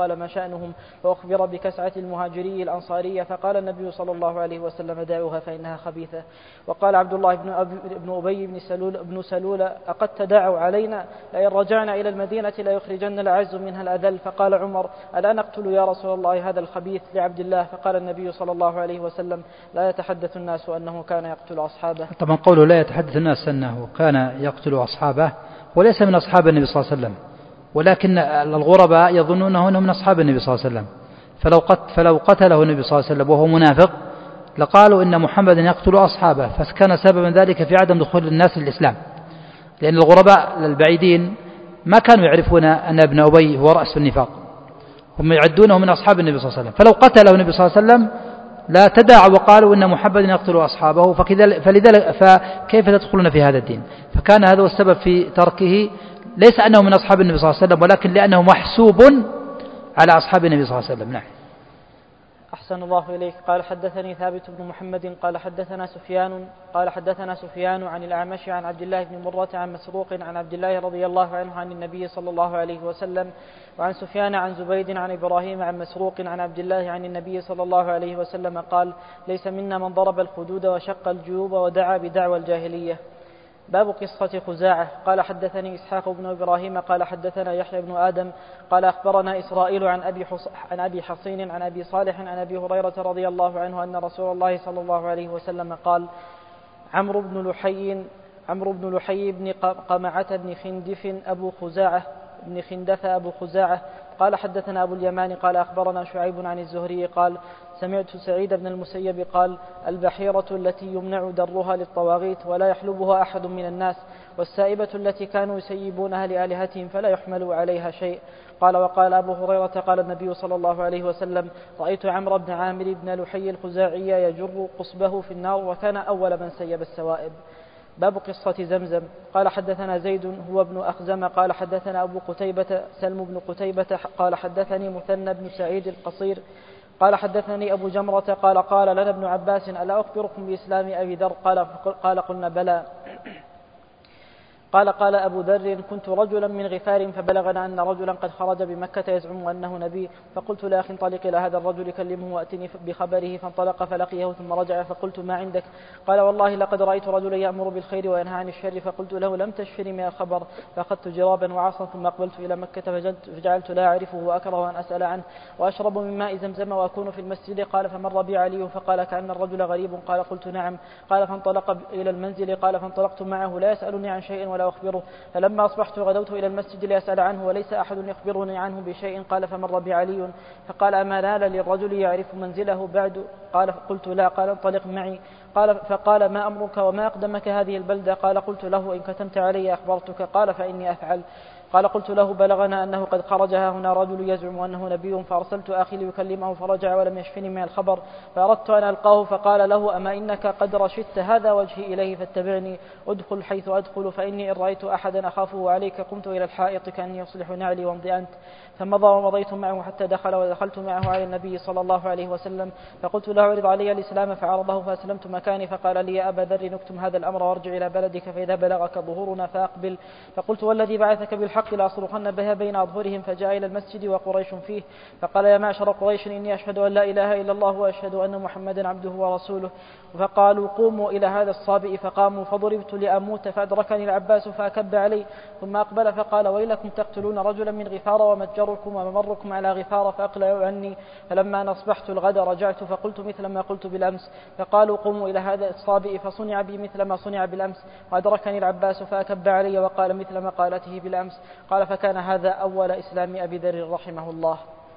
S1: فقال ما شأنهم، وأخبر بكسعة المهاجري الأنصارية فقال النبي صلى الله عليه وسلم دعوها فإنها خبيثة. وقال عبد الله بن أبي بن سلول أقد تداعوا علينا لئن رجعنا إلى المدينة ليخرجن الأعز منها الأذل. فقال عمر ألا نقتل يا رسول الله هذا الخبيث لعبد الله؟ فقال النبي صلى الله عليه وسلم لا يتحدث الناس أنه كان يقتل أصحابه.
S2: طبعا قوله لا يتحدث الناس أنه كان يقتل أصحابه وليس من أصحاب النبي صلى الله عليه وسلم، ولكن الغرباء يظنون أنه من أصحاب النبي صلى الله عليه وسلم، فلو قتله النبي صلى الله عليه وسلم وهو منافق لقالوا إن محمدا يقتل أصحابه، فكان سببا ذلك في عدم دخول الناس للإسلام، لأن الغرباء البعيدين ما كانوا يعرفون أن ابن أبي هو رأس النفاق، هم يعدونه من أصحاب النبي صلى الله عليه وسلم، فلو قتله النبي صلى الله عليه وسلم لا تداعوا وقالوا إن محمدا يقتل أصحابه، فلذلك فكيف تدخلون في هذا الدين؟ فكان هذا هو السبب في تركه، ليس أنه من أصحاب النبي صلى الله عليه وسلم ولكن لأنه محسوب على أصحاب النبي صلى الله عليه وسلم. نعم.
S1: أحسن الله إليك. قال حدثني ثابت بن محمد قال حدثنا سفيان عن الأعمش عن عبد الله بن مرة عن مسروق عن عبد الله رضي الله عنه عن النبي صلى الله عليه وسلم، وعن سفيان عن زبيد عن إبراهيم عن مسروق عن عبد الله عن النبي صلى الله عليه وسلم قال ليس منا من ضرب الخدود وشق الجيوب ودعا بدعوى الجاهلية. باب قصة خزاعة. قال حدثني إسحاق بن إبراهيم قال حدثنا يحيى بن آدم قال أخبرنا إسرائيل عن أبي حصين عن أبي صالح عن أبي هريرة رضي الله عنه أن رسول الله صلى الله عليه وسلم قال عمرو بن لحي بن قمعة بن خندف أبو خزاعة قال حدثنا أبو اليمان قال أخبرنا شعيب عن الزهري قال سمعت سعيد بن المسيب قال البحيرة التي يمنع درها للطواغيت ولا يحلبها أحد من الناس، والسائبة التي كانوا يسيبونها لآلهتهم فلا يحمل عليها شيء. قال وقال أبو هريرة قال النبي صلى الله عليه وسلم رأيت عمرو بن عامر بن لحي الخزاعي يجر قصبه في النار وكان أول من سيب السوائب. باب قصة زمزم. قال حدثنا زيد هو ابن أخزم قال حدثنا أبو قتيبة سلم بن قتيبة قال حدثني مثنى بن سعيد القصير قال حدثني أبو جمرة قال لنا ابن عباس ألا أخبركم بإسلام أبي ذر؟ قال قلنا بلى. قال أبو ذر كنت رجلا من غفار فبلغنا أن رجلا قد خرج بمكة يزعم أنه نبي، فقلت لأخي انطلق إلى هذا الرجل كلمه وأتني بخبره، فانطلق فلقيه ثم رجع فقلت ما عندك؟ قال والله لقد رأيت رجلا يأمر بالخير وينهى عن الشر، فقلت له لم تشفني من الخبر، فأخذت جرابا وعصا ثم أقبلت إلى مكة فجعلت لا أعرفه وأكره أن أسأل عنه وأشرب من ماء زمزم وأكون في المسجد. قال فمر بي علي فقال كأن الرجل غريب، قال قلت نعم، قال فانطلق إلى المنزل، قال فانطلقت معه لا يسألني عن شيء ولا أخبره، فلما أصبحت غدوت إلى المسجد لأسأل عنه وليس أحد يخبرني عنه بشيء. قال فمر بي علي فقال أما نال للرجل يعرف منزله بعد؟ قال قلت لا. قال انطلق معي. فقال ما أمرك وما أقدمك هذه البلدة؟ قال قلت له إن كتمت علي أخبرتك. قال فإني أفعل. قال قلت له بلغنا أنه قد خرج هنا رجل يزعم أنه نبي، فأرسلت أخي ليكلمه فرجع ولم يشفني من الخبر، فأردت أن ألقاه فقال له أما إنك قد رشدت هذا وجهي إليه فاتبعني، ادخل حيث أدخل فإني إن رأيت أحدا أخافه عليك قمت إلى الحائط كأني يصلح نعلي وامضي أنت. فمضى ومضيت معه حتى دخل ودخلت معه على النبي صلى الله عليه وسلم، فقلت له اعرض علي الإسلام فعرضه فأسلمت مكاني، فقال لي يا أبا ذر نكتم هذا الأمر وارجع إلى بلدك فإذا بلغك ظهورنا فأقبل. فقلت والذي بعثك بالحق لأصرخن بها بين أظهرهم. فجاء إلى المسجد وقريش فيه فقال يا معشر قريش إني أشهد أن لا إله إلا الله وأشهد أن محمدا عبده ورسوله. فقالوا قوموا إلى هذا الصابئ، فقاموا فضربت لأموت فأدركني العباس فأكب علي، ثم أقبل فقال ويلكم تقتلون رجلا من غفار ومتجركم وممركم على غفار فأقلعوا عني. فلما أصبحت الغد رجعت فقلت مثل ما قلت بالأمس، فقالوا قوموا إلى هذا الصابئ، فصنع بي مثل ما صنع بالأمس، وأدركني العباس فأكب علي وقال مثل ما قالته بالأمس. قال فكان هذا أول إسلام أبي ذر رحمه الله.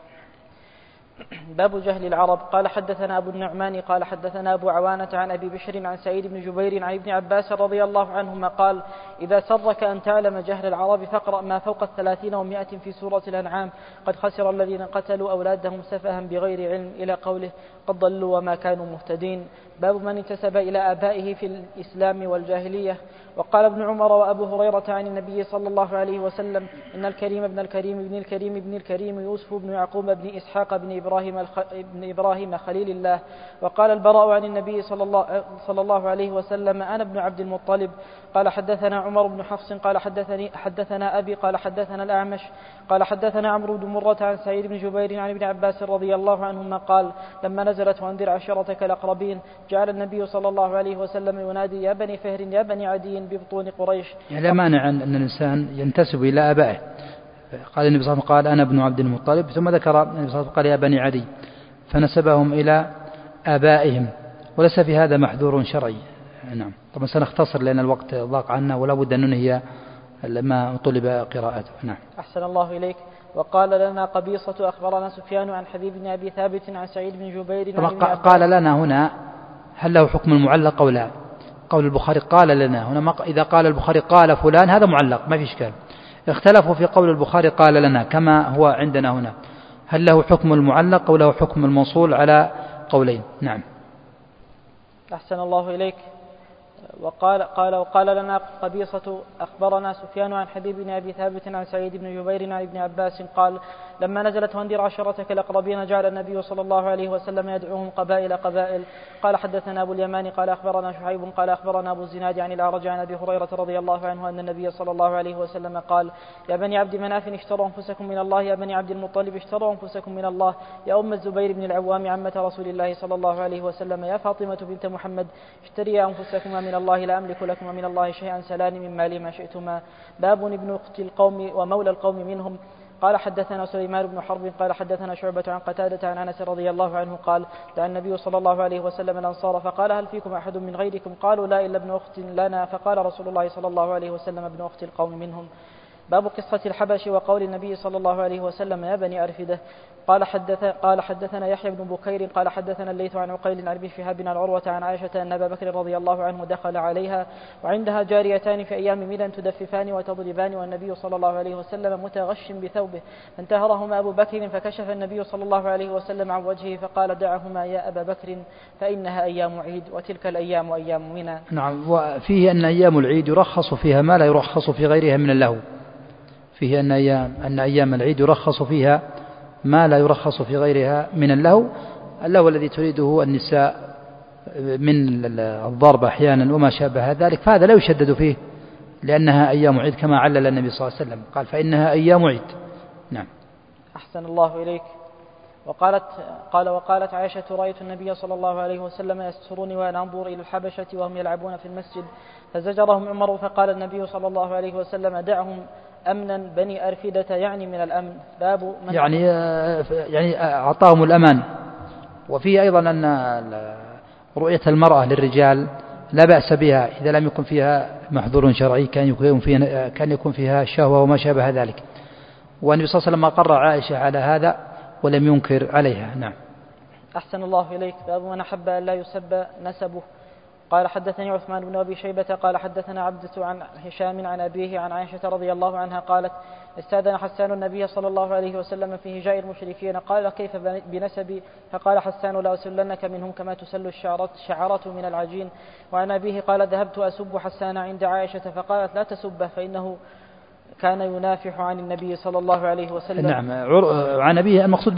S1: باب جهل العرب. قال حدثنا أبو النعمان قال حدثنا أبو عوانة عن أبي بشر عن سعيد بن جبير عن ابن عباس رضي الله عنهما قال إذا سرك أن تعلم جهل العرب فاقرأ ما فوق 30 و100 في سورة الأنعام قد خسر الذين قتلوا أولادهم سفها بغير علم إلى قوله قد ضلوا وما كانوا مهتدين. باب من انتسب إلى آبائه في الإسلام والجاهلية. وقال ابن عمر وأبو هريرة عن النبي صلى الله عليه وسلم: إن الكريم ابن الكريم ابن الكريم ابن الكريم يوسف بن يعقوب بن إسحاق بن إبراهيم خليل الله. وقال البراء عن النبي صلى الله عليه وسلم: أنا ابن عبد المطلب. قال حدثنا عمر بن حفص قال حدثنا أبي قال حدثنا الأعمش قال حدثنا عمرو بن مرة عن سعيد بن جبير عن ابن عباس رضي الله عنهما قال: لما نزلت وانذر عشيرتك الأقربين جعل النبي صلى الله عليه وسلم ينادي: يا بني فهر يا بني عدي ببطون قريش.
S2: يعني لا مانع أن الإنسان ينتسب إلى آبائه. قال النبي صلى الله عليه وسلم: قال أنا ابن عبد المطلب، ثم ذكر النبي صلى الله عليه وسلم قال: يا بني عدي، فنسبهم إلى آبائهم، وليس في هذا محذور شرعي. نعم. طبعا سنختصر لأن الوقت ضاق عنا ولا بد أن ننهي لما طلب قراءته. نعم.
S1: أحسن الله إليك. وقال لنا قبيصة أخبرنا سفيان عن حبيب بن أبي ثابت عن سعيد بن جبير.
S2: قال لنا هنا هل له حكم المعلق أو لا؟ قول البخاري قال لنا هنا، إذا قال البخاري قال فلان هذا معلق ما في إشكال. اختلفوا في قول البخاري قال لنا كما هو عندنا هنا، هل له حكم المعلق أو له حكم الموصول على قولين. نعم.
S1: أحسن الله إليك. وقال لنا قبيصة أخبرنا سفيان عن حبيب بن أبي ثابت عن سعيد بن جبير عن ابن عباس قال: لما نزلت وانذر عشيرتك الأقربين جعل النبي صلى الله عليه وسلم يدعوهم قبائل. قال حدثنا أبو اليمان قال أخبرنا شعيب قال أخبرنا أبو الزناد عن الأعرج عن أبي هريرة رضي الله عنه أن النبي صلى الله عليه وسلم قال: يا بني عبد مناف اشتروا أنفسكم من الله، يا بني عبد المطلب اشتروا أنفسكم من الله، يا أم الزبير بن العوام عمة رسول الله صلى الله عليه وسلم، يا فاطمة بنت محمد اشتريا أنفسكما من الله لا أملك لكما من الله شيئا سلاني من مالي ما شئتما. باب ابن أخت القوم ومولى القوم منهم. قال حدثنا سليمان بن حرب قال حدثنا شعبة عن قتادة عن أنس رضي الله عنه قال: دعا النبي صلى الله عليه وسلم الأنصار فقال: هل فيكم أحد من غيركم؟ قالوا: لا إلا ابن أخت لنا. فقال رسول الله صلى الله عليه وسلم: ابن أخت القوم منهم. باب قصة الحبش وقول النبي صلى الله عليه وسلم: يا بني أرفدة. قال حدثنا يحيى بن بكير قال حدثنا الليث عن عقيل عن ابن شهاب عن عروة عن عائشة أن أبا بكر رضي الله عنه دخل عليها وعندها جاريتان في أيام ميلا تدففان وتضربان، والنبي صلى الله عليه وسلم متغش بثوبه، فانتهرهما أبو بكر فكشف النبي صلى الله عليه وسلم عن وجهه فقال: دعهما يا أبا بكر فإنها أيام عيد وتلك الأيام أيام منى.
S2: نعم. وفيه أن أيام العيد يرخص فيها ما لا يرخص في غيرها من اللهو. فيه أن أيام العيد يرخص فيها ما لا يرخص في غيرها من اللهو الذي تريده النساء من الضرب أحيانا وما شابه ذلك، فهذا لا يشدد فيه لأنها أيام عيد كما علل النبي صلى الله عليه وسلم قال: فإنها أيام عيد. نعم.
S1: أحسن الله إليك. وقالت عائشة: رأيت النبي صلى الله عليه وسلم يسترني وأنا أنظر إلى الحبشة وهم يلعبون في المسجد، فزجرهم عمر فقال النبي صلى الله عليه وسلم: دعهم أمنا بني أرفدة، يعني من الأمن. باب من
S2: يعني أعطاهم الأمان. وفيه أيضا أن رؤية المرأة للرجال لا بأس بها إذا لم يكن فيها محظور شرعي، كان يكون فيها شهوة وما شابه ذلك، والنبي صلى الله عليه وسلم أقر عائشة على هذا ولم ينكر عليها. نعم.
S1: أحسن الله إليك. باب من أحب أن لا يسب نسبه. قال حدثني عثمان بن أبي شيبة قال حدثنا عبدة عن هشام عن أبيه عن عائشة رضي الله عنها قالت: استأذن حسان النبي صلى الله عليه وسلم في هجاء المشركين، قال: كيف بنسبي؟ فقال حسان: لا أسلنك منهم كما تسل الشعرة من العجين. وعن أبيه قال: ذهبت أسب حسان عند عائشة فقالت: لا تسبه فإنه كان ينافح عن النبي صلى الله عليه وسلم.
S2: نعم. عن أبيه المقصود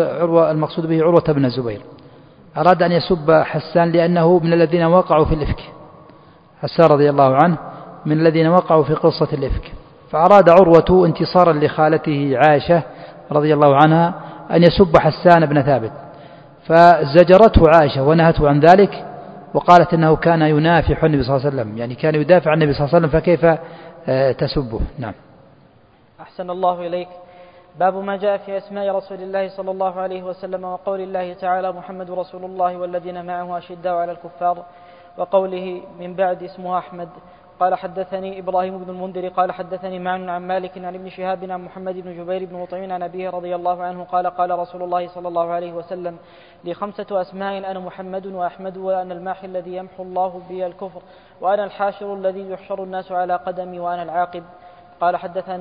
S2: به عروة بن الزبير. أراد أن يسب حسان لأنه من الذين وقعوا في الإفك. حسان رضي الله عنه من الذين وقعوا في قصة الإفك، فأراد عروة انتصارا لخالته عائشة رضي الله عنها أن يسب حسان بن ثابت، فزجرته عائشة ونهته عن ذلك وقالت إنه كان ينافح النبي صلى الله عليه وسلم، يعني كان يدافع عن النبي صلى الله عليه وسلم، فكيف تسبه؟ نعم.
S1: أحسن الله إليك. باب ما جاء في أسماء رسول الله صلى الله عليه وسلم وقول الله تعالى: محمد رسول الله والذين معه أشداء على الكفار، وقوله من بعد اسمه أحمد. قال حدثني إبراهيم بن المنذر قال حدثني معن عن مالك عن ابن شهاب عن محمد بن جبير بن مطعم عن أبيه رضي الله عنه قال: قال رسول الله صلى الله عليه وسلم: لي 5 أسماء: أنا محمد وأحمد وأنا الماحي الذي يمحو الله بي الكفر، وأنا الحاشر الذي يحشر الناس على قدمي، وأنا العاقب. قال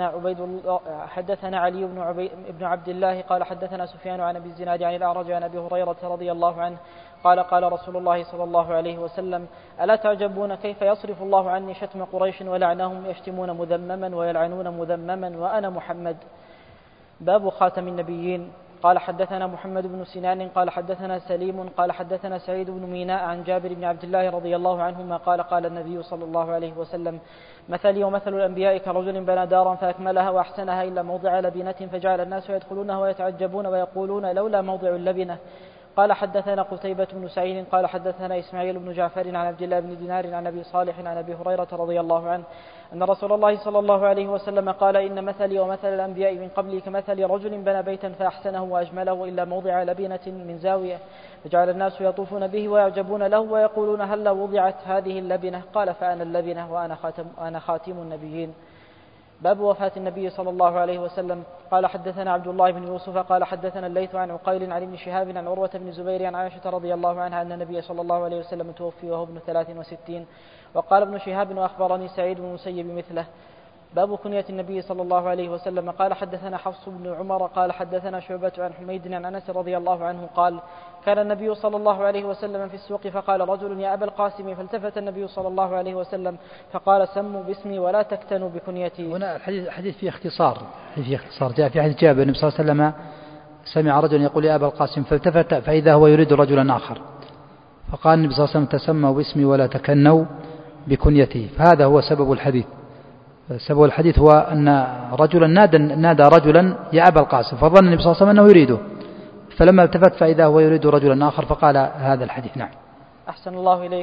S1: حدثنا علي بن عبد الله قال حدثنا سفيان عن أبي الزناد عن الأعرج عن أبي هريرة رضي الله عنه قال قال رسول الله صلى الله عليه وسلم: ألا تعجبون كيف يصرف الله عني شتم قريش ولعنهم، يشتمون مذمما ويلعنون مذمما وأنا محمد. باب خاتم النبيين. قال حدثنا محمد بن سنان قال حدثنا سليم قال حدثنا سعيد بن ميناء عن جابر بن عبد الله رضي الله عنهما قال قال النبي صلى الله عليه وسلم: مثلي ومثل الأنبياء كرجل بنى دارا فأكملها وأحسنها إلا موضع لبنة، فجعل الناس يدخلونها ويتعجبون ويقولون لولا موضع اللبنة. قال حدثنا قتيبة بن سعيد قال حدثنا إسماعيل بن جعفر عن عبد الله بن دينار عن أبي صالح عن أبي هريرة رضي الله عنه أن رسول الله صلى الله عليه وسلم قال: إن مثلي ومثل الأنبياء من قبلي كمثل رجل بنى بيتا فأحسنه وأجمله إلا موضع لبنة من زاوية، فجعل الناس يطوفون به ويعجبون له ويقولون هلا وضعت هذه اللبنة؟ قال: فأنا اللبنة وأنا خاتم النبيين. باب وفاة النبي صلى الله عليه وسلم. قال حدثنا عبد الله بن يوسف قال حدثنا الليث عن عقيل عن ابن شهاب عن عروة بن زبير عن عائشة رضي الله عنها أن النبي صلى الله عليه وسلم توفي وهو ابن 63. وقال ابن شهاب: وأخبرني سعيد بن المسيب مثله. باب كنية النبي صلى الله عليه وسلم. قال حدثنا حفص بن عمر قال حدثنا شعبة عن حميد عن أنس رضي الله عنه قال: كان النبي صلى الله عليه وسلم في السوق فقال رجل: يا أبا القاسم، فالتفت النبي صلى الله عليه وسلم فقال: سموا باسمي ولا تكتنوا بكنيتي.
S2: هنا الحديث فيه اختصار، جاء في حديث جابر النبي صلى الله عليه وسلم سمع رجلا يقول: يا أبا القاسم، فالتفت فإذا هو يريد رجلا آخر، فقال النبي صلى الله عليه وسلم: تسموا باسمي ولا تكنوا بكنيتي. فهذا هو سبب الحديث. سبب الحديث هو أن رجلا نادى رجلا: يا أبا القاسم، فظن النبي صلى الله عليه وسلم أنه يريده، فلما التفت فإذا هو يريد رجلا آخر فقال هذا الحديث. نعم.
S1: أحسن الله إليك.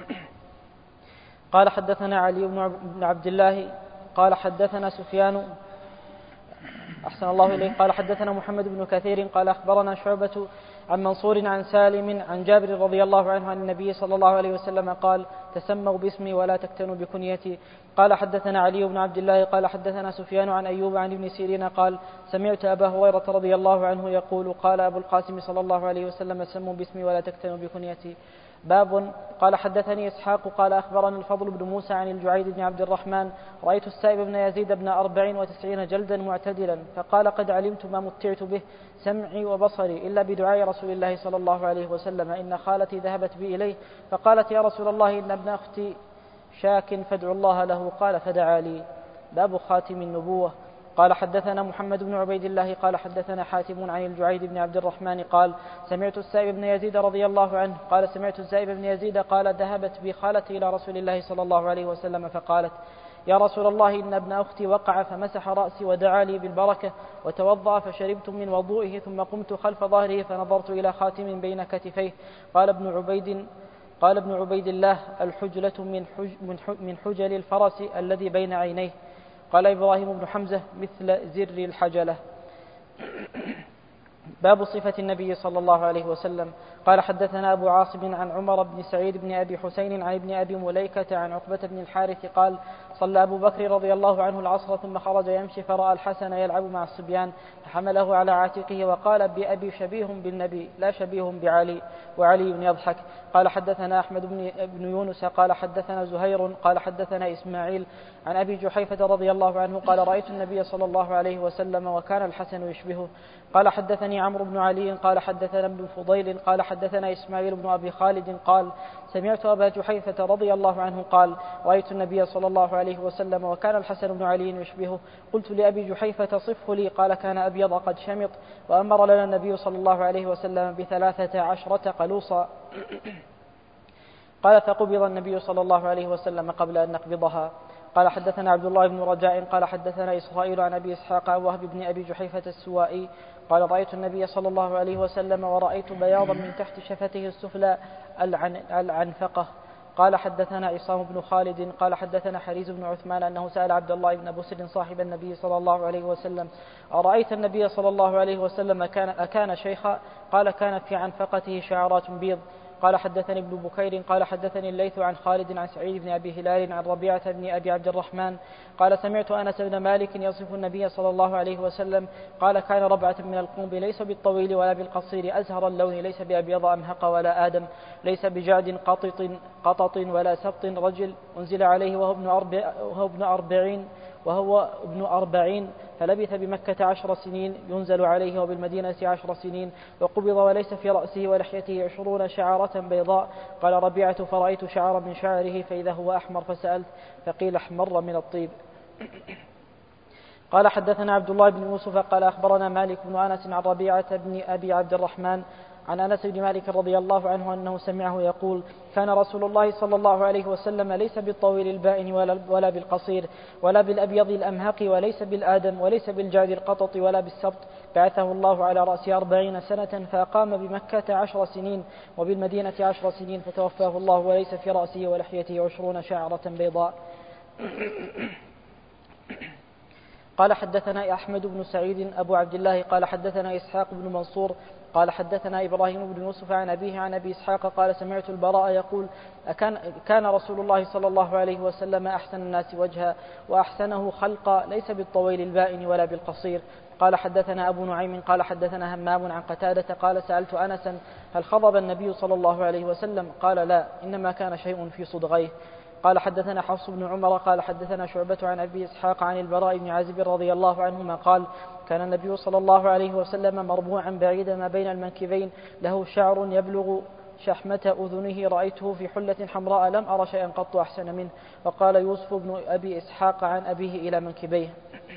S1: قال حدثنا علي بن عبد الله قال حدثنا سفيان. أحسن الله إليك. قال حدثنا محمد بن كثير قال أخبرنا شعبة عن منصور عن سالم عن جابر رضي الله عنه عن النبي صلى الله عليه وسلم قال: تسموا باسمي ولا تكتنوا بكنيتي. قال حدثنا علي بن عبد الله قال حدثنا سفيان عن أيوب عن ابن سيرين قال: سمعت أبا هريرة رضي الله عنه يقول: قال أبو القاسم صلى الله عليه وسلم: سموا باسمي ولا تكتنوا بكنيتي. باب. قال حدثني إسحاق قال أخبرني الفضل بن موسى عن الجعيد بن عبد الرحمن: رأيت السائب بن يزيد بن 94 جلدا معتدلا، فقال: قد علمت ما متعت به سمعي وبصري إلا بدعاء رسول الله صلى الله عليه وسلم، إن خالتي ذهبت بي إليه فقالت: يا رسول الله، إن ابن أختي شاك فادعوا الله له. قال: فدعا لي. باب خاتم النبوة. قال حدثنا محمد بن عبيد الله قال حدثنا حاتم عن الجعيد بن عبد الرحمن قال: سمعت السائب بن يزيد رضي الله عنه قال: سمعت السائب بن يزيد قال: ذهبت بي خالتي إلى رسول الله صلى الله عليه وسلم فقالت: يا رسول الله، إن ابن أختي وقع فمسح رأسي ودعا لي بالبركة وتوضأ فشربت من وضوئه ثم قمت خلف ظهره فنظرت إلى خاتم بين كتفيه. قال ابن عبيد الله: الحجلة من حجل الفرس الذي بين عينيه. قال إبراهيم بن حمزة: مثل زر الحجلة. باب صفة النبي صلى الله عليه وسلم. قال حدثنا أبو عاصم عن عمر بن سعيد بن أبي حسين عن ابن أبي مليكة عن عقبة بن الحارث قال: صلى أبو بكر رضي الله عنه العصر ثم خرج يمشي فرأى الحسن يلعب مع الصبيان فحمله على عاتقه وقال: بأبي شبيه بالنبي لا شبيه بعلي. وعلي يضحك. قال حدثنا أحمد بن يونس قال حدثنا زهير قال حدثنا إسماعيل عن أبي جحيفة رضي الله عنه قال: رأيت النبي صلى الله عليه وسلم وكان الحسن يشبهه. قال حدثني عمرو بن علي قال حدثنا ابن فضيل قال حدثنا إسماعيل بن أبي خالد قال: سمعت أبا جحيفة رضي الله عنه قال: رأيت النبي صلى الله عليه وسلم وكان الحسن بن علي يشبهه. قلت لأبي جحيفة: صفه لي. قال: كان أبيض قد شمط. وأمر لنا النبي صلى الله عليه وسلم ب13 قلوصا. قال: فقبض النبي صلى الله عليه وسلم قبل أن نقبضها. قال حدثنا عبد الله بن رجاء قال حدثنا إسرائيل عن أبي إسحاق عن وهب بن أبي جحيفة السوائي قال: رأيت النبي صلى الله عليه وسلم ورأيت بياضا من تحت شفته السفلى العنفقة. قال حدثنا عصام بن خالد قال حدثنا حريز بن عثمان أنه سأل عبد الله بن بسر صاحب النبي صلى الله عليه وسلم: أرأيت النبي صلى الله عليه وسلم أكان شيخا؟ قال: كانت في عنفقته شعرات بيض. قال حدثني ابن بكير قال حدثني الليث عن خالد عن سعيد بن أبي هلال عن ربيعة بن أبي عبد الرحمن قال: سمعت أنس بن مالك يصف النبي صلى الله عليه وسلم قال: كان ربعة من القوم ليس بالطويل ولا بالقصير أزهر اللون ليس بأبيض أمهق ولا آدم ليس بجعد قطط ولا سبط رجل أنزل عليه وهو ابن 40 وهو ابن 40 فلبث بمكة 10 سنين ينزل عليه وبالمدينة 10 سنين وقبض وليس في رأسه ولحيته 20 شعرة بيضاء. قال ربيعة فرأيت شعرا من شعره فإذا هو أحمر فسألت فقيل احمر من الطيب. قال حدثنا عبد الله بن يوسف قال أخبرنا مالك بن أنس عن ربيعة بن أبي عبد الرحمن عن أنس بن مالك رضي الله عنه أنه سمعه يقول كان رسول الله صلى الله عليه وسلم ليس بالطويل البائن ولا بالقصير ولا بالأبيض الأمهق وليس بالآدم وليس بالجعد القطط ولا بالسبط، بعثه الله على رأس 40 سنة فأقام بمكة 10 سنين وبالمدينة 10 سنين فتوفاه الله وليس في رأسه ولحيته 20 شعرة بيضاء. قال حدثنا أحمد بن سعيد أبو عبد الله قال حدثنا إسحاق بن منصور قال حدثنا إبراهيم بن يوسف عن أبيه عن أبي إسحاق قال سمعت البراء يقول كان رسول الله صلى الله عليه وسلم أحسن الناس وجها وأحسنه خلقا ليس بالطويل البائن ولا بالقصير. قال حدثنا أبو نعيم قال حدثنا همام عن قتادة قال سألت أنسا هل خضب النبي صلى الله عليه وسلم؟ قال لا إنما كان شيء في صدغيه. قال حدثنا حفص بن عمر قال حدثنا شعبة عن أبي إسحاق عن البراء بن عازب رضي الله عنهما قال كان النبي صلى الله عليه وسلم مربوعا بعيد ما بين المنكبين له شعر يبلغ شحمة أذنه رأيته في حلة حمراء لم أر شيئا قط أحسن منه. وقال يوسف بن أبي إسحاق عن أبيه إلى منكبيه.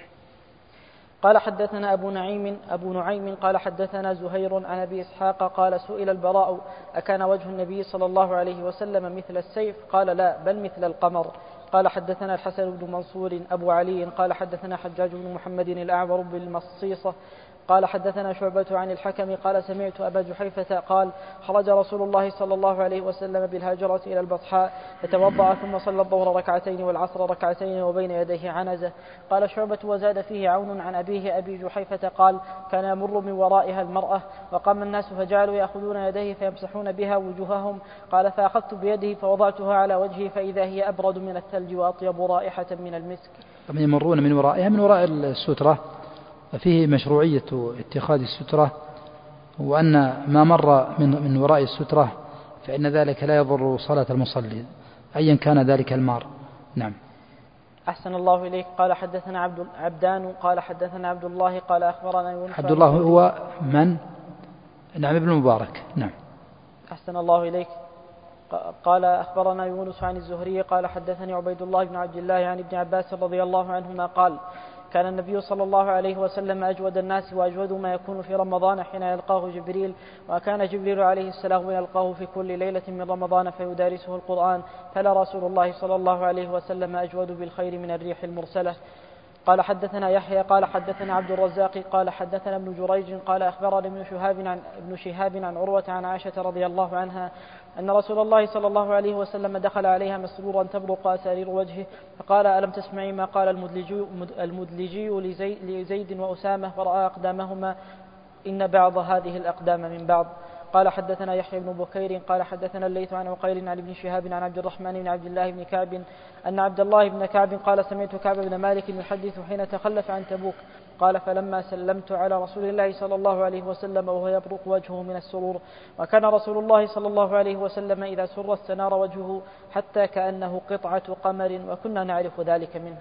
S1: قال حدثنا أبو نعيم قال حدثنا زهير عن أبي إسحاق قال سئل البراء أكان وجه النبي صلى الله عليه وسلم مثل السيف؟ قال لا بل مثل القمر. قال حدثنا الحسن بن منصور أبو علي قال حدثنا حجاج بن محمد الأعور بالمصيصة قال حدثنا شعبة عن الحكم قال سمعت أبا جحيفة قال خرج رسول الله صلى الله عليه وسلم بالهاجرة إلى البطحاء فتوضأ ثم صلى الظهر ركعتين والعصر ركعتين وبين يديه عنزة. قال شعبة وزاد فيه عون عن أبيه أبي جحيفة قال كان يمر من ورائها المرأة وقام الناس فجعلوا يأخذون يديه فيمسحون بها وجوههم. قال فأخذت بيده فوضعتها على وجهي فإذا هي أبرد من الثلج وأطيب رائحة من المسك.
S2: طبعا يمرون من ورائها من وراء السترة، فيه مشروعية اتخاذ السترة، وأن ما مر من وراء السترة فإن ذلك لا يضر صلاة المصلي أيا كان ذلك المار. نعم.
S1: أحسن الله إليك. قال حدثنا عبدان قال حدثنا عبد الله قال أخبرنا يونس.
S2: عبد الله هو من؟ نعم ابن المبارك. نعم.
S1: أحسن الله إليك. قال أخبرنا يونس عن الزهري قال حدثني عبيد الله بن عبد الله عن ابن عباس رضي الله عنهما قال كان النبي صلى الله عليه وسلم أجود الناس وأجود ما يكون في رمضان حين يلقاه جبريل، وكان جبريل عليه السلام يلقاه في كل ليلة من رمضان فيدارسه القرآن، فلا رسول الله صلى الله عليه وسلم أجود بالخير من الريح المرسلة. قال حدثنا يحيى قال حدثنا عبد الرزاق قال حدثنا ابن جريج قال أخبرني ابن شهاب عن عروة عن عائشة رضي الله عنها أن رسول الله صلى الله عليه وسلم دخل عليها مسرورا تبرق أسارير وجهه فقال ألم تسمعي ما قال المدلجي لزيد وأسامة ورأى أقدامهما إن بعض هذه الأقدام من بعض. قال حدثنا يحيى بن بكير قال حدثنا الليث عن عقيل عن ابن شهاب عن عبد الرحمن بن عبد الله بن كعب أن عبد الله بن كعب قال سمعت كعب بن مالك يحدث حين تخلف عن تبوك قال فلما سلمت على رسول الله صلى الله عليه وسلم وهو يبرق وجهه من السرور، وكان رسول الله صلى الله عليه وسلم إذا سر استنار وجهه حتى كأنه قطعة قمر وكنا نعرف ذلك منه.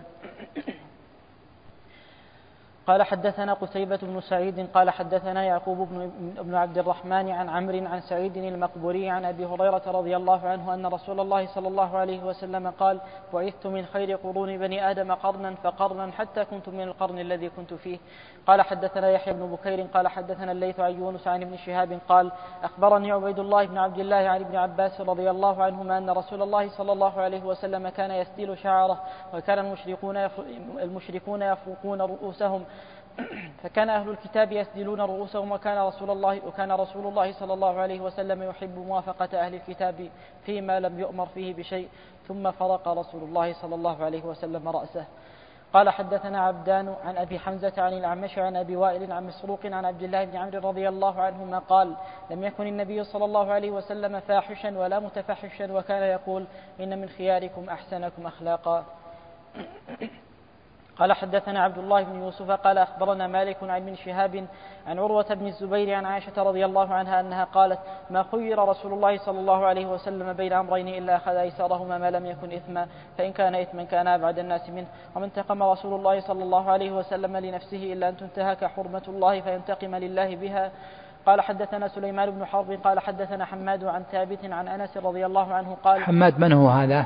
S1: قال حدثنا قتيبة بن سعيد قال حدثنا يعقوب بن عبد الرحمن عن عمرو عن سعيد المقبوري عن أبي هريرة رضي الله عنه أن رسول الله صلى الله عليه وسلم قال بعثت من خير قرون بني آدم قرنا فقرنا حتى كنت من القرن الذي كنت فيه. قال حدثنا يحيى بن بكير قال حدثنا الليث عن يونس عن ابن شهاب قال أخبرني عبيد الله بن عبد الله عن ابن عباس رضي الله عنهما أن رسول الله صلى الله عليه وسلم كان يسديل شعره وكان المشركون يفرقون رؤوسهم فكان أهل الكتاب يسدلون رؤوسهم وكان رسول الله صلى الله عليه وسلم يحب موافقة أهل الكتاب فيما لم يؤمر فيه بشيء ثم فرق رسول الله صلى الله عليه وسلم رأسه. قال حدثنا عبدان عن أبي حمزة عن الأعمش عن أبي وائل عن مسروق عن عبد الله بن عمرو رضي الله عنهما قال لم يكن النبي صلى الله عليه وسلم فاحشا ولا متفحشا وكان يقول إن من خياركم أحسنكم أخلاقا. قال حدثنا عبد الله بن يوسف قال أخبرنا مالك عن ابن شهاب عن عروة بن الزبير عن عائشة رضي الله عنها أنها قالت ما خير رسول الله صلى الله عليه وسلم بين أمرين إلا أخذ أيسرهما ما لم يكن إثما، فإن كان إثما كان أبعد الناس منه. وما انتقم رسول الله صلى الله عليه وسلم لنفسه إلا أن تنتهك حرمة الله فينتقم لله بها. قال حدثنا سليمان بن حرب قال حدثنا حماد عن ثابت عن أنس رضي الله عنه قال.
S2: حماد من هو هذا؟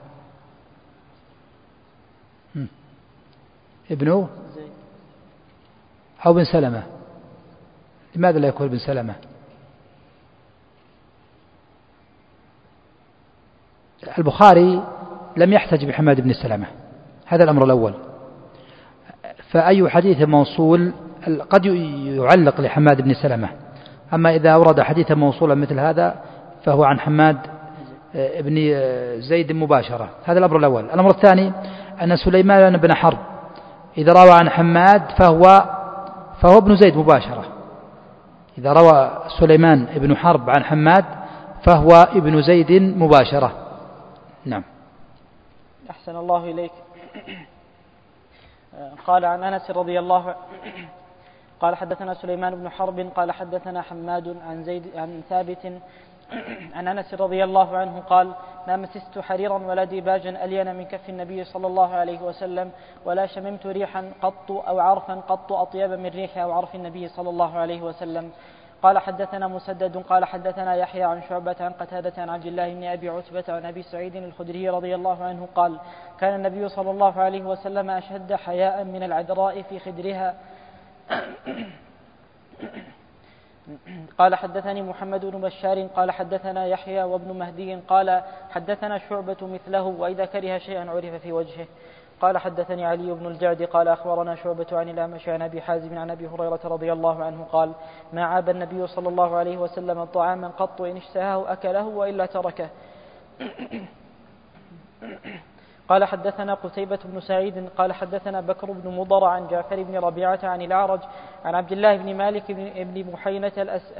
S2: ابنه أو بن سلمة؟ لماذا لا يكون بن سلمة؟ البخاري لم يحتج بحماد بن سلمة، هذا الأمر الأول. فأي حديث موصول قد يعلق لحماد بن سلمة، أما إذا أورد حديثا موصولا مثل هذا فهو عن حماد بن زيد مباشرة. هذا الأمر الأول. الأمر الثاني أن سليمان بن حرب إذا روى عن حماد فهو ابن زيد مباشرة. إذا روى سليمان بن حرب عن حماد فهو ابن زيد مباشرة. نعم.
S1: أحسن الله إليك. قال عن أنس رضي الله قال حدثنا سليمان بن حرب قال حدثنا حماد عن ثابت عن أنس رضي الله عنه قال ما مسست حريرا ولا ديباجا ألين من كف النبي صلى الله عليه وسلم ولا شممت ريحا قط أو عرفا قط أطيب من ريح أو عرف النبي صلى الله عليه وسلم. قال حدثنا مسدد قال حدثنا يحيى عن شعبة عن قتادة عن عبد الله بن أبي عتبة عن أبي سعيد الخدري رضي الله عنه قال كان النبي صلى الله عليه وسلم أشد حياء من العذراء في خدرها. قال حدثني محمد بن بشار قال حدثنا يحيى وابن مهدي قال حدثنا شعبة مثله وإذا كره شيئا عرف في وجهه. قال حدثني علي بن الجعد قال أخبرنا شعبة عن الأعمش عن أبي حازم عن أبي هريرة رضي الله عنه قال ما عاب النبي صلى الله عليه وسلم طعاما قط إن اشتهاه أكله وإلا تركه. قال حدثنا قتيبة بن سعيد قال حدثنا بكر بن مضر عن جعفر بن ربيعة عن الأعرج عن عبد الله بن مالك بن محينة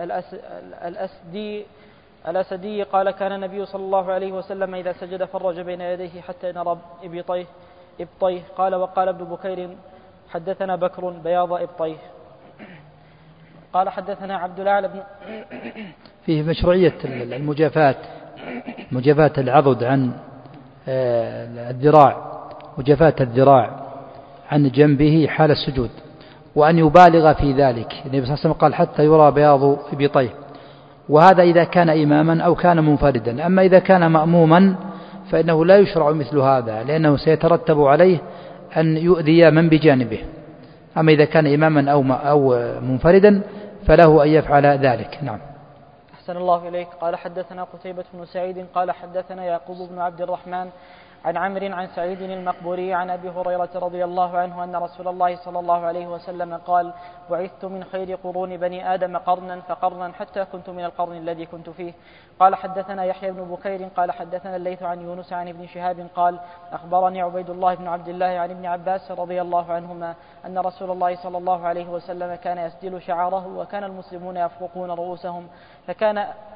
S1: الأسدي قال كان النبي صلى الله عليه وسلم إذا سجد فرج بين يديه حتى نرى إبطيه. قال وقال ابن بكير حدثنا بكر بياض إبطيه. قال حدثنا عبد الأعلى بن
S2: فيه مشروعية مجافاة العضد عن الذراع وجفاة الذراع عن جنبه حال السجود، وأن يبالغ في ذلك. النبي صلى الله عليه وسلم قال حتى يرى بياض إبطيه، وهذا إذا كان إماما أو كان منفردا. أما إذا كان مأموما فإنه لا يشرع مثل هذا، لأنه سيترتب عليه أن يؤذي من بجانبه. أما إذا كان إماما أو منفردا فله أن يفعل ذلك. نعم.
S1: أحسن الله إليك. قال حدثنا قتيبة بن سعيد قال حدثنا يعقوب بن عبد الرحمن عن عمرو عن سعيد المقبوري عن أبي هريرة رضي الله عنه أن رسول الله صلى الله عليه وسلم قال بعثت من خير قرون بني آدم قرنا فقرنا حتى كنت من القرن الذي كنت فيه. قال حدثنا يحيى بن بكير قال حدثنا الليث عن يونس عن ابن شهاب قال أخبرني عبيد الله بن عبد الله عن ابن عباس رضي الله عنهما أن رسول الله صلى الله عليه وسلم كان يسدل شعره وكان المسلمون يفرقون رؤوسهم فكان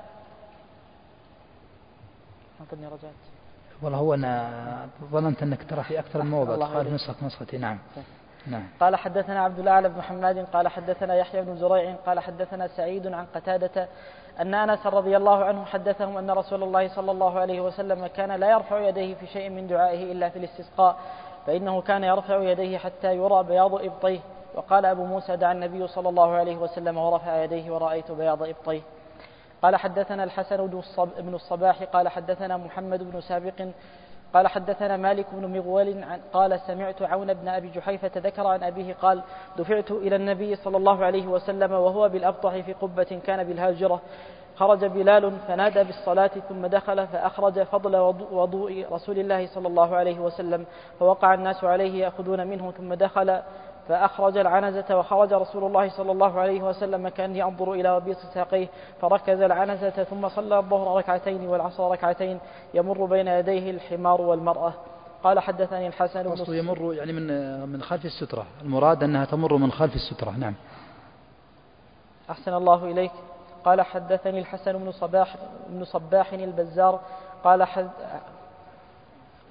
S1: أعطني رجعت.
S2: والله هو أنا ظننت أنك ترى في أكثر من موضع قال نسختي. نعم.
S1: قال حدثنا عبد الأعلى بن حماد قال حدثنا يحيى بن زريع قال حدثنا سعيد عن قتادة أن أنس رضي الله عنه حدثهم أن رسول الله صلى الله عليه وسلم كان لا يرفع يديه في شيء من دعائه إلا في الاستسقاء، فإنه كان يرفع يديه حتى يرى بياض إبطيه. وقال أبو موسى دعا النبي صلى الله عليه وسلم ورفع يديه ورأيت بياض إبطيه. قال حدثنا الحسن بن الصباح قال حدثنا محمد بن سابق قال حدثنا مالك بن مغول قال سمعت عون بن أبي جحيفة ذكر عن أبيه قال دفعت إلى النبي صلى الله عليه وسلم وهو بالأبطح في قبة كان بالهاجرة، خرج بلال فنادى بالصلاة ثم دخل فأخرج فضل وضوء رسول الله صلى الله عليه وسلم فوقع الناس عليه يأخذون منه، ثم دخل فأخرج العنزة وخرج رسول الله صلى الله عليه وسلم كأني أنظر إلى وبيص ساقيه فركز العنزة ثم صلى الظهر ركعتين والعصر ركعتين يمر بين يديه الحمار والمرأة. قال حدثني الحسن بن
S2: يمر يعني من خلف السترة، المراد أنها تمر من خلف السترة. نعم.
S1: أحسن الله إليك. قال حدثني الحسن بن صباح البزار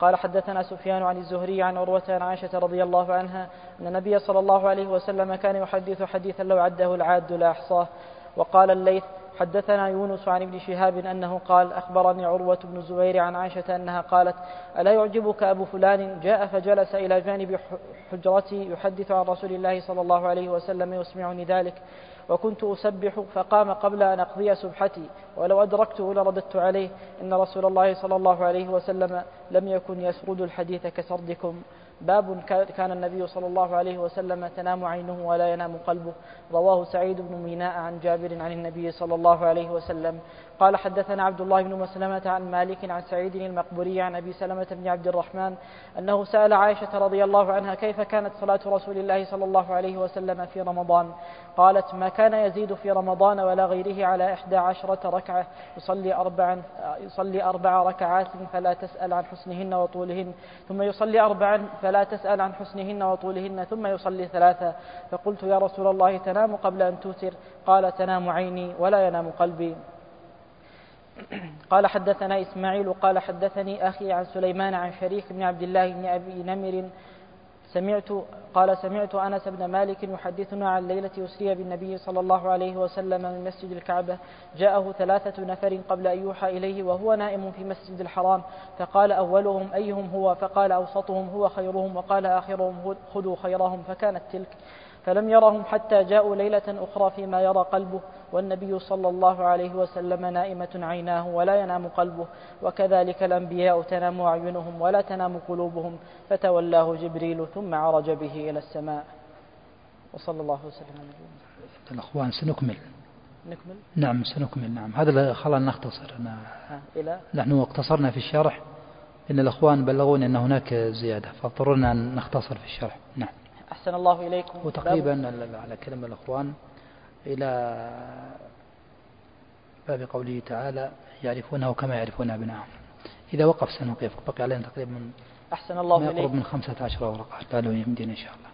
S1: قال حدثنا سفيان عن الزهري عن عروة عن عائشة رضي الله عنها أن النبي صلى الله عليه وسلم كان يحدث حديثا لو عده العاد لا أحصاه. وقال الليث حدثنا يونس عن ابن شهاب أنه قال أخبرني عروة بن الزبير عن عائشة أنها قالت ألا يعجبك أبو فلان جاء فجلس إلى جانب حجرتي يحدث عن رسول الله صلى الله عليه وسلم يسمعني ذلك وكنت أسبح فقام قبل أن أقضي سبحتي ولو أدركته لرددت عليه إن رسول الله صلى الله عليه وسلم لم يكن يسرد الحديث كسردكم. باب كان النبي صلى الله عليه وسلم تنام عينه ولا ينام قلبه. رواه سعيد بن ميناء عن جابر عن النبي صلى الله عليه وسلم. قال حدثنا عبد الله بن مسلمة عن مالك عن سعيد المقبري عن أبي سلمة بن عبد الرحمن أنه سأل عائشة رضي الله عنها كيف كانت صلاة رسول الله صلى الله عليه وسلم في رمضان. قالت ما كان يزيد في رمضان ولا غيره على 11 ركعة يصلي 4 ركعات فلا تسأل عن حسنهن وطولهن ثم يصلي 4 فلا تسأل عن حسنهن وطولهن ثم يصلي 3. فقلت يا رسول الله تنام قبل أن توتر؟ قال تنام عيني ولا ينام قلبي. قال حدثنا إسماعيل قال حدثني أخي عن سليمان عن شريك بن عبد الله بن أبي نمر سمعت أنس بن مالك يحدثنا عن ليلة أسري بالنبي صلى الله عليه وسلم من مسجد الكعبة جاءه 3 نفر قبل أن يوحى إليه وهو نائم في مسجد الحرام فقال أولهم أيهم هو؟ فقال أوسطهم هو خيرهم وقال آخرهم خذوا خيرهم فكانت تلك. فلم يرهم حتى جاءوا ليلة أخرى فيما يرى قلبه والنبي صلى الله عليه وسلم نائمة عيناه ولا ينام قلبه وكذلك الأنبياء تنام أعينهم ولا تنام قلوبهم فتولاه جبريل ثم عرج به إلى السماء. وصلى الله وسلم على نبينا.
S2: الأخوان سنكمل.
S1: نكمل؟
S2: نعم سنكمل. نعم هذا خلنا نختصر. نحن اقتصرنا في الشرح إن الأخوان بلغوني أن هناك زيادة فاضطررنا أن نختصر في الشرح. نعم.
S1: أحسن الله إليكم.
S2: وتقريبا على كلام الأخوان إلى باب قوله تعالى يعرفونه كما يعرفون أبناءهم. إذا وقف سنوقف بقي علينا تقريبا
S1: أحسن الله
S2: ما
S1: إليكم
S2: يقرب من 15 ورقة لا يمدينا إن شاء الله.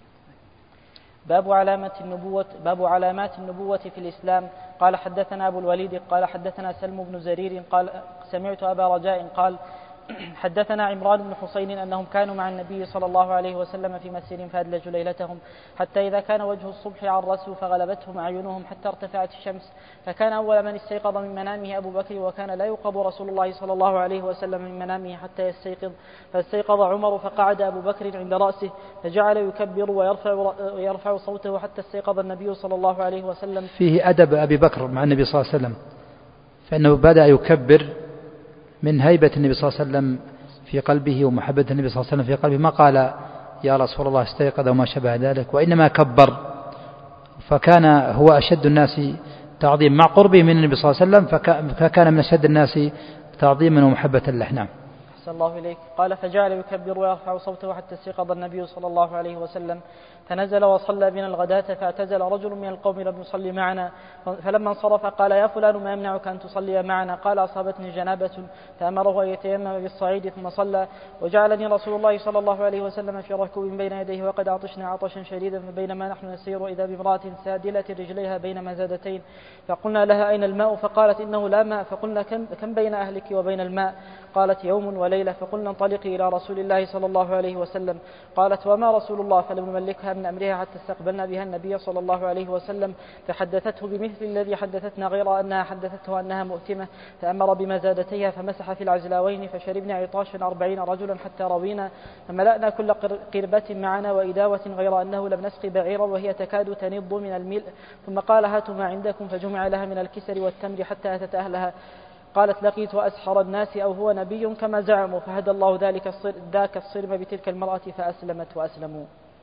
S1: باب علامات النبوة في الإسلام. قال حدثنا أبو الوليد قال حدثنا سلم بن زرير قال سمعت أبا رجاء قال حدثنا عمران بن حسين أنهم كانوا مع النبي صلى الله عليه وسلم في مسير فأدلجوا ليلتهم حتى إذا كان وجه الصبح عرسوا فغلبتهم أعينهم حتى ارتفعت الشمس فكان أول من استيقظ من منامه أبو بكر وكان لا يوقظ رسول الله صلى الله عليه وسلم من منامه حتى يستيقظ فاستيقظ عمر فقعد أبو بكر عند رأسه فجعل يكبر ويرفع صوته حتى استيقظ النبي صلى الله عليه وسلم.
S2: فيه أدب أبي بكر مع النبي صلى الله عليه وسلم فإنه بدأ يكبر من هيبة النبي صلى الله عليه وسلم في قلبه ومحبة النبي صلى الله عليه وسلم في قلبه ما قال يا رسول الله استيقظ وما شبه ذلك وإنما كبر فكان هو أشد الناس تعظيم مع قربه من النبي صلى الله عليه وسلم فكان من أشد الناس تعظيما ومحبة له. نعم.
S1: أحسن الله إليك. قال فجعل يكبر ويرفع صوته حتى استيقظ النبي صلى الله عليه وسلم فنزل وصلى بنا الغداة فاعتزل رجل من القوم لم يصلي معنا فلما انصرف قال يا فلان ما يمنعك أن تصلي معنا؟ قال أصابتني جنابة فأمره أن يتيمم بالصعيد ثم صلى وجعلني رسول الله صلى الله عليه وسلم في ركوب بين يديه وقد عطشنا عطشا شديدا فبينما نحن نسير إذا بامرأة سادلة رجليها بين مزادتين فقلنا لها أين الماء؟ فقالت إنه لا ماء. فقلنا كم بين أهلك وبين الماء؟ قالت يوم وليلة. فقلنا انطلقي إلى رسول الله صلى الله عليه وسلم. قالت وما رسول الله؟ فلم نملكها من أمرها حتى استقبلنا بها النبي صلى الله عليه وسلم فحدثته بمثل الذي حدثتنا غير أنها حدثته أنها مؤتمة فأمر بمزادتها فمسح في العزلاوين فشربنا عطاشا 40 رجلا حتى روينا فملأنا كل قربة معنا وإداوة غير أنه لم نسقي بعيرا وهي تكاد تنض من الملء ثم قال هاتوا ما عندكم فجمع لها من الكسر والتمر حتى أتت أهلها. قالت لقيت أسحر الناس أو هو نبي كما زعموا فهدى الله ذاك الصرم بتلك المرأة فأسلمت وأسلموا.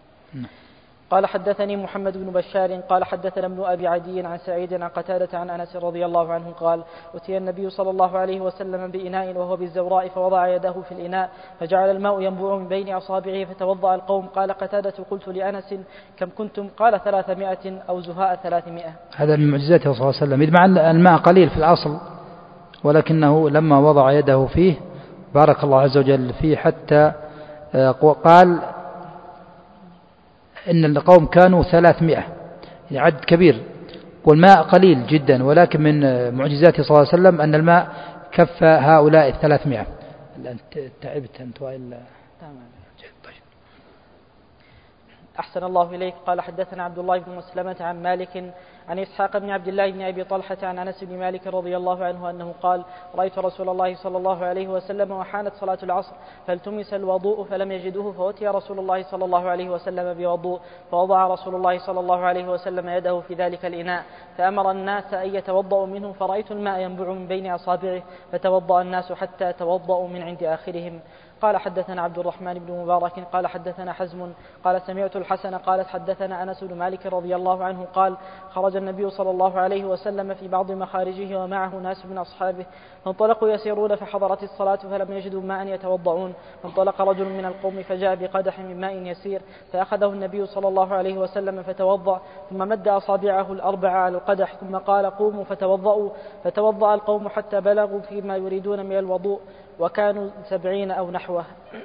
S1: قال حدثني محمد بن بشار قال حدثنا ابن أبي عدي عن سعيد عن قتادة عن أنس رضي الله عنه قال أتي النبي صلى الله عليه وسلم بإناء وهو بالزوراء فوضع يده في الإناء فجعل الماء ينبوع من بين أصابعه فتوضأ القوم. قال قتادة قلت لأنس كم كنتم؟ قال 300 أو زهاء 300. هذا
S2: من معجزاته صلى الله عليه وسلم. مع أن الماء قليل في الأصل ولكنه لما وضع يده فيه بارك الله عز وجل فيه حتى قال إن القوم كانوا 300 يعني عدد كبير والماء قليل جدا ولكن من معجزاته صلى الله عليه وسلم أن الماء كف هؤلاء 300 الآن تعبت أنت وإلا؟
S1: تمام.
S2: طيب.
S1: أحسن الله إليك. قال حدثنا عبد الله بن مسلمة عن مالك عن إسحاق بن عبد الله بن أبي طلحة عن أنس بن مالك رضي الله عنه أنه قال: رأيت رسول الله صلى الله عليه وسلم وحانت صلاة العصر فالتمس الوضوء فلم يجدوه، فأتي رسول الله صلى الله عليه وسلم بوضوء، فوضع رسول الله صلى الله عليه وسلم يده في ذلك الإناء فأمر الناس أن يتوضأوا منه، فرأيت الماء ينبع من بين أصابعه فتوضأ الناس حتى توضأوا من عند آخرهم. قال حدثنا عبد الرحمن بن مبارك قال حدثنا حزم قال سمعت الحسن قالت حدثنا أنس بن مالك رضي الله عنه قال: خرج النبي صلى الله عليه وسلم في بعض مخارجه ومعه ناس من أصحابه، فانطلقوا يسيرون فحضرت الصلاة فلم يجدوا ماء يتوضؤون، فانطلق رجل من القوم فجاء بقدح من ماء يسير فأخذه النبي صلى الله عليه وسلم فتوضأ، ثم مد أصابعه الأربع على القدح ثم قال: قوموا فتوضأوا، فتوضأ القوم حتى بلغوا فيما يريدون من الوضوء وكانوا 70 أو نحوه.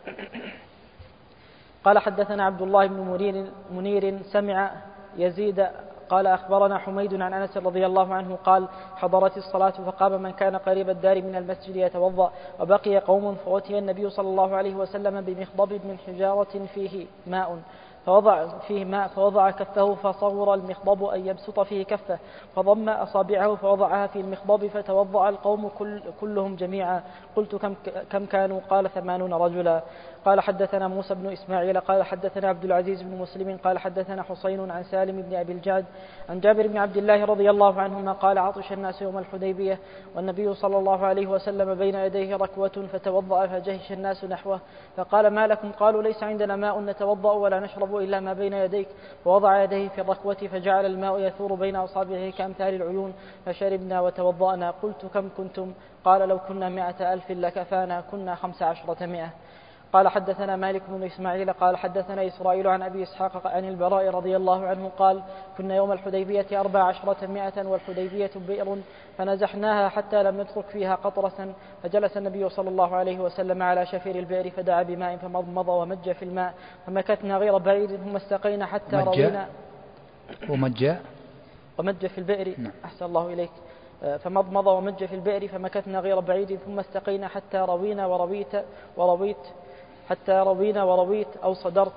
S1: قال حدثنا عبد الله بن منير سمع يزيد قال أخبرنا حميد عن أنس رضي الله عنه قال: حضرت الصلاة فقام من كان قريب الدار من المسجد يتوضأ، وبقي قوم فأتي النبي صلى الله عليه وسلم بمخضب من حجارة فيه ماء فوضع كفه فصور المخضب أن يبسط فيه كفه، فضم أصابعه فوضعها في المخضب فتوضأ القوم كلهم جميعا. قلت: كم كانوا؟ قال: 80 رجلا. قال حدثنا موسى بن إسماعيل قال حدثنا عبد العزيز بن مسلم قال حدثنا حسين عن سالم بن أبي الجعد عن جابر بن عبد الله رضي الله عنهما قال: عطش الناس يوم الحديبية والنبي صلى الله عليه وسلم بين يديه ركوة فتوضأ فجهش الناس نحوه، فقال: ما لكم؟ قالوا: ليس عندنا ماء نتوضأ ولا نشرب إلا ما بين يديك، فوضع يديه في الركوة فجعل الماء يثور بين أصابعه كأمثال العيون، فشربنا وتوضأنا. قلت: كم كنتم؟ قال: لو كنا 100,000 لكفانا، كنا 15 قال حدثنا مالك بن إسماعيل قال حدثنا إسرائيل عن أبي إسحاق عن البراء رضي الله عنه قال: كنا يوم الحديبية 14 والحديبية بئر فنزحناها حتى لم نترك فيها قطرة، فجلس النبي صلى الله عليه وسلم على شفير البئر فدعا بماء فمضمض ومج في الماء، فمكثنا غير بعيد ثم استقينا حتى روينا ومج في البئر. أحسن الله إليك. فمضمض ومج في البئر فمكثنا غير بعيد ثم استقينا حتى روينا ورويت أو صدرت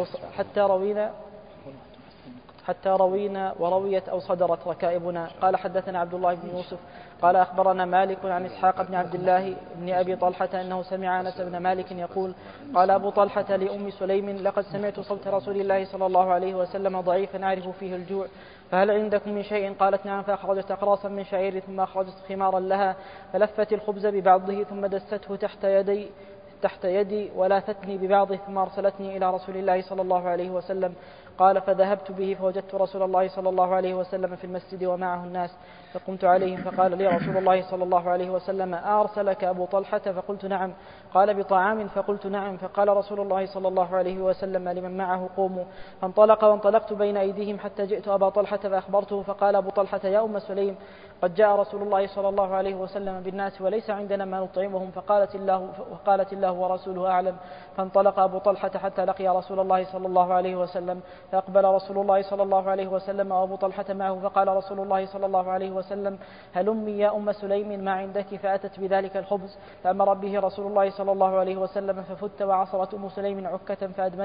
S1: حتى روينا ورويت أو صدرت ركائبنا. قال حدثنا عبد الله بن يوسف قال أخبرنا مالك عن إسحاق بن عبد الله بن أبي طلحة أنه سمع أنس بن مالك يقول: قال أبو طلحة لأم سليم: لقد سمعت صوت رسول الله صلى الله عليه وسلم ضعيفا أعرف فيه الجوع، فهل عندكم من شيء؟ قالت: نعم. فأخرجت أقراصا من شعير ثم أخرجت خمارا لها فلفت الخبز ببعضه ثم دسته تحت يدي ولافتني ببعضه ثم أرسلتني إلى رسول الله صلى الله عليه وسلم. قال: فذهبت به فوجدت رسول الله صلى الله عليه وسلم في المسجد ومعه الناس، فقمت عليهم فقال لي رسول الله صلى الله عليه وسلم: أرسلك أبو طلحة؟ فقلت: نعم. قال: بطعام؟ فقلت: نعم. فقال رسول الله صلى الله عليه وسلم لمن معه: قوموا. فانطلق وانطلقت بين أيديهم حتى جئت أبا طلحة فأخبرته، فقال أبو طلحة: يا أم سليم، قد جاء رسول الله صلى الله عليه وسلم بالناس وليس عندنا ما نطعمهم، فقالت الله ورسوله أعلم. فانطلق أبو طلحة حتى لقي رسول الله صلى الله عليه وسلم، فأقبل رسول الله صلى الله عليه وسلم وأبو طلحة معه، فقال رسول الله صلى الله عليه وسلم: هلمي يا أم سليم ما عندك؟ فأتت بذلك الخبز فأمر به رسول الله صلى الله عليه وسلم ففت، وعصرت أم سليم عكة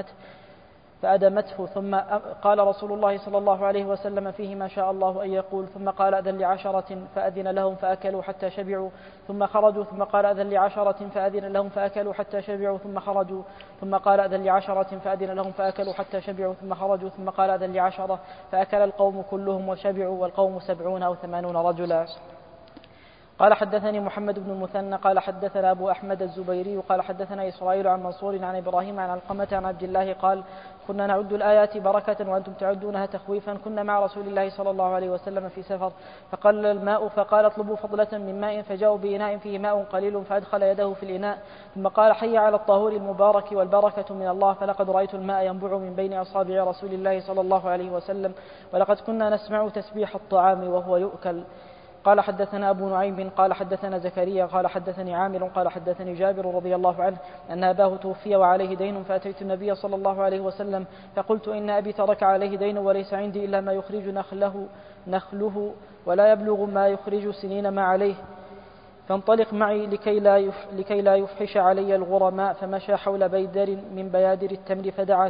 S1: فأدمته، ثم قال رسول الله صلى الله عليه وسلم فيه ما شاء الله أن يقول، ثم قال: أذن ل10 فأذن لهم فأكلوا حتى شبعوا ثم خرجوا، ثم قال: أذن ل10 فأذن لهم فأكلوا حتى شبعوا ثم خرجوا، ثم قال: أذن ل10 فأذن لهم فأكلوا حتى شبعوا ثم خرجوا، ثم قال: أذن ل10 فأكل القوم كلهم وشبعوا، والقوم 70 أو 80 رجلا. قال حدثني محمد بن المثنى قال حدثنا أبو أحمد الزبيري قال حدثنا إسرائيل عن منصور عن إبراهيم عن علقمة عن عبد الله قال: كنا نعد الآيات بركة وأنتم تعدونها تخويفا. كنا مع رسول الله صلى الله عليه وسلم في سفر فقل الماء، فقال: اطلبوا فضلة من ماء، فجاءوا بإناء فيه ماء قليل فأدخل يده في الإناء، ثم قال: حي على الطهور المبارك والبركة من الله، فلقد رأيت الماء ينبع من بين أصابع رسول الله صلى الله عليه وسلم، ولقد كنا نسمع تسبيح الطعام وهو يؤكل. قال حدثنا أبو نعيم قال حدثنا زكريا قال حدثني عامر قال حدثني جابر رضي الله عنه أن أباه توفي وعليه دين، فأتيت النبي صلى الله عليه وسلم فقلت: إن أبي ترك عليه دين وليس عندي إلا ما يخرج نخله ولا يبلغ ما يخرج سنين ما عليه، فانطلق معي لكي لا يفحش علي الغرماء. فمشى حول بيدر من بيادر التمر فدعا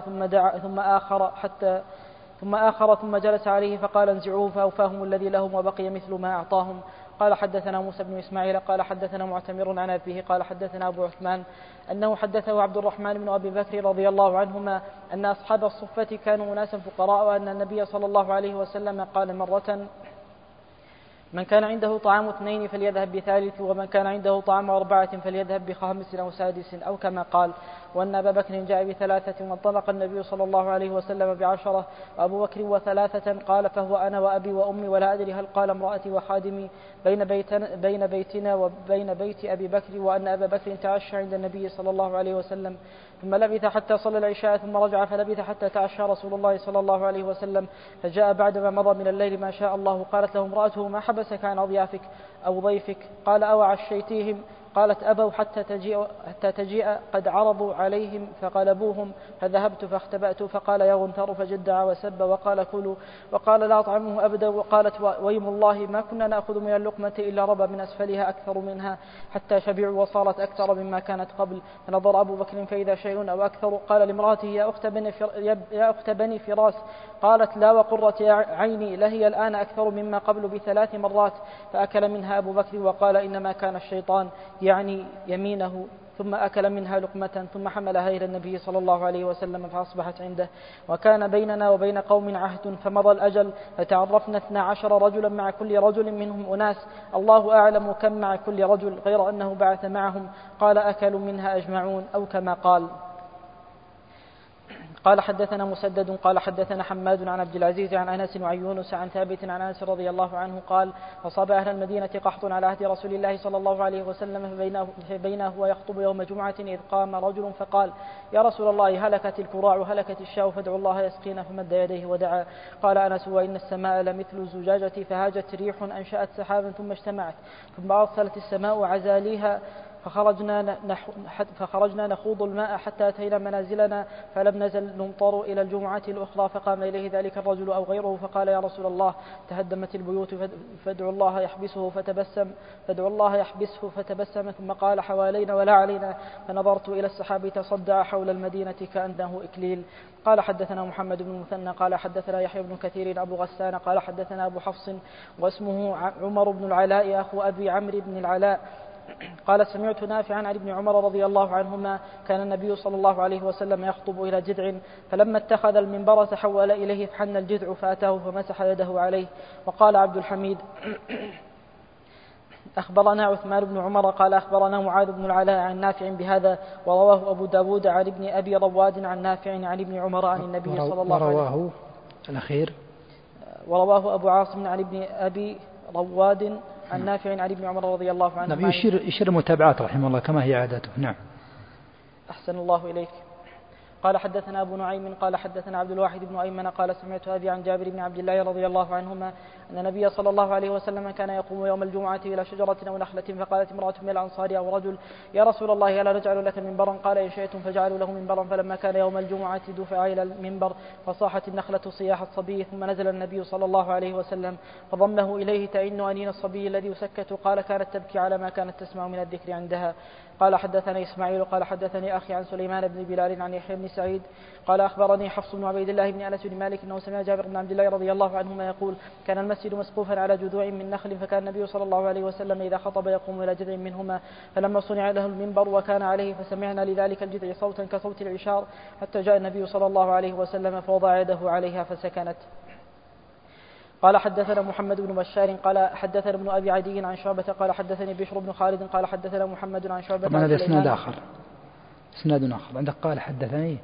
S1: ثم آخر ثم جلس عليه فقال انزعوه فأوفاهم الذي لهم وبقي مثل ما أعطاهم. قال حدثنا موسى بن إسماعيل قال حدثنا معتمر عن أبيه قال حدثنا أبو عثمان أنه حدثه عبد الرحمن بن أبي بكر رضي الله عنهما أن أصحاب الصفة كانوا أناسا فقراء، وأن النبي صلى الله عليه وسلم قال مرة: من كان عنده طعام 2 فليذهب ب3، ومن كان عنده طعام 4 فليذهب ب5 أو 6 أو كما قال. وأن أبا بكر جاء ب3 وانطلق النبي صلى الله عليه وسلم ب10، وأبو بكر و3 قال فهو أنا وأبي وأمي، ولا أدري هل قال امرأتي وخادمي بين بيتنا وبين بيت أبي بكر. وأن أبا بكر تعشى عند النبي صلى الله عليه وسلم ثم لبث حتى صلى العشاء ثم رجع فلبث حتى تعشى رسول الله صلى الله عليه وسلم، فجاء بعدما مضى من الليل ما شاء الله. قالت له امرأته: ما حبسك عن أضيافك أو ضيفك؟ قال: أو عشيتيهم؟ قالت: أبوا حتى تجيء قد عرضوا عليهم فغلبوهم، فذهبت فاختبأت. فقال: يا غنثر، فجدع وسب وقال: كلوا، وقال: لا أطعمه أبدا. وقالت: ويم الله ما كنا نأخذ من اللقمة إلا ربى من أسفلها أكثر منها حتى شبعوا وصارت أكثر مما كانت قبل. فنظر أبو بكر فإذا شيء أو أكثر. قال لامرأته: يا أخت بني فراس. قالت: لا وقرة عيني، لهي الآن أكثر مما قبل ب3 مرات. فأكل منها أبو بكر وقال: إنما كان الشيطان، يعني يمينه. ثم أكل منها لقمة ثم حملها إلى النبي صلى الله عليه وسلم فأصبحت عنده. وكان بيننا وبين قوم عهد فمضى الأجل، فتعرفنا 12 رجلا مع كل رجل منهم أناس، الله أعلم كم مع كل رجل، غير أنه بعث معهم. قال: أكلوا منها أجمعون أو كما قال. قال حدثنا مسدد قال حدثنا حماد عن عبد العزيز عن أنس وعن يونس عن ثابت عن أنس رضي الله عنه قال: أصاب أهل المدينة قحط على عهد رسول الله صلى الله عليه وسلم، فبينه هو يخطب يوم جمعة إذ قام رجل فقال: يا رسول الله، هلكت الكراع هلكت الشاة فادعوا الله يسقينا. فمد يديه ودعا. قال أنس: وإن السماء لمثل الزجاجة، فهاجت ريح أنشأت سحابا ثم اجتمعت، ثم أرسلت السماء عزاليها، فخرجنا نخوض الماء حتى أتينا منازلنا، فلم نزل نمطر إلى الجمعة الأخرى. فقام إليه ذلك الرجل أو غيره فقال: يا رسول الله، تهدمت البيوت فادعوا الله يحبسه فتبسم، ثم قال: حوالينا ولا علينا. فنظرت إلى السحاب تصدع حول المدينة كأنه إكليل. قال حدثنا محمد بن المثنى قال حدثنا يحيى بن كثير أبو غسان قال حدثنا أبو حفص واسمه عمر بن العلاء أخو أبي عمرو بن العلاء قال: سمعت نافعا عن ابن عمر رضي الله عنهما كان النبي صلى الله عليه وسلم يخطب إلى جذع، فلما اتخذ المنبر تحول إليه فحن الجذع فأتاه فمسح يده عليه. وقال عبد الحميد: أخبرنا عثمان بن عمر قال أخبرنا معاذ بن العلاء عن نافع بهذا، ورواه أبو داود عن ابن أبي رواد عن نافع عن ابن عمر عن النبي صلى الله عليه وسلم. الأخير ورواه أبو عاصم عن ابن أبي رواد عن نافع عن ابن عمر رضي الله عنه.
S2: نعم، يشير متابعات رحمه الله كما هي عادته. نعم.
S1: أحسن الله إليك. قال حدثنا أبو نعيم قال حدثنا عبد الواحد بن أيمن قال سمعت أبي عن جابر بن عبد الله رضي الله عنهما أن النبي صلى الله عليه وسلم كان يقوم يوم الجمعة إلى شجرة أو نخلة، فقالت امرأة من الأنصار أو رجل: يا رسول الله، ألا نجعل لك منبرا؟ قال: إن شئتم فجعلوا له منبرا. فلما كان يوم الجمعة دفع إلى المنبر فصاحت النخلة صياح الصبي، ثم نزل النبي صلى الله عليه وسلم فضمه إليه تئن أنين الصبي الذي يسكت. قال: كانت تبكي على ما كانت تسمع من الذكر عندها. قال حدثني إسماعيل قال حدثني أخي عن سليمان بن بلال عن يحيى بن سعيد قال أخبرني حفص بن عبيد الله بن أنس بن مالك أنه سمع جابر بن عبد الله رضي الله عنهما يقول: كان المسجد مسقوفا على جذوع من نخل، فكان النبي صلى الله عليه وسلم إذا خطب يقوم إلى جذع منهما، فلما صنع له المنبر وكان عليه فسمعنا لذلك الجذع صوتا كصوت العشار، حتى جاء النبي صلى الله عليه وسلم فوضع يده عليها فسكنت. قال حدثنا محمد بن بشار قال حدثنا ابن أبي عدي عن شعبة قال حدثني بشر بن خالد قال حدثنا محمد عن شعبة.
S2: طبعا هذا إسناد آخر. عندك قال حدثني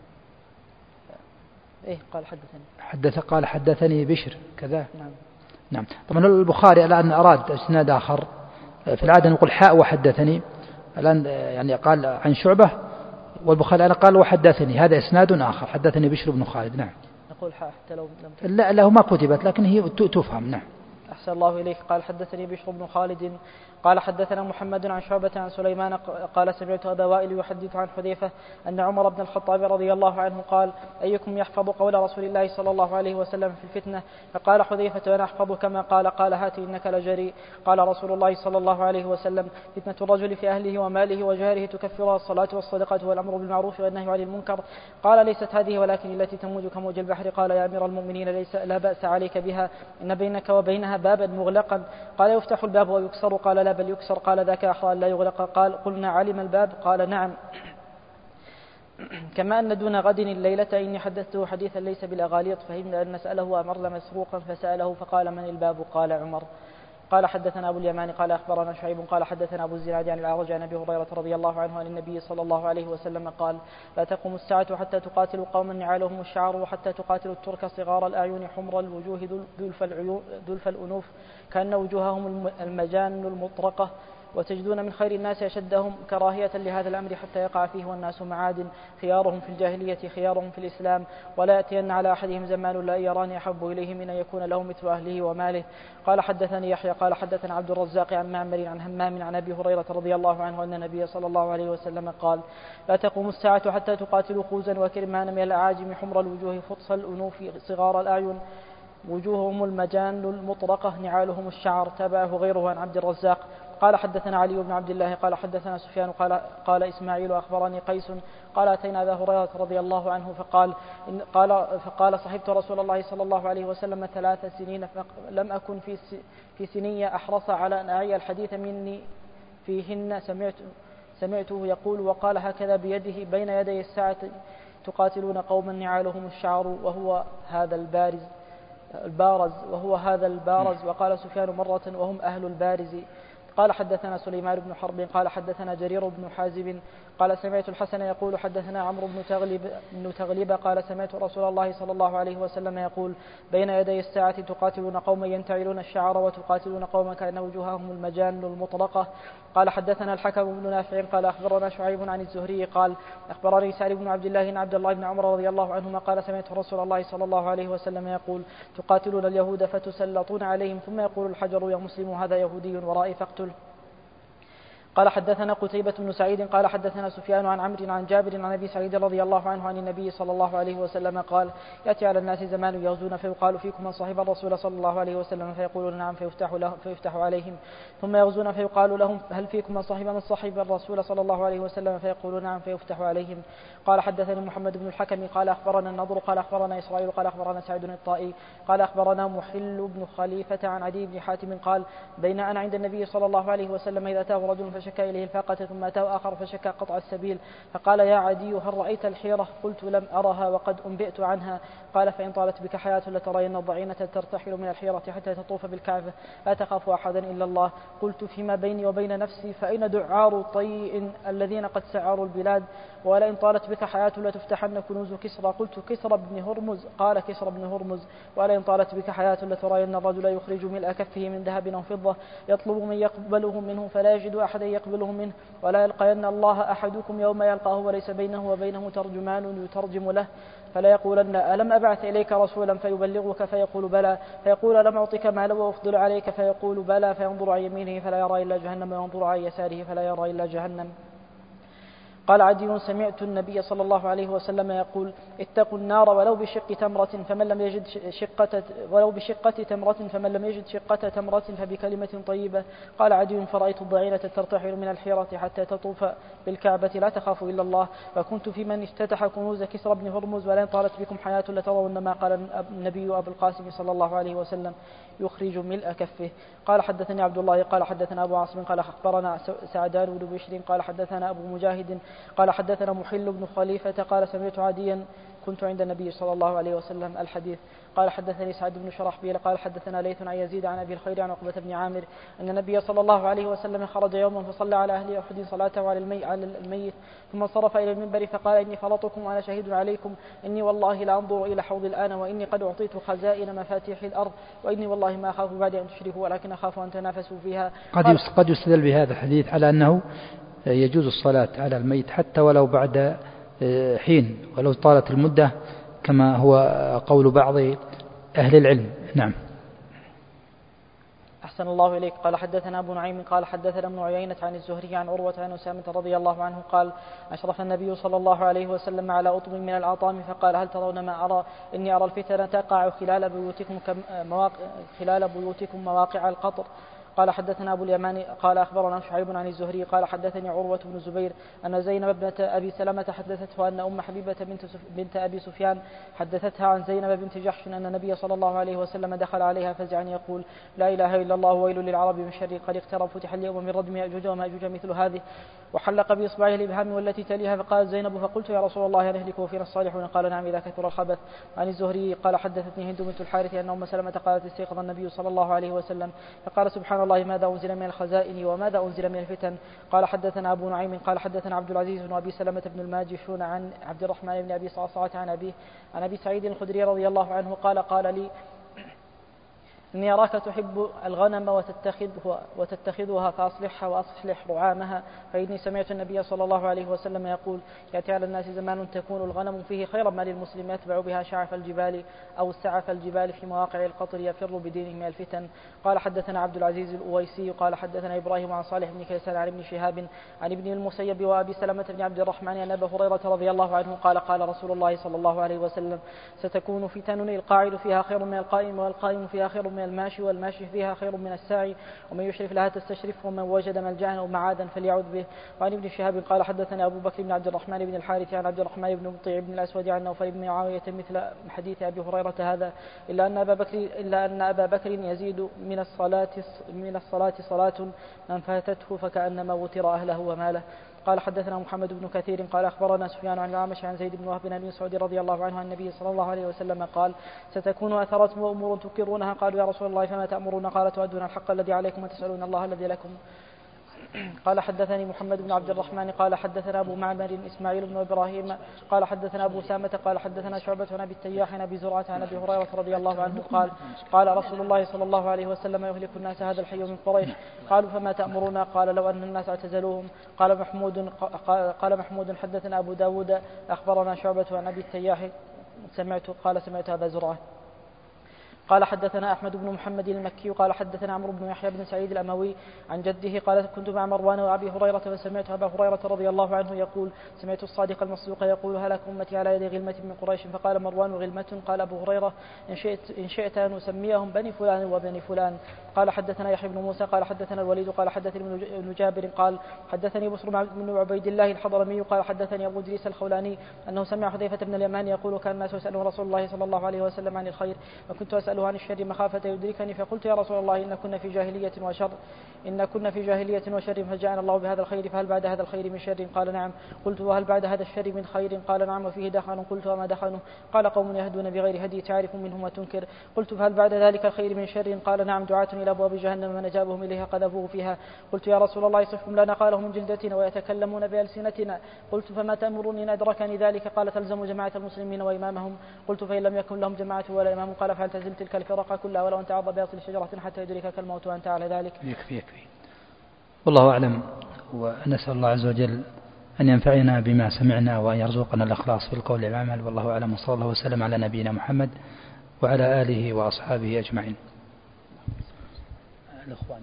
S2: قال حدثني بشر كذا. نعم. طبعا البخاري الآن أراد إسناد آخر، في العادة نقول حاء وحدثني، الآن يعني قال عن شعبة، والبخاري الآن قال وحدثني، هذا إسناد آخر حدثني بشر بن خالد. نعم.
S1: نقول حاء حتى لو
S2: لا ما كتبت، لكن هي تفهم. نعم.
S1: أحسن الله إليك. قال حدثني بشر بن خالد قال حدثنا محمد عن شعبة عن سليمان قال سمعت أبا وائل يحدث عن حذيفة أن عمر بن الخطاب رضي الله عنه قال أيكم يحفظ قول رسول الله صلى الله عليه وسلم في الفتنة؟ فقال حذيفة أنا أحفظ كما قال هات إنك لجريء. قال رسول الله صلى الله عليه وسلم فتنة الرجل في أهله وماله وجاره تكفرها الصلاة والصدقة والأمر بالمعروف والنهي عن المنكر. قال ليست هذه ولكن التي تموج كموج البحر. قال يا أمير المؤمنين لا بأس عليك بها إن بينك وبينها بابا مغلقا. قال يفتح الباب ويكسر؟ قال لا بل يكسر. قال ذاك أحرى لا يغلق. قال قلنا علم الباب؟ قال نعم. كما أن دون غد الليلة إني حدثته حديثا ليس بالأغاليط فهمنا أن نسأله أمر مسروقا فسأله فقال من الباب؟ قال عمر. قال حدثنا أبو اليمان قال أخبرنا شعيب قال حدثنا أبو الزناد عن الأعرج عن أبي هريرة رضي الله عنه عن النبي صلى الله عليه وسلم قال لا تقوم الساعة حتى تقاتلوا قوما نعالهم الشعر وحتى تقاتلوا الترك صغار الأعين حمر الوجوه ذلف الأنوف كأن وجوههم المجان المطرقة وتجدون من خير الناس أشدهم كراهية لهذا الأمر حتى يقع فيه والناس معاد خيارهم في الجاهلية خيارهم في الإسلام ولا يأتين على أحدهم زمان لا يراني أحب إليه من أن يكون له مثل أهله وماله. قال حدثني يحيى قال حدثنا عبد الرزاق عن معمر عن همام عن أبي هريرة رضي الله عنه أن النبي صلى الله عليه وسلم قال لا تقوم الساعة حتى تقاتلوا خوزا وكرمان من الأعاجم حمر الوجوه فطس الأنوف صغار الأعين وجوههم المجان المطرقة نعالهم الشعر. تابعه غيره عن عبد الرزاق. قال حدثنا علي بن عبد الله قال حدثنا سفيان قال إسماعيل أخبرني قيس قال أتينا أبا هريرة رضي الله عنه فقال صحبت رسول الله صلى الله عليه وسلم 3 سنين لم أكن في سنية أحرص على أن أعي الحديث مني فيهن سمعته يقول وقال هكذا بيده بين يدي الساعة تقاتلون قوما نعالهم الشعر وهو هذا البارز وقال سفيان مرة وهم أهل البارز. قال حدثنا سليمان بن حرب قال حدثنا جرير بن حازب قال سمعت الحسن يقول حدثنا عمرو بن تغلب قال سمعت رسول الله صلى الله عليه وسلم يقول بين يدي الساعة تقاتلون قوما ينتعلون الشعر وتقاتلون قوما كأن وجوههم المجان المطرقة. قال حدثنا الحكم بن نافع قال أخبرنا شعيب عن الزهري قال أخبرني سالم بن عبد الله بن عبد الله بن عمر رضي الله عنهما قال سمعت رسول الله صلى الله عليه وسلم يقول تقاتلون اليهود فتسلطون عليهم ثم يقول الحجر يا مسلم هذا يهودي ورائي فاقتل. قال حدثنا قتيبة بن سعيد قال حدثنا سفيان عن عمرو عن جابر عن أبي سعيد رضي الله عنه عن النبي صلى الله عليه وسلم قال يأتي على الناس زمان يغزون فيقال فيكم من صاحب الرسول صلى الله عليه وسلم فيقولون نعم فيفتح عليهم ثم يغزون فيقال لهم هل فيكم من صاحب الرسول صلى الله عليه وسلم فيقولون نعم فيفتح عليهم. قال حدثني محمد بن الحكم قال أخبرنا النضر قال أخبرنا إسرائيل قال أخبرنا سعيد الطائي قال أخبرنا محل بن خليفة عن عدي بن حاتم قال بين أنا عند النبي صلى الله عليه وسلم إذا أتاه رجل فشكى إليه الفاقة ثم أتاه آخر فشكى قطع السبيل فقال يا عدي هل رأيت الحيرة؟ قلت لم أرها وقد أنبئت عنها. قال فإن طالت بك حياة لترين الضعينة ترتحل من الحيرة حتى تطوف بالكعبة لا تخاف أحدا إلا الله. قلت فيما بيني وبين نفسي فأين دعار طيء الذين قد سعروا البلاد؟ ولئن طالت بك حياة لتفتحن كنوز كسرى. قلت كسرى بن هرمز؟ قال كسرى بن هرمز. ولئن طالت بك حياة لترين الرجل يخرج ملء كفه من ذهب أو فضة يطلب من يقبله منه فلا يجد أحدا يقبله منه ولا يلقين الله أحدكم يوم يلقاه وليس بينه وبينه ترجمان يترجم له فلا يقولن ألم أبعث إليك رسولا فيبلغك فيقول بلى فيقول لم أعطك مالا وأفضل عليك فيقول بلى فينظر عن يمينه فلا يرى إلا جهنم وينظر عن يساره فلا يرى إلا جهنم. قال عدي سمعت النبي صلى الله عليه وسلم يقول اتقوا النار ولو بشق تمرة فمن لم يجد شقة تمرة فبكلمة طيبة. قال عدي فرأيت الضعينة ترتحل من الحيرة حتى تطوف بالكعبة لا تخاف إلا الله وكنت في من افتتح كنوز كسرى بن هرمز ولن طالت بكم حياة لترون ما قال النبي أبو القاسم صلى الله عليه وسلم يخرج ملء كفه. قال حدثني عبد الله قال حدثنا أبو عاصم قال أخبرنا سعدان بن بشر قال حدثنا أبو مجاهد قال حدثنا محل بن خليفة قال سمعت عاديا كنت عند النبي صلى الله عليه وسلم الحديث. قال حدثني سعد بن شرحبيل قال حدثنا ليث عن يزيد عن أبي الخير عن عقبة بن عامر أن النبي صلى الله عليه وسلم خرج يوما فصلى على أهل أحد صلاته على الميت ثم انصرف إلى المنبر فقال إني فرطكم وأنا شهيد عليكم إني والله لا أنظر إلى حوض الآن وإني قد أعطيت خزائن مفاتيح الأرض وإني والله ما أخاف بعد أن تشركوا ولكن أخاف أن تنافسوا فيها.
S2: قد يستدل بهذا الحديث على أنه يجوز الصلاة على الميت حتى ولو بعد حين ولو طالت المدة كما هو قول بعض أهل العلم. نعم.
S1: أحسن الله إليك. قال حدثنا أبو نعيم قال حدثنا ابن عيينة عن الزهري عن عروة عن أسامة رضي الله عنه قال أشرف النبي صلى الله عليه وسلم على أطب من الأطعام فقال هل ترون ما أرى إني أرى الفتن تقع خلال بيوتكم مواقع القطر. قال حدثنا أبو اليمان قال أخبرنا شعيب عن الزهري قال حدثني عروة بن الزبير أن زينب ابنة أبي سلمة حدثته أن أم حبيبة بنت أبي سفيان حدثتها عن زينب بنت جحش أن النبي صلى الله عليه وسلم دخل عليها فزعا يقول لا إله إلا الله ويل للعرب من شر قد اقترب فتح اليوم من ردم يأجوج ومأجوج مثل هذه وحلق بإصبعه الإبهام والتي تليها فقالت زينب فقلت يا رسول الله نهلك وفينا الصالحون قال نعم إذا كثر الخبث. عن الزهري قال حدثتني هند بنت الحارث أن أم سلمة قالت استيقظ النبي صلى الله عليه وسلم فقال سبحان الله ماذا أنزل من الخزائن وماذا أنزل من الفتن. قال حدثنا أبو نعيم قال حدثنا عبد العزيز بن أبي سلمة بن الماجشون عن عبد الرحمن بن أبي صعصعة عن أبي سعيد الخدري رضي الله عنه قال لي إني أراك تحب الغنم وتتخذها فأصلحها وأصلح رعامها فإني سمعت النبي صلى الله عليه وسلم يقول يأتي على الناس زمان تكون الغنم فيه خير ما للمسلم يتبع بها شعف الجبال أو سعف الجبال في مواقع القطر يفر بدينه من الفتن. قال حدثنا عبد العزيز الأويسي قال حدثنا إبراهيم عن صالح بن كيسان عن ابن شهاب عن ابن المسيب وأبي سلمة بن عبد الرحمن أن أبا هريرة رضي الله عنه قال رسول الله صلى الله عليه وسلم ستكون فتن القاعد فيها خير من القائم والقائم فيها خير من الماشي والماشي فيها خير من الساعي ومن يشرف لها تستشرف ومن وجد ملجأ أو معادا فليعود به. وعن ابن شهاب قال حدثنا أبو بكر بن عبد الرحمن بن الحارث عن عبد الرحمن بن مطيع بن الأسود عن نوفل بن معاوية مثل حديث أبي هريرة هذا إلا أن أبا بكر يزيد من الصلاة صلاة من فاتته فكأنما وتر أهله وماله. قال حدثنا محمد بن كثير قال أخبرنا سفيان عن الأعمش عن زيد بن وهب بن مسعود رضي الله عنه عن النبي صلى الله عليه وسلم قال ستكون أثرات وأمور تكرونها قالوا يا رسول الله فما تأمرون قال تؤدون الحق الذي عليكم وتسألون الله الذي لكم. قال حدثني محمد بن عبد الرحمن قال حدثنا أبو معمر إسماعيل بن إبراهيم قال حدثنا أبو سامة قال حدثنا شعبة عن أبي التياح عن أبي زرعة عن أبي هريرة رضي الله عنه قال رسول الله صلى الله عليه وسلم يهلك الناس هذا الحي من قريش. قالوا فما تأمرون قال لو أن الناس اعتزلوهم. قال محمود حدثنا أبو داود أخبرنا شعبة عن أبي التياح سمعت أبا زرعة قال حدثنا أحمد بن محمد المكي قال حدثنا عمرو بن يحيى بن سعيد الأموي عن جده قال كنت مع مروان وأبي هريرة فسمعت أبا هريرة رضي الله عنه يقول سمعت الصادق المصدوق يقول هلك أمتي على يد غلمة من قريش. فقال مروان غلمة قال أبو هريرة إن شئت أن نسميهم بني فلان وبني فلان. قال حدثنا يحيى بن موسى قال حدثنا الوليد قال حدثني ابن جابر قال حدثني بصر بن عبيد الله الحضرمي قال حدثني أبو إدريس الخولاني أنه سمع حذيفة بن اليمان يقول كان الناس يسأله رسول الله صلى الله عليه وسلم عن الخير وكنت أسأله عن الشر مخافة يدركني فقلت يا رسول الله إن كنا في جاهلية وشر فجاءنا الله بهذا الخير فهل بعد هذا الخير من شر قال نعم. قلت وهل بعد هذا الشر من خير قال نعم وفيه دخن. قلت وما دخنه قال قوم يهدون بغير هدي تعرف منهم وتنكر. قلت فهل بعد ذلك الخير من شر قال نعم دعاة إلى أبواب جهنم من أجابهم إليها قذفوه فيها. قلت يا رسول الله صفهم لنا قاله من جلدتنا ويتكلمون بألسنتنا. قلت فما تأمرني إن أدركني ذلك قال تلزم جماعة المسلمين وإمامهم. قلت فإن لم يكن لهم جماعة ولا إمام قال فالتزم تلك الفرق كلها ولو أنت عض بأصل شجرة حتى يدركك الموت وأنت على ذلك.
S2: يكفي والله أعلم. ونسأل الله عز وجل أن ينفعنا بما سمعنا وأن يرزقنا الإخلاص في القول والعمل والله أعلم. وصلى الله وسلم على نبينا محمد وعلى آله وأصحابه أجمعين. الإخوان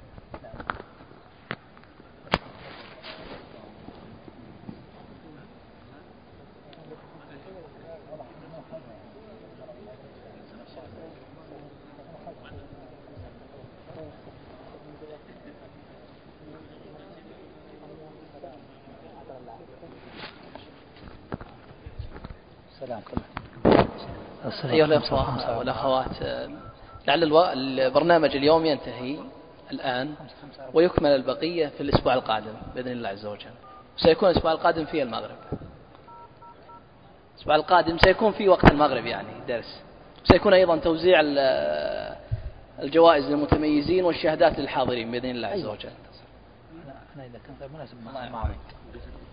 S3: أيها الأخوة والأخوات لعل البرنامج اليوم ينتهي الآن ويكمل البقية في الأسبوع القادم بإذن الله عز وجل. سيكون الأسبوع القادم في المغرب. الأسبوع القادم سيكون في وقت المغرب يعني درس. سيكون أيضا توزيع الجوائز للمتميزين والشهادات للحاضرين بإذن الله عز وجل.
S2: أنا إذا كان غير مناسب